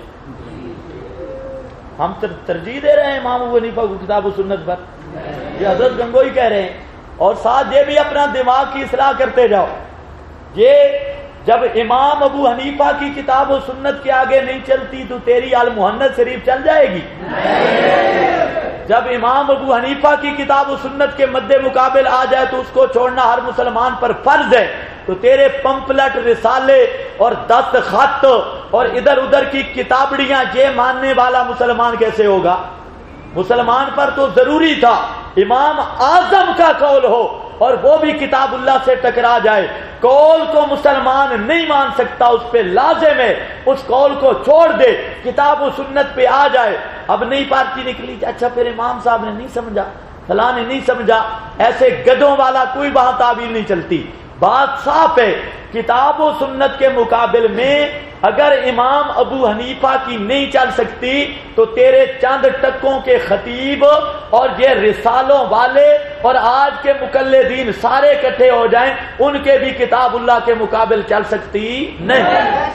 ہم ترجیح دے رہے ہیں امام ابو حنیفہ کو کتاب و سنت پر, یہ حضرت گنگوئی کہہ رہے ہیں. اور ساتھ یہ بھی اپنا دماغ کی اصلاح کرتے جاؤ. یہ جب امام ابو حنیفہ کی کتاب و سنت کے آگے نہیں چلتی تو تیری المحنت شریف چل جائے گی. جب امام ابو حنیفہ کی کتاب و سنت کے مد مقابل آ جائے تو اس کو چھوڑنا ہر مسلمان پر فرض ہے, تو تیرے پمپلٹ رسالے اور دستخط اور ادھر ادھر کی کتابڑیاں یہ ماننے والا مسلمان کیسے ہوگا؟ مسلمان پر تو ضروری تھا امام اعظم کا قول ہو اور وہ بھی کتاب اللہ سے ٹکرا جائے. قول کو مسلمان نہیں مان سکتا, اس پہ لازم ہے اس قول کو چھوڑ دے, کتاب و سنت پہ آ جائے. اب نئی پارٹی نکلی, اچھا پھر امام صاحب نے نہیں سمجھا, فلاں نے نہیں سمجھا, ایسے گدوں والا کوئی وہاں تعبیر نہیں چلتی. بات صاف ہے کتاب و سنت کے مقابل میں اگر امام ابو حنیفہ کی نہیں چل سکتی تو تیرے چند ٹکوں کے خطیب اور یہ رسالوں والے اور آج کے مقلدین سارے اکٹھے ہو جائیں ان کے بھی کتاب اللہ کے مقابل چل سکتی نہیں.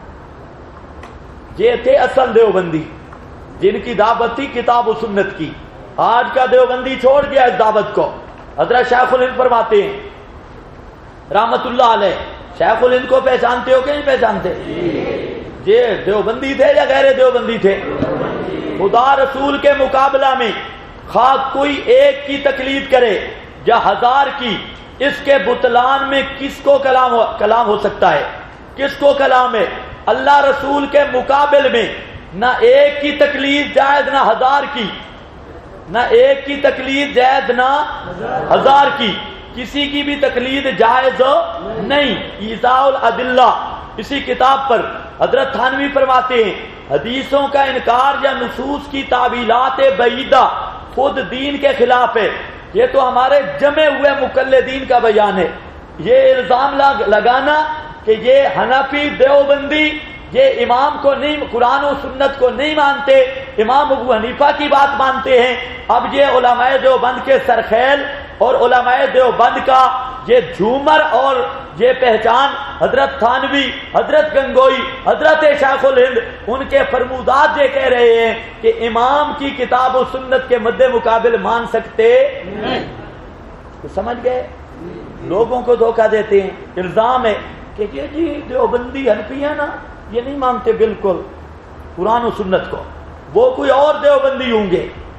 یہ تھے اصل دیوبندی جن کی دعوت تھی کتاب و سنت کی. آج کا دیوبندی چھوڑ گیا اس دعوت کو. حضرت شیخ الہند فرماتے ہیں رحمت اللہ علیہ, شیخ الہند کو پہچانتے ہو کہ نہیں پہچانتے؟ یہ دیوبندی تھے یا غیر دیوبندی تھے؟ خدا رسول کے مقابلہ میں خواہ کوئی ایک کی تقلید کرے یا ہزار کی, اس کے بطلان میں کس کو کلام ہو سکتا ہے؟ کس کو کلام ہے؟ اللہ رسول کے مقابل میں نہ ایک کی تقلید جائز نہ ہزار کی, نہ ایک کی تقلید جائز نہ ہزار کی, کسی کی بھی تقلید جائز نہیں. ایذاء الادلہ اسی کتاب پر حضرت تھانوی فرماتے ہیں حدیثوں کا انکار یا نصوص کی تعویلات بعیدہ خود دین کے خلاف ہے. یہ تو ہمارے جمے ہوئے مقلدین کا بیان ہے. یہ الزام لگانا کہ یہ حنفی دیوبندی یہ امام کو نہیں, قرآن و سنت کو نہیں مانتے, امام ابو حنیفہ کی بات مانتے ہیں. اب یہ علماء دیوبند کے سرخیل اور علماء دیوبند کا یہ جھومر اور یہ پہچان حضرت تھانوی, حضرت گنگوئی, حضرت شیخ الہند ان کے فرمودات یہ کہہ رہے ہیں کہ امام کی کتاب و سنت کے مد مقابل مان سکتے نہیں. تو سمجھ گئے, لوگوں کو دھوکہ دیتے ہیں. الزام ہے کہ یہ جی دیوبندی حنفی ہے نا, یہ نہیں مانتے بالکل قرآن و سنت کو, وہ کوئی اور دیوبندی ہوں گے.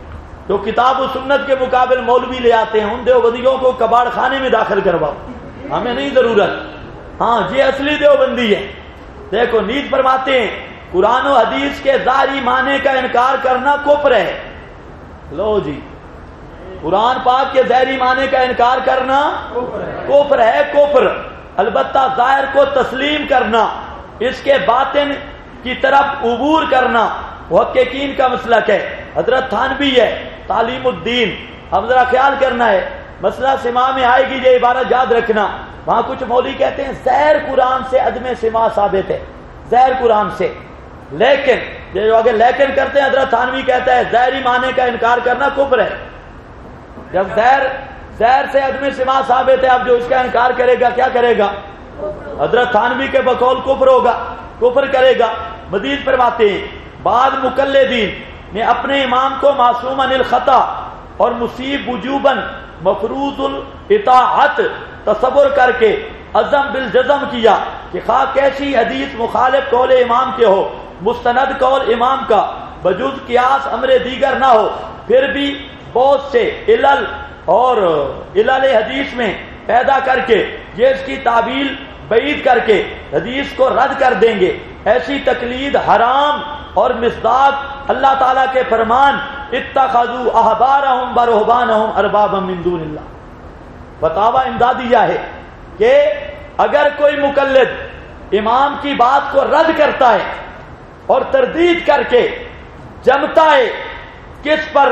جو کتاب و سنت کے مقابل مولوی لے آتے ہیں، ان دیوبندیوں کو کباڑ خانے میں داخل کرواؤ، ہمیں نہیں ضرورت۔ ہاں یہ اصلی دیوبندی ہے۔ دیکھو نیز فرماتے ہیں قرآن و حدیث کے ظاہری معنی کا انکار کرنا کفر ہے۔ لو جی، قرآن پاک کے ظاہری معنی کا انکار کرنا کفر ہے، کفر۔ البتہ ظاہر کو تسلیم کرنا، اس کے باطن کی طرف عبور کرنا محققین کا مسلک ہے۔ حضرت تھانوی ہے تعلیم الدین، اب ذرا خیال کرنا ہے، مسئلہ سماع میں آئے گی، یہ عبارت یاد رکھنا۔ وہاں کچھ مولوی کہتے ہیں ظاہر قرآن سے عدم سماع ثابت ہے، ظاہر قرآن سے، لیکن یہ جو آگے لیکن کرتے ہیں، حضرت تھانوی کہتا ہے ظاہری معنی کا انکار کرنا کفر ہے۔ جب ظاہر سے عدم سماع ثابت ہے، اب جو اس کا انکار کرے گا کیا کرے گا؟ حضرت تھانوی کے بقول کفر ہوگا، کفر کرے گا۔ مزید فرماتے ہیں بعض مقلدین نے اپنے امام کو معصوم عن الخطا اور مصیب وجوباً مفروض الاطاعت تصور کر کے عزم بالجزم کیا کہ خواہ کیسی حدیث مخالف قول امام کے ہو، مستند قول امام کا بجز قیاس امر دیگر نہ ہو، پھر بھی بہت سے علل اور علل حدیث میں پیدا کر کے یہ اس کی تعویل بعید کر کے حدیث کو رد کر دیں گے۔ ایسی تقلید حرام اور مصداق اللہ تعالیٰ کے فرمان اتخذوا احبارهم ورهبانهم اربابا من دون اللہ۔ فتاوی امدادیہ ہے کہ اگر کوئی مقلد امام کی بات کو رد کرتا ہے اور تردید کر کے جمتا ہے کس پر؟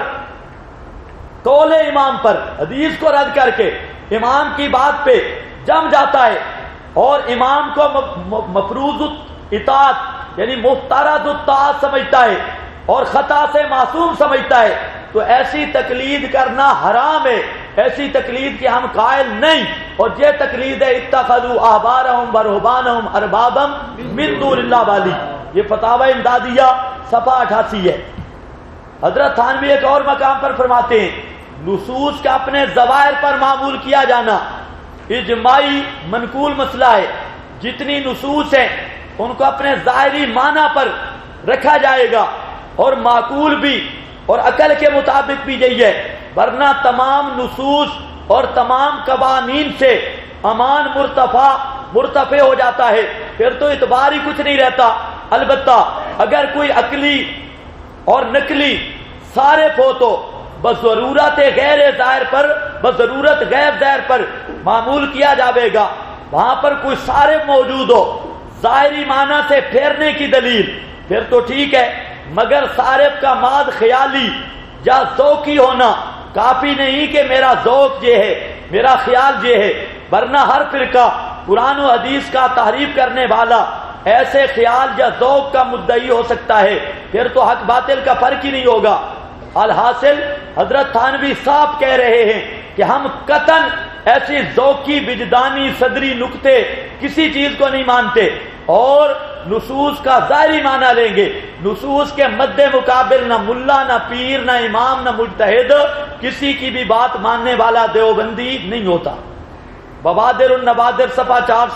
قول امام پر، حدیث کو رد کر کے امام کی بات پہ جم جاتا ہے اور امام کو مفروض اطاعت یعنی مفترض الطاعت سمجھتا ہے اور خطا سے معصوم سمجھتا ہے، تو ایسی تقلید کرنا حرام ہے، ایسی تقلید کے ہم قائل نہیں۔ اور یہ تقلید ہے اتخذوا احبارهم ورهبانهم اربابا من دون اللہ والی، یہ فتاوی امدادیہ صفحہ 88 ہے۔ حضرت تھانوی ایک اور مقام پر فرماتے ہیں نصوص کا اپنے ظواہر پر معمول کیا جانا اجماعی منقول مسئلہ ہے۔ جتنی نصوص ہیں ان کو اپنے ظاہری معنی پر رکھا جائے گا، اور معقول بھی اور عقل کے مطابق بھی یہی ہے، ورنہ تمام نصوص اور تمام قوانین سے امان مرتفع ہو جاتا ہے، پھر تو اعتبار ہی کچھ نہیں رہتا۔ البتہ اگر کوئی عقلی اور نقلی سارے فوتو بضرورت غیر ظاہر پر بضرورت غیر ظاہر پر معمول کیا جاوے گا، وہاں پر کوئی صارف موجود ہو ظاہری معنی سے پھیرنے کی دلیل، پھر تو ٹھیک ہے، مگر صارف کا ماد خیالی یا ذوقی ہونا کافی نہیں کہ میرا ذوق یہ ہے، میرا خیال یہ ہے، ورنہ ہر فرقہ قرآن و حدیث کا تحریف کرنے والا ایسے خیال یا ذوق کا مدعی ہو سکتا ہے، پھر تو حق باطل کا فرق ہی نہیں ہوگا۔ الحاصل حضرت تھانوی صاحب کہہ رہے ہیں کہ ہم قطعاً ایسی ذوقی وجدانی صدری نکتے کسی چیز کو نہیں مانتے اور نصوص کا ظاہری معنی لیں گے۔ نصوص کے مد مقابل نہ ملا نہ پیر نہ امام نہ مجتہد کسی کی بھی بات ماننے والا دیوبندی نہیں ہوتا۔ بوادر النوادر صفحہ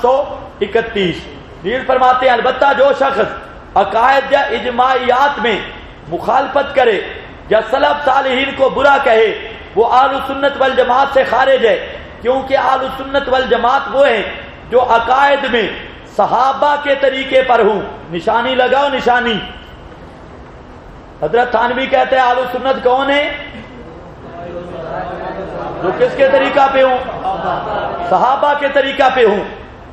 431 دیر فرماتے ہیں البتہ جو شخص عقائد یا اجماعیات میں مخالفت کرے یا سلف صالحین کو برا کہے وہ اہل سنت والجماعت سے خارج ہے، کیونکہ اہل سنت والجماعت وہ ہیں جو عقائد میں صحابہ کے طریقے پر ہوں۔ نشانی لگاؤ، نشانی۔ حضرت تھانوی کہتے ہیں اہل سنت کون ہے؟ جو کس کے طریقہ پہ ہوں؟ صحابہ کے طریقہ پہ ہوں۔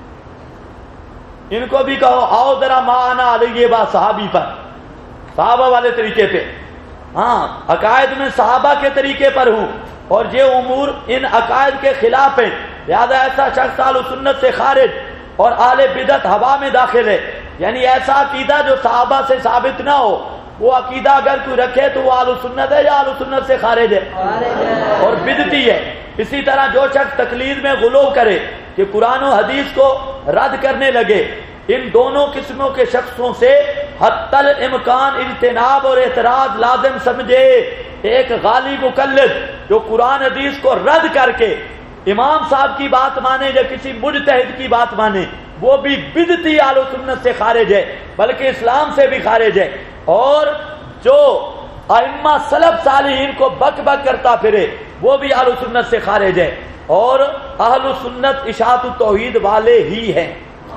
ان کو بھی کہو آؤ ذرا معنا علیہ با صحابی پر، صحابہ والے طریقے پہ۔ ہاں عقائد میں صحابہ کے طریقے پر ہوں اور یہ امور ان عقائد کے خلاف ہیں، لہذا ایسا شخص اہل سنت سے خارج اور اہل بدعت ہوا میں داخل ہے، یعنی ایسا عقیدہ جو صحابہ سے ثابت نہ ہو، وہ عقیدہ اگر کوئی رکھے تو وہ اہل سنت ہے یا اہل سنت سے خارج ہے اور بدعتی ہے۔ اسی طرح جو شخص تقلید میں غلو کرے کہ قرآن و حدیث کو رد کرنے لگے، ان دونوں قسموں کے شخصوں سے حتی الامکان اجتناب اور اعتراض لازم سمجھے۔ ایک غالی مقلد جو قرآن حدیث کو رد کر کے امام صاحب کی بات مانے یا کسی مجتہد کی بات مانے، وہ بھی بدعتی اہل سنت سے خارج ہے، بلکہ اسلام سے بھی خارج ہے۔ اور جو ائمہ سلف صالحین کو بک بک کرتا پھرے وہ بھی اہل سنت سے خارج ہے، اور اہل سنت اشاعت التوحید والے ہی ہیں۔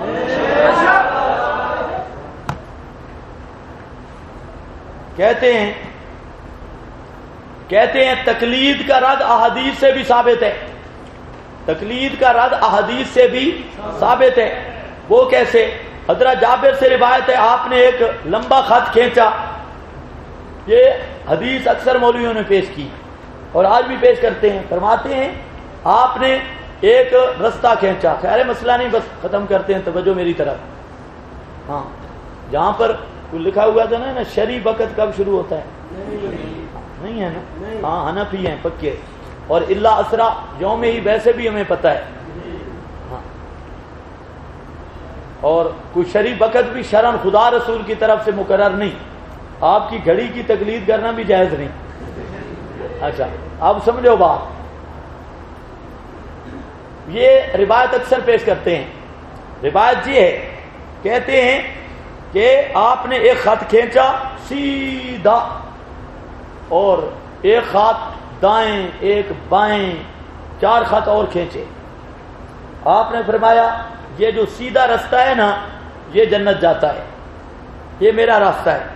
کہتے ہیں تقلید کا رد احادیث سے بھی ثابت ہے، تقلید کا رد احادیث سے بھی ثابت ہے۔ وہ کیسے؟ حضرت جابر سے روایت ہے، آپ نے ایک لمبا خط کھینچا، یہ حدیث اکثر مولویوں نے پیش کی اور آج بھی پیش کرتے ہیں، فرماتے ہیں آپ نے ایک رستہ کھینچا، خیر مسئلہ نہیں، بس ختم کرتے ہیں، توجہ میری طرف۔ ہاں جہاں پر لکھا ہوا تھا نا شرعی وقت کب شروع ہوتا ہے؟ نہیں ہے نا؟ ہاں حنفی ہیں پکے، اور اللہ اسرا یوم ہی ویسے بھی ہمیں پتہ ہے، ہاں، اور کوئی شرعی وقت بھی شرعن خدا رسول کی طرف سے مقرر نہیں، آپ کی گھڑی کی تقلید کرنا بھی جائز نہیں۔ اچھا اب سمجھو بات، یہ روایت اکثر پیش کرتے ہیں، روایت یہ ہے، کہتے ہیں کہ آپ نے ایک خط کھینچا سیدھا، اور ایک خط دائیں، ایک بائیں، 4 خط اور کھینچے۔ آپ نے فرمایا یہ جو سیدھا رستہ ہے نا یہ جنت جاتا ہے، یہ میرا راستہ ہے،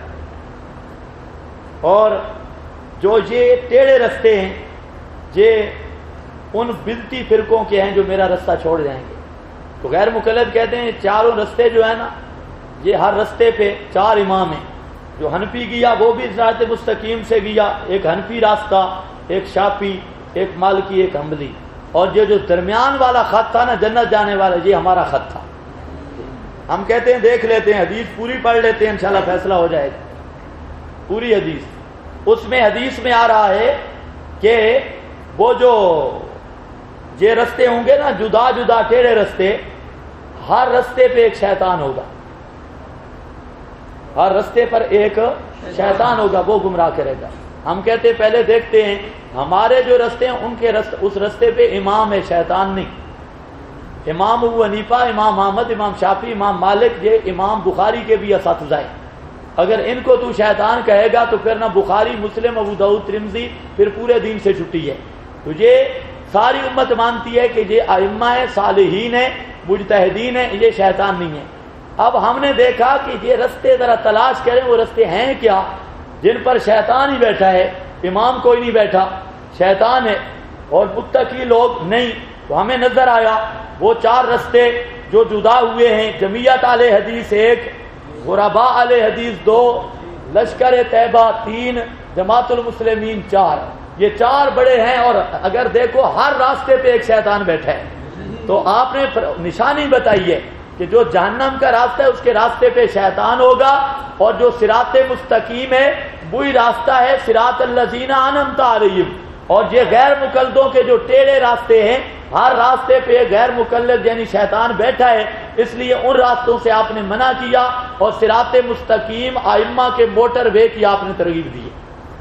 اور جو یہ ٹیڑھے رستے ہیں یہ ان بدعتی فرقوں کے ہیں جو میرا رستہ چھوڑ جائیں گے۔ تو غیر مقلد کہتے ہیں چاروں رستے جو ہے نا، یہ ہر رستے پہ 4 امام ہیں، جو حنفی گیا وہ بھی صراط مستقیم سے گیا، ایک حنفی راستہ، ایک شافعی، ایک مالکی، ایک حنبلی، اور یہ جو درمیان والا خط تھا نا جنت جانے والا، یہ ہمارا خط تھا۔ ہم کہتے ہیں دیکھ لیتے ہیں، حدیث پوری پڑھ لیتے ہیں، انشاءاللہ فیصلہ ہو جائے گا۔ پوری حدیث، اس میں حدیث میں آ رہا ہے کہ وہ جو یہ رستے ہوں گے نا جدا جدا ٹیڑھے رستے، ہر رستے پہ ایک شیطان ہوگا، ہر رستے پر ایک شیطان ہوگا، وہ گمراہ کرے گا۔ ہم کہتے ہیں پہلے دیکھتے ہیں ہمارے جو رستے ہیں ان کے رستے، اس رستے پہ امام ہے، شیطان نہیں۔ امام ابو حنیفہ، امام احمد، امام شافعی، امام مالک، یہ امام بخاری کے بھی اساتذہ ہیں۔ اگر ان کو تو شیطان کہے گا تو پھر نہ بخاری، مسلم، ابو داؤد، ترمذی، پھر پورے دین سے چھٹی ہے۔ تو یہ ساری امت مانتی ہے کہ یہ ائمہ ہیں، صالحین ہیں، مجتہدین ہیں، یہ شیطان نہیں ہے۔ اب ہم نے دیکھا کہ یہ رستے ذرا تلاش کریں، وہ رستے ہیں کیا جن پر شیطان ہی بیٹھا ہے، امام کوئی نہیں بیٹھا، شیطان ہے، اور متقی لوگ نہیں۔ تو ہمیں نظر آیا وہ 4 رستے جو جدا ہوئے ہیں، جمعیت علیہ حدیث 1، غرباء علیہ حدیث 2، لشکر طیبہ 3، جماعت المسلمین 4، یہ 4 بڑے ہیں، اور اگر دیکھو ہر راستے پہ ایک شیطان بیٹھا ہے۔ تو آپ نے نشانی بتائی ہے کہ جو جہنم کا راستہ ہے اس کے راستے پہ شیطان ہوگا، اور جو صراط مستقیم ہے وہی راستہ ہے صراط الذین انعمت علیہم۔ اور یہ غیر مقلدوں کے جو ٹیڑھے راستے ہیں، ہر راستے پہ غیر مقلد یعنی شیطان بیٹھا ہے، اس لیے ان راستوں سے آپ نے منع کیا، اور صراط مستقیم ائمہ کے موٹر وے کی آپ نے ترغیب دی۔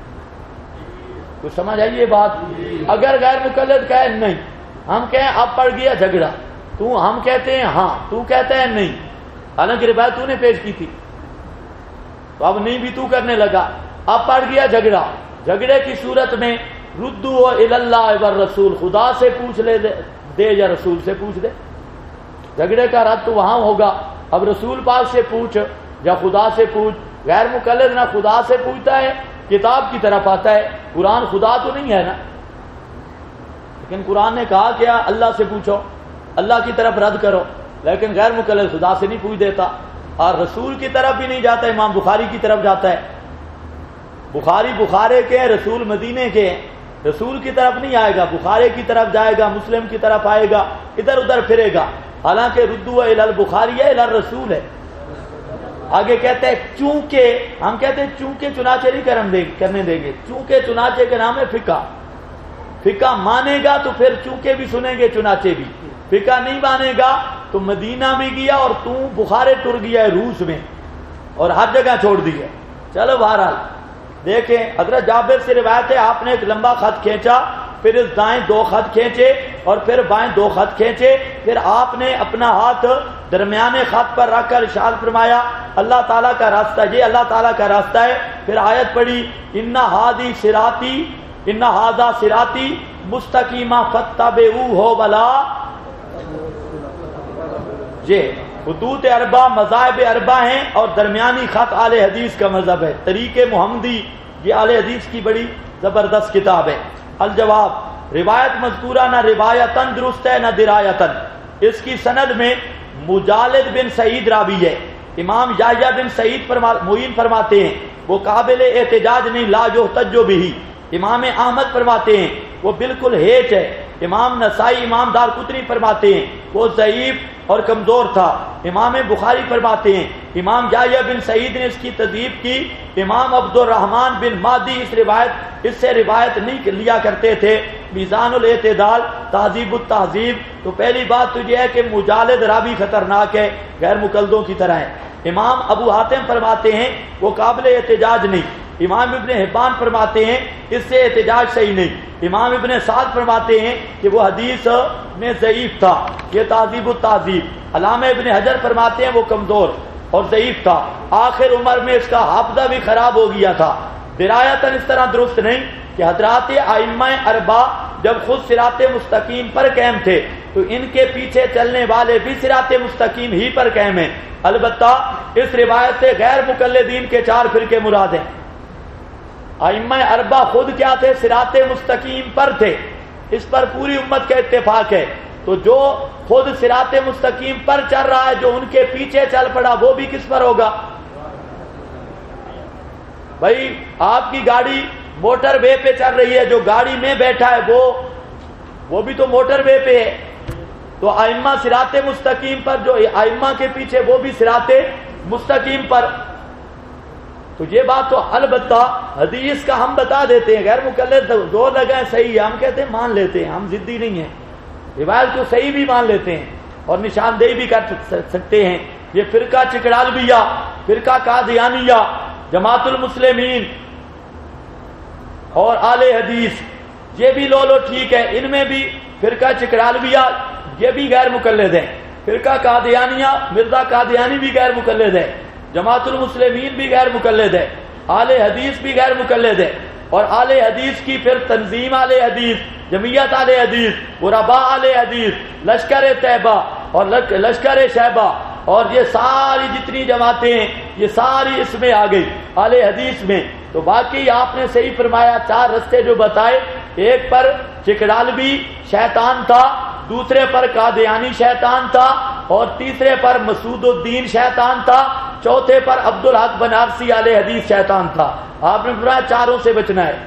کچھ سمجھ آئیے بات؟ اگر غیر مقلد کہے نہیں، ہم کہیں اب پڑ گیا جھگڑا، تو ہم کہتے ہیں ہاں، تو کہتا ہے نہیں، حالانکہ روایت تو نے پیش کی تھی، تو اب نہیں بھی تو کرنے لگا، اب پڑ گیا جھگڑا۔ جھگڑے کی صورت میں ردو الی اللہ والرسول، خدا سے پوچھ لے دے یا رسول سے پوچھ دے، جھگڑے کا رد تو وہاں ہوگا۔ اب رسول پاک سے پوچھ یا خدا سے پوچھ، غیر مقلد نہ خدا سے پوچھتا ہے، کتاب کی طرف آتا ہے، قرآن خدا تو نہیں ہے نا، لیکن قرآن نے کہا کیا اللہ سے پوچھو، اللہ کی طرف رد کرو، لیکن غیر مقلد خدا سے نہیں پوچھ دیتا، اور رسول کی طرف بھی نہیں جاتا، امام بخاری کی طرف جاتا ہے، بخاری بخارے کے ہیں، رسول مدینے کے ہیں، رسول کی طرف نہیں آئے گا، بخارے کی طرف جائے گا، مسلم کی طرف آئے گا، ادھر ادھر پھرے گا، حالانکہ ردو الی البخاری ہے، الی الرسول ہے۔ آگے کہتے ہیں چونکہ، ہم کہتے ہیں چونکہ چنانچہ نہیں کرنے دیں گے، چونکہ چنانچہ کے نام ہے فقہ، فقہ مانے گا تو پھر چونکہ بھی سنیں گے، چنانچہ بھی، فقہ نہیں مانے گا تو مدینہ بھی گیا اور تو بخارے ٹر گیا ہے روس میں، اور ہر جگہ چھوڑ دی ہے۔ چلو بہرحال دیکھیں، حضرت جابر سے روایت ہے آپ نے ایک لمبا خط کھینچا، پھر اس دائیں 2 خط کھینچے، اور پھر بائیں 2 خط کھینچے، پھر آپ نے اپنا ہاتھ درمیانے خط پر رکھ کر ارشاد فرمایا اللہ تعالیٰ کا راستہ، یہ اللہ تعالیٰ کا راستہ ہے، پھر آیت پڑھی ان ھذا صراطی مستقیما فاتبعوہ ولا یہ خطوط اربع مذاہب اربع ہیں اور درمیانی خط اہل حدیث کا مذہب ہے. طریق محمدی یہ اہل حدیث کی بڑی زبردست کتاب ہے. الجواب روایت مذکورہ نہ روایتاً درست ہے نہ درایتاً. اس کی سند میں مجالد بن سعید راوی ہے. امام یحییٰ بن سعید معین فرماتے ہیں وہ قابل احتجاج نہیں، لا یحتج بہ. امام احمد فرماتے ہیں وہ بالکل ہیٹ ہے. امام نسائی امام دارقطنی فرماتے ہیں وہ ضعیف اور کمزور تھا. امام بخاری فرماتے ہیں امام یحییٰ بن سعید نے اس کی تضعیف کی. امام عبد الرحمن بن مہدی اس سے روایت نہیں لیا کرتے تھے. میزان الاعتدال تہذیب التہذیب. تو پہلی بات تو یہ ہے کہ مجالد راوی خطرناک ہے، غیر مقلدوں کی طرح ہے. امام ابو حاتم فرماتے ہیں وہ قابل احتجاج نہیں. امام ابن حبان فرماتے ہیں اس سے احتجاج صحیح نہیں. امام ابن سعد فرماتے ہیں کہ وہ حدیث میں ضعیف تھا. یہ تہذیب التہذیب. علامہ ابن حجر فرماتے ہیں وہ کمزور اور ضعیف تھا. آخر عمر میں اس کا حافظہ بھی خراب ہو گیا تھا. درایتاً اس طرح درست نہیں کہ حضرات ائمہ اربعہ جب خود صراط مستقیم پر قائم تھے تو ان کے پیچھے چلنے والے بھی صراط مستقیم ہی پر قائم ہیں. البتہ اس روایت سے غیر مقلدین کے 4 فرقے مراد ہیں. ائمہ اربعہ خود کیا تھے؟ صراط مستقیم پر تھے. اس پر پوری امت کا اتفاق ہے. تو جو خود صراط مستقیم پر چل رہا ہے، جو ان کے پیچھے چل پڑا، وہ بھی کس پر ہوگا؟ بھائی آپ کی گاڑی موٹر وے پہ چل رہی ہے، جو گاڑی میں بیٹھا ہے وہ بھی تو موٹر وے پہ ہے. تو ائمہ صراط مستقیم پر، جو ائمہ کے پیچھے وہ بھی صراط مستقیم پر. تو یہ بات تو البتہ حدیث کا ہم بتا دیتے ہیں. غیر مقلد زور لگائیں صحیح ہے، ہم کہتے ہیں مان لیتے ہیں، ہم ضدی نہیں ہیں. روایت کو صحیح بھی مان لیتے ہیں اور نشاندہی بھی کر سکتے ہیں. یہ فرقہ چکڑالویہ، فرقہ قادیانیہ، جماعت المسلمین اور اہل حدیث، یہ بھی لو ٹھیک ہے. ان میں بھی فرقہ چکڑالویہ یہ بھی غیر مقلد ہیں. فرقہ قادیانیہ مرزا قادیانی بھی غیر مقلد ہے. جماعت المسلمین بھی غیر مقلد ہے. اہل حدیث بھی غیر مقلد ہے. اور اہل حدیث کی پھر تنظیم اہل حدیث، جمعیت اہل حدیث، غرباء اہل حدیث، لشکر طیبہ اور لشکر شیبہ اور یہ ساری جتنی جماعتیں ہیں یہ ساری اس میں آ گئی اہل حدیث میں. تو باقی آپ نے صحیح فرمایا. 4 رستے جو بتائے، ایک پر چکڑالوی شیطان تھا، دوسرے پر قادیانی شیطان تھا، اور تیسرے پر مسعود الدین شیطان تھا، چوتھے پر عبدالحق بنارسی اہل حدیث شیطان تھا. آپ نے فرمایا 4 سے بچنا ہے.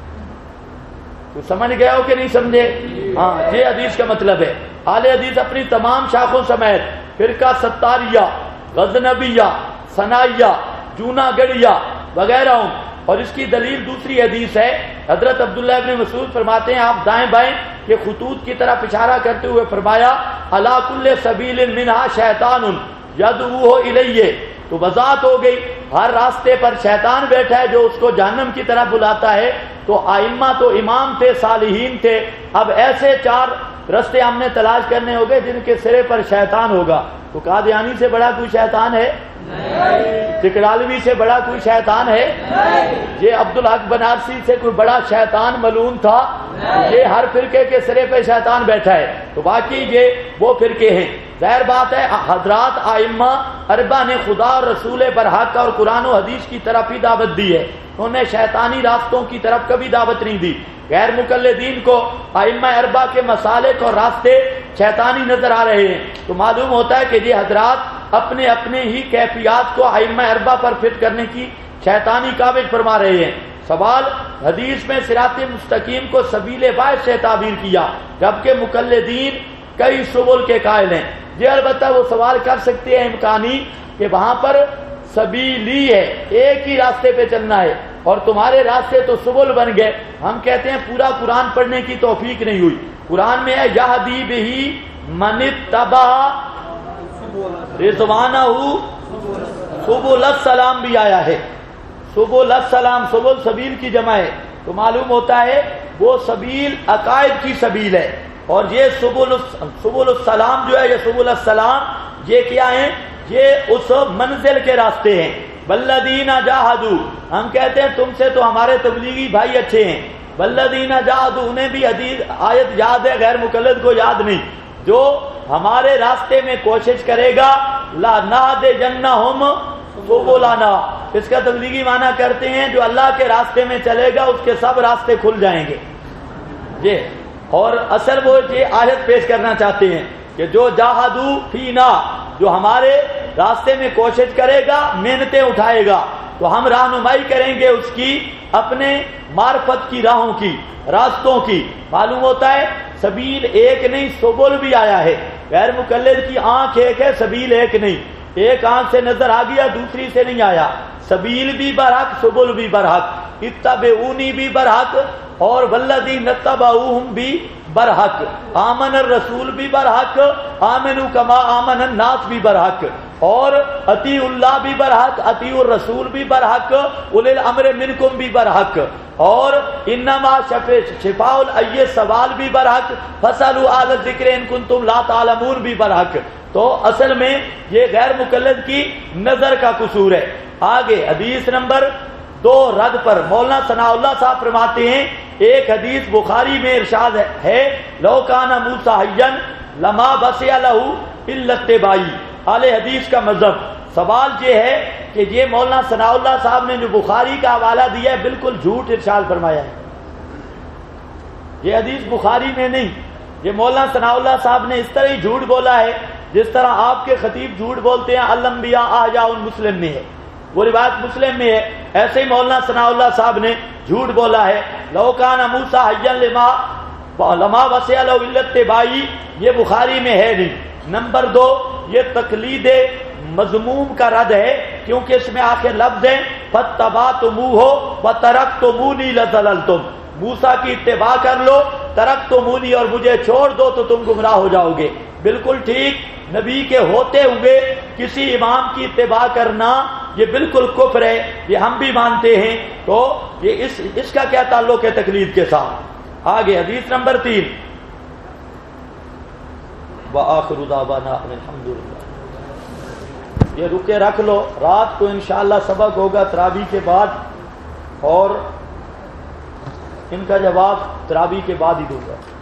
تو سمجھ گئے ہو کہ نہیں سمجھے؟ ہاں، یہ حدیث کا مطلب ہے. اہل حدیث اپنی تمام شاخوں سمیت فرقہ ستاریہ، غزنبیہ، ثنائیہ، جونا گڑھیا وغیرہ. اور اس کی دلیل دوسری حدیث ہے. حضرت عبداللہ ابن مسعود فرماتے ہیں آپ دائیں بائیں کے خطوط کی طرف اشارہ کرتے ہوئے فرمایا علی کل سبیل منہا شیطان یدعوہ الیہ. تو وضاحت ہو گئی ہر راستے پر شیطان بیٹھا ہے جو اس کو جہنم کی طرف بلاتا ہے. تو ائمہ تو امام تھے، صالحین تھے. اب ایسے 4 رستے ہم نے تلاش کرنے ہو گئے جن کے سرے پر شیطان ہوگا. تو قادیانی سے بڑا کوئی شیطان ہے؟ چکڑالوی سے بڑا کوئی شیطان ہے؟ یہ عبدالحق بنارسی سے کوئی بڑا شیطان ملعون تھا؟ یہ ہر فرقے کے سرے پہ شیطان بیٹھا ہے. تو باقی یہ وہ فرقے ہیں. ظاہر بات ہے حضرات ائمہ اربعہ نے خدا اور رسول برحق اور قرآن و حدیث کی طرف ہی دعوت دی ہے. انہوں نے شیطانی راستوں کی طرف کبھی دعوت نہیں دی. غیر مقلدین کو ائمہ اربعہ کے مسالک اور راستے شیطانی نظر آ رہے ہیں. تو معلوم ہوتا ہے کہ یہ حضرات اپنے اپنے ہی کیفیات کو ائمہ اربعہ پر فٹ کرنے کی شیطانی کاوش فرما رہے ہیں. سوال، حدیث میں صراط مستقیم کو سبیل واحد سے تعبیر کیا جبکہ مقلدین کئی سبل کے قائل ہیں. یہ البتہ وہ سوال کر سکتے ہیں امکانی کہ وہاں پر سبیلی ہے، ایک ہی راستے پہ چلنا ہے اور تمہارے راستے تو سبل بن گئے. ہم کہتے ہیں پورا قرآن پڑھنے کی توفیق نہیں ہوئی. قرآن میں ہے یہدی بہ من اتبع رضوانہ، سبل السلام بھی آیا ہے. سبل السلام، سبل سبیل کی جمع ہے. تو معلوم ہوتا ہے وہ سبیل عقائد کی سبیل ہے. اور یہ سبل السلام جو ہے، یہ سبل السلام یہ کیا ہیں؟ یہ اس منزل کے راستے ہیں. والذین جاہدوا، ہم کہتے ہیں تم سے تو ہمارے تبلیغی بھائی اچھے ہیں، والذین جاہدوا انہیں بھی حدیث آیت یاد ہے، غیر مقلد کو یاد نہیں، جو ہمارے راستے میں کوشش کرے گا لا نہدینہم سبلنا، اس کا تبلیغی معنی کرتے ہیں جو اللہ کے راستے میں چلے گا اس کے سب راستے کھل جائیں گے یہ، اور اصل وہ یہ آیت پیش کرنا چاہتے ہیں کہ جو جاہدوا فینا، جو ہمارے راستے میں کوشش کرے گا، محنتیں اٹھائے گا، تو ہم رہنمائی کریں گے اس کی اپنے معرفت کی راہوں کی، راستوں کی۔ معلوم ہوتا ہے سبیل ایک نہیں، سبل بھی آیا ہے، غیر مقلد کی آنکھ ایک ہے، سبیل ایک نہیں، ایک آنکھ سے نظر آ گیا دوسری سے نہیں آیا، سبیل بھی برحق سبل بھی برحق، اتبعونی بھی برحق اور والذین اتبعوہم بھی برحق، آمن الرسول بھی برحق، آمنوا کما آمن الناس بھی برحق، اور اطیعوا اللہ بھی برحق، اطیعوا الرسول بھی برحق، اولی الامر منکم بھی برحق، اور انما شفاء العی سوال بھی برحق، فاسألوا اہل الذکر ان کنتم لا تعلمون بھی برحق۔ تو اصل میں یہ غیر مقلد کی نظر کا قصور ہے۔ آگے حدیث نمبر 2 رد پر مولانا ثناء اللہ صاحب فرماتے ہیں، ایک حدیث بخاری میں ارشاد ہے لو کان موسیٰ حیا لما بسع لہ الا اتباعی، اہل حدیث کا مذہب۔ سوال یہ ہے کہ یہ مولانا ثناء اللہ صاحب نے جو بخاری کا حوالہ دیا ہے بالکل جھوٹ ارشاد فرمایا ہے، یہ حدیث بخاری میں نہیں، یہ مولانا ثناء اللہ صاحب نے اس طرح ہی جھوٹ بولا ہے جس طرح آپ کے خطیب جھوٹ بولتے ہیں الانبیاء احیاء مسلم میں ہے، وہ روایت مسلم میں ہے، ایسے ہی مولانا ثناء اللہ صاحب نے جھوٹ بولا ہے لو کان موسیٰ حیا لما وسع لہ الا اتباعی، یہ بخاری میں ہے نہیں۔ نمبر 2، یہ تقلید مذموم کا رد ہے کیونکہ اس میں آخر لفظ ہے فاتبعتموہ وترکتمونی لضللتم، موسیٰ کی اتباع کر لو، ترکتمونی اور مجھے چھوڑ دو تو تم گمراہ ہو جاؤ گے۔ بالکل ٹھیک، نبی کے ہوتے ہوئے کسی امام کی اتباع کرنا یہ بالکل کفر ہے، یہ ہم بھی مانتے ہیں، تو یہ اس کا کیا تعلق ہے تقلید کے ساتھ؟ آگے حدیث نمبر 3، وآخر دعوانا ان الحمد للہ۔ یہ رکے رکھ لو، رات کو انشاءاللہ سبق ہوگا تراویح کے بعد، اور ان کا جواب تراویح کے بعد ہی دوں گا۔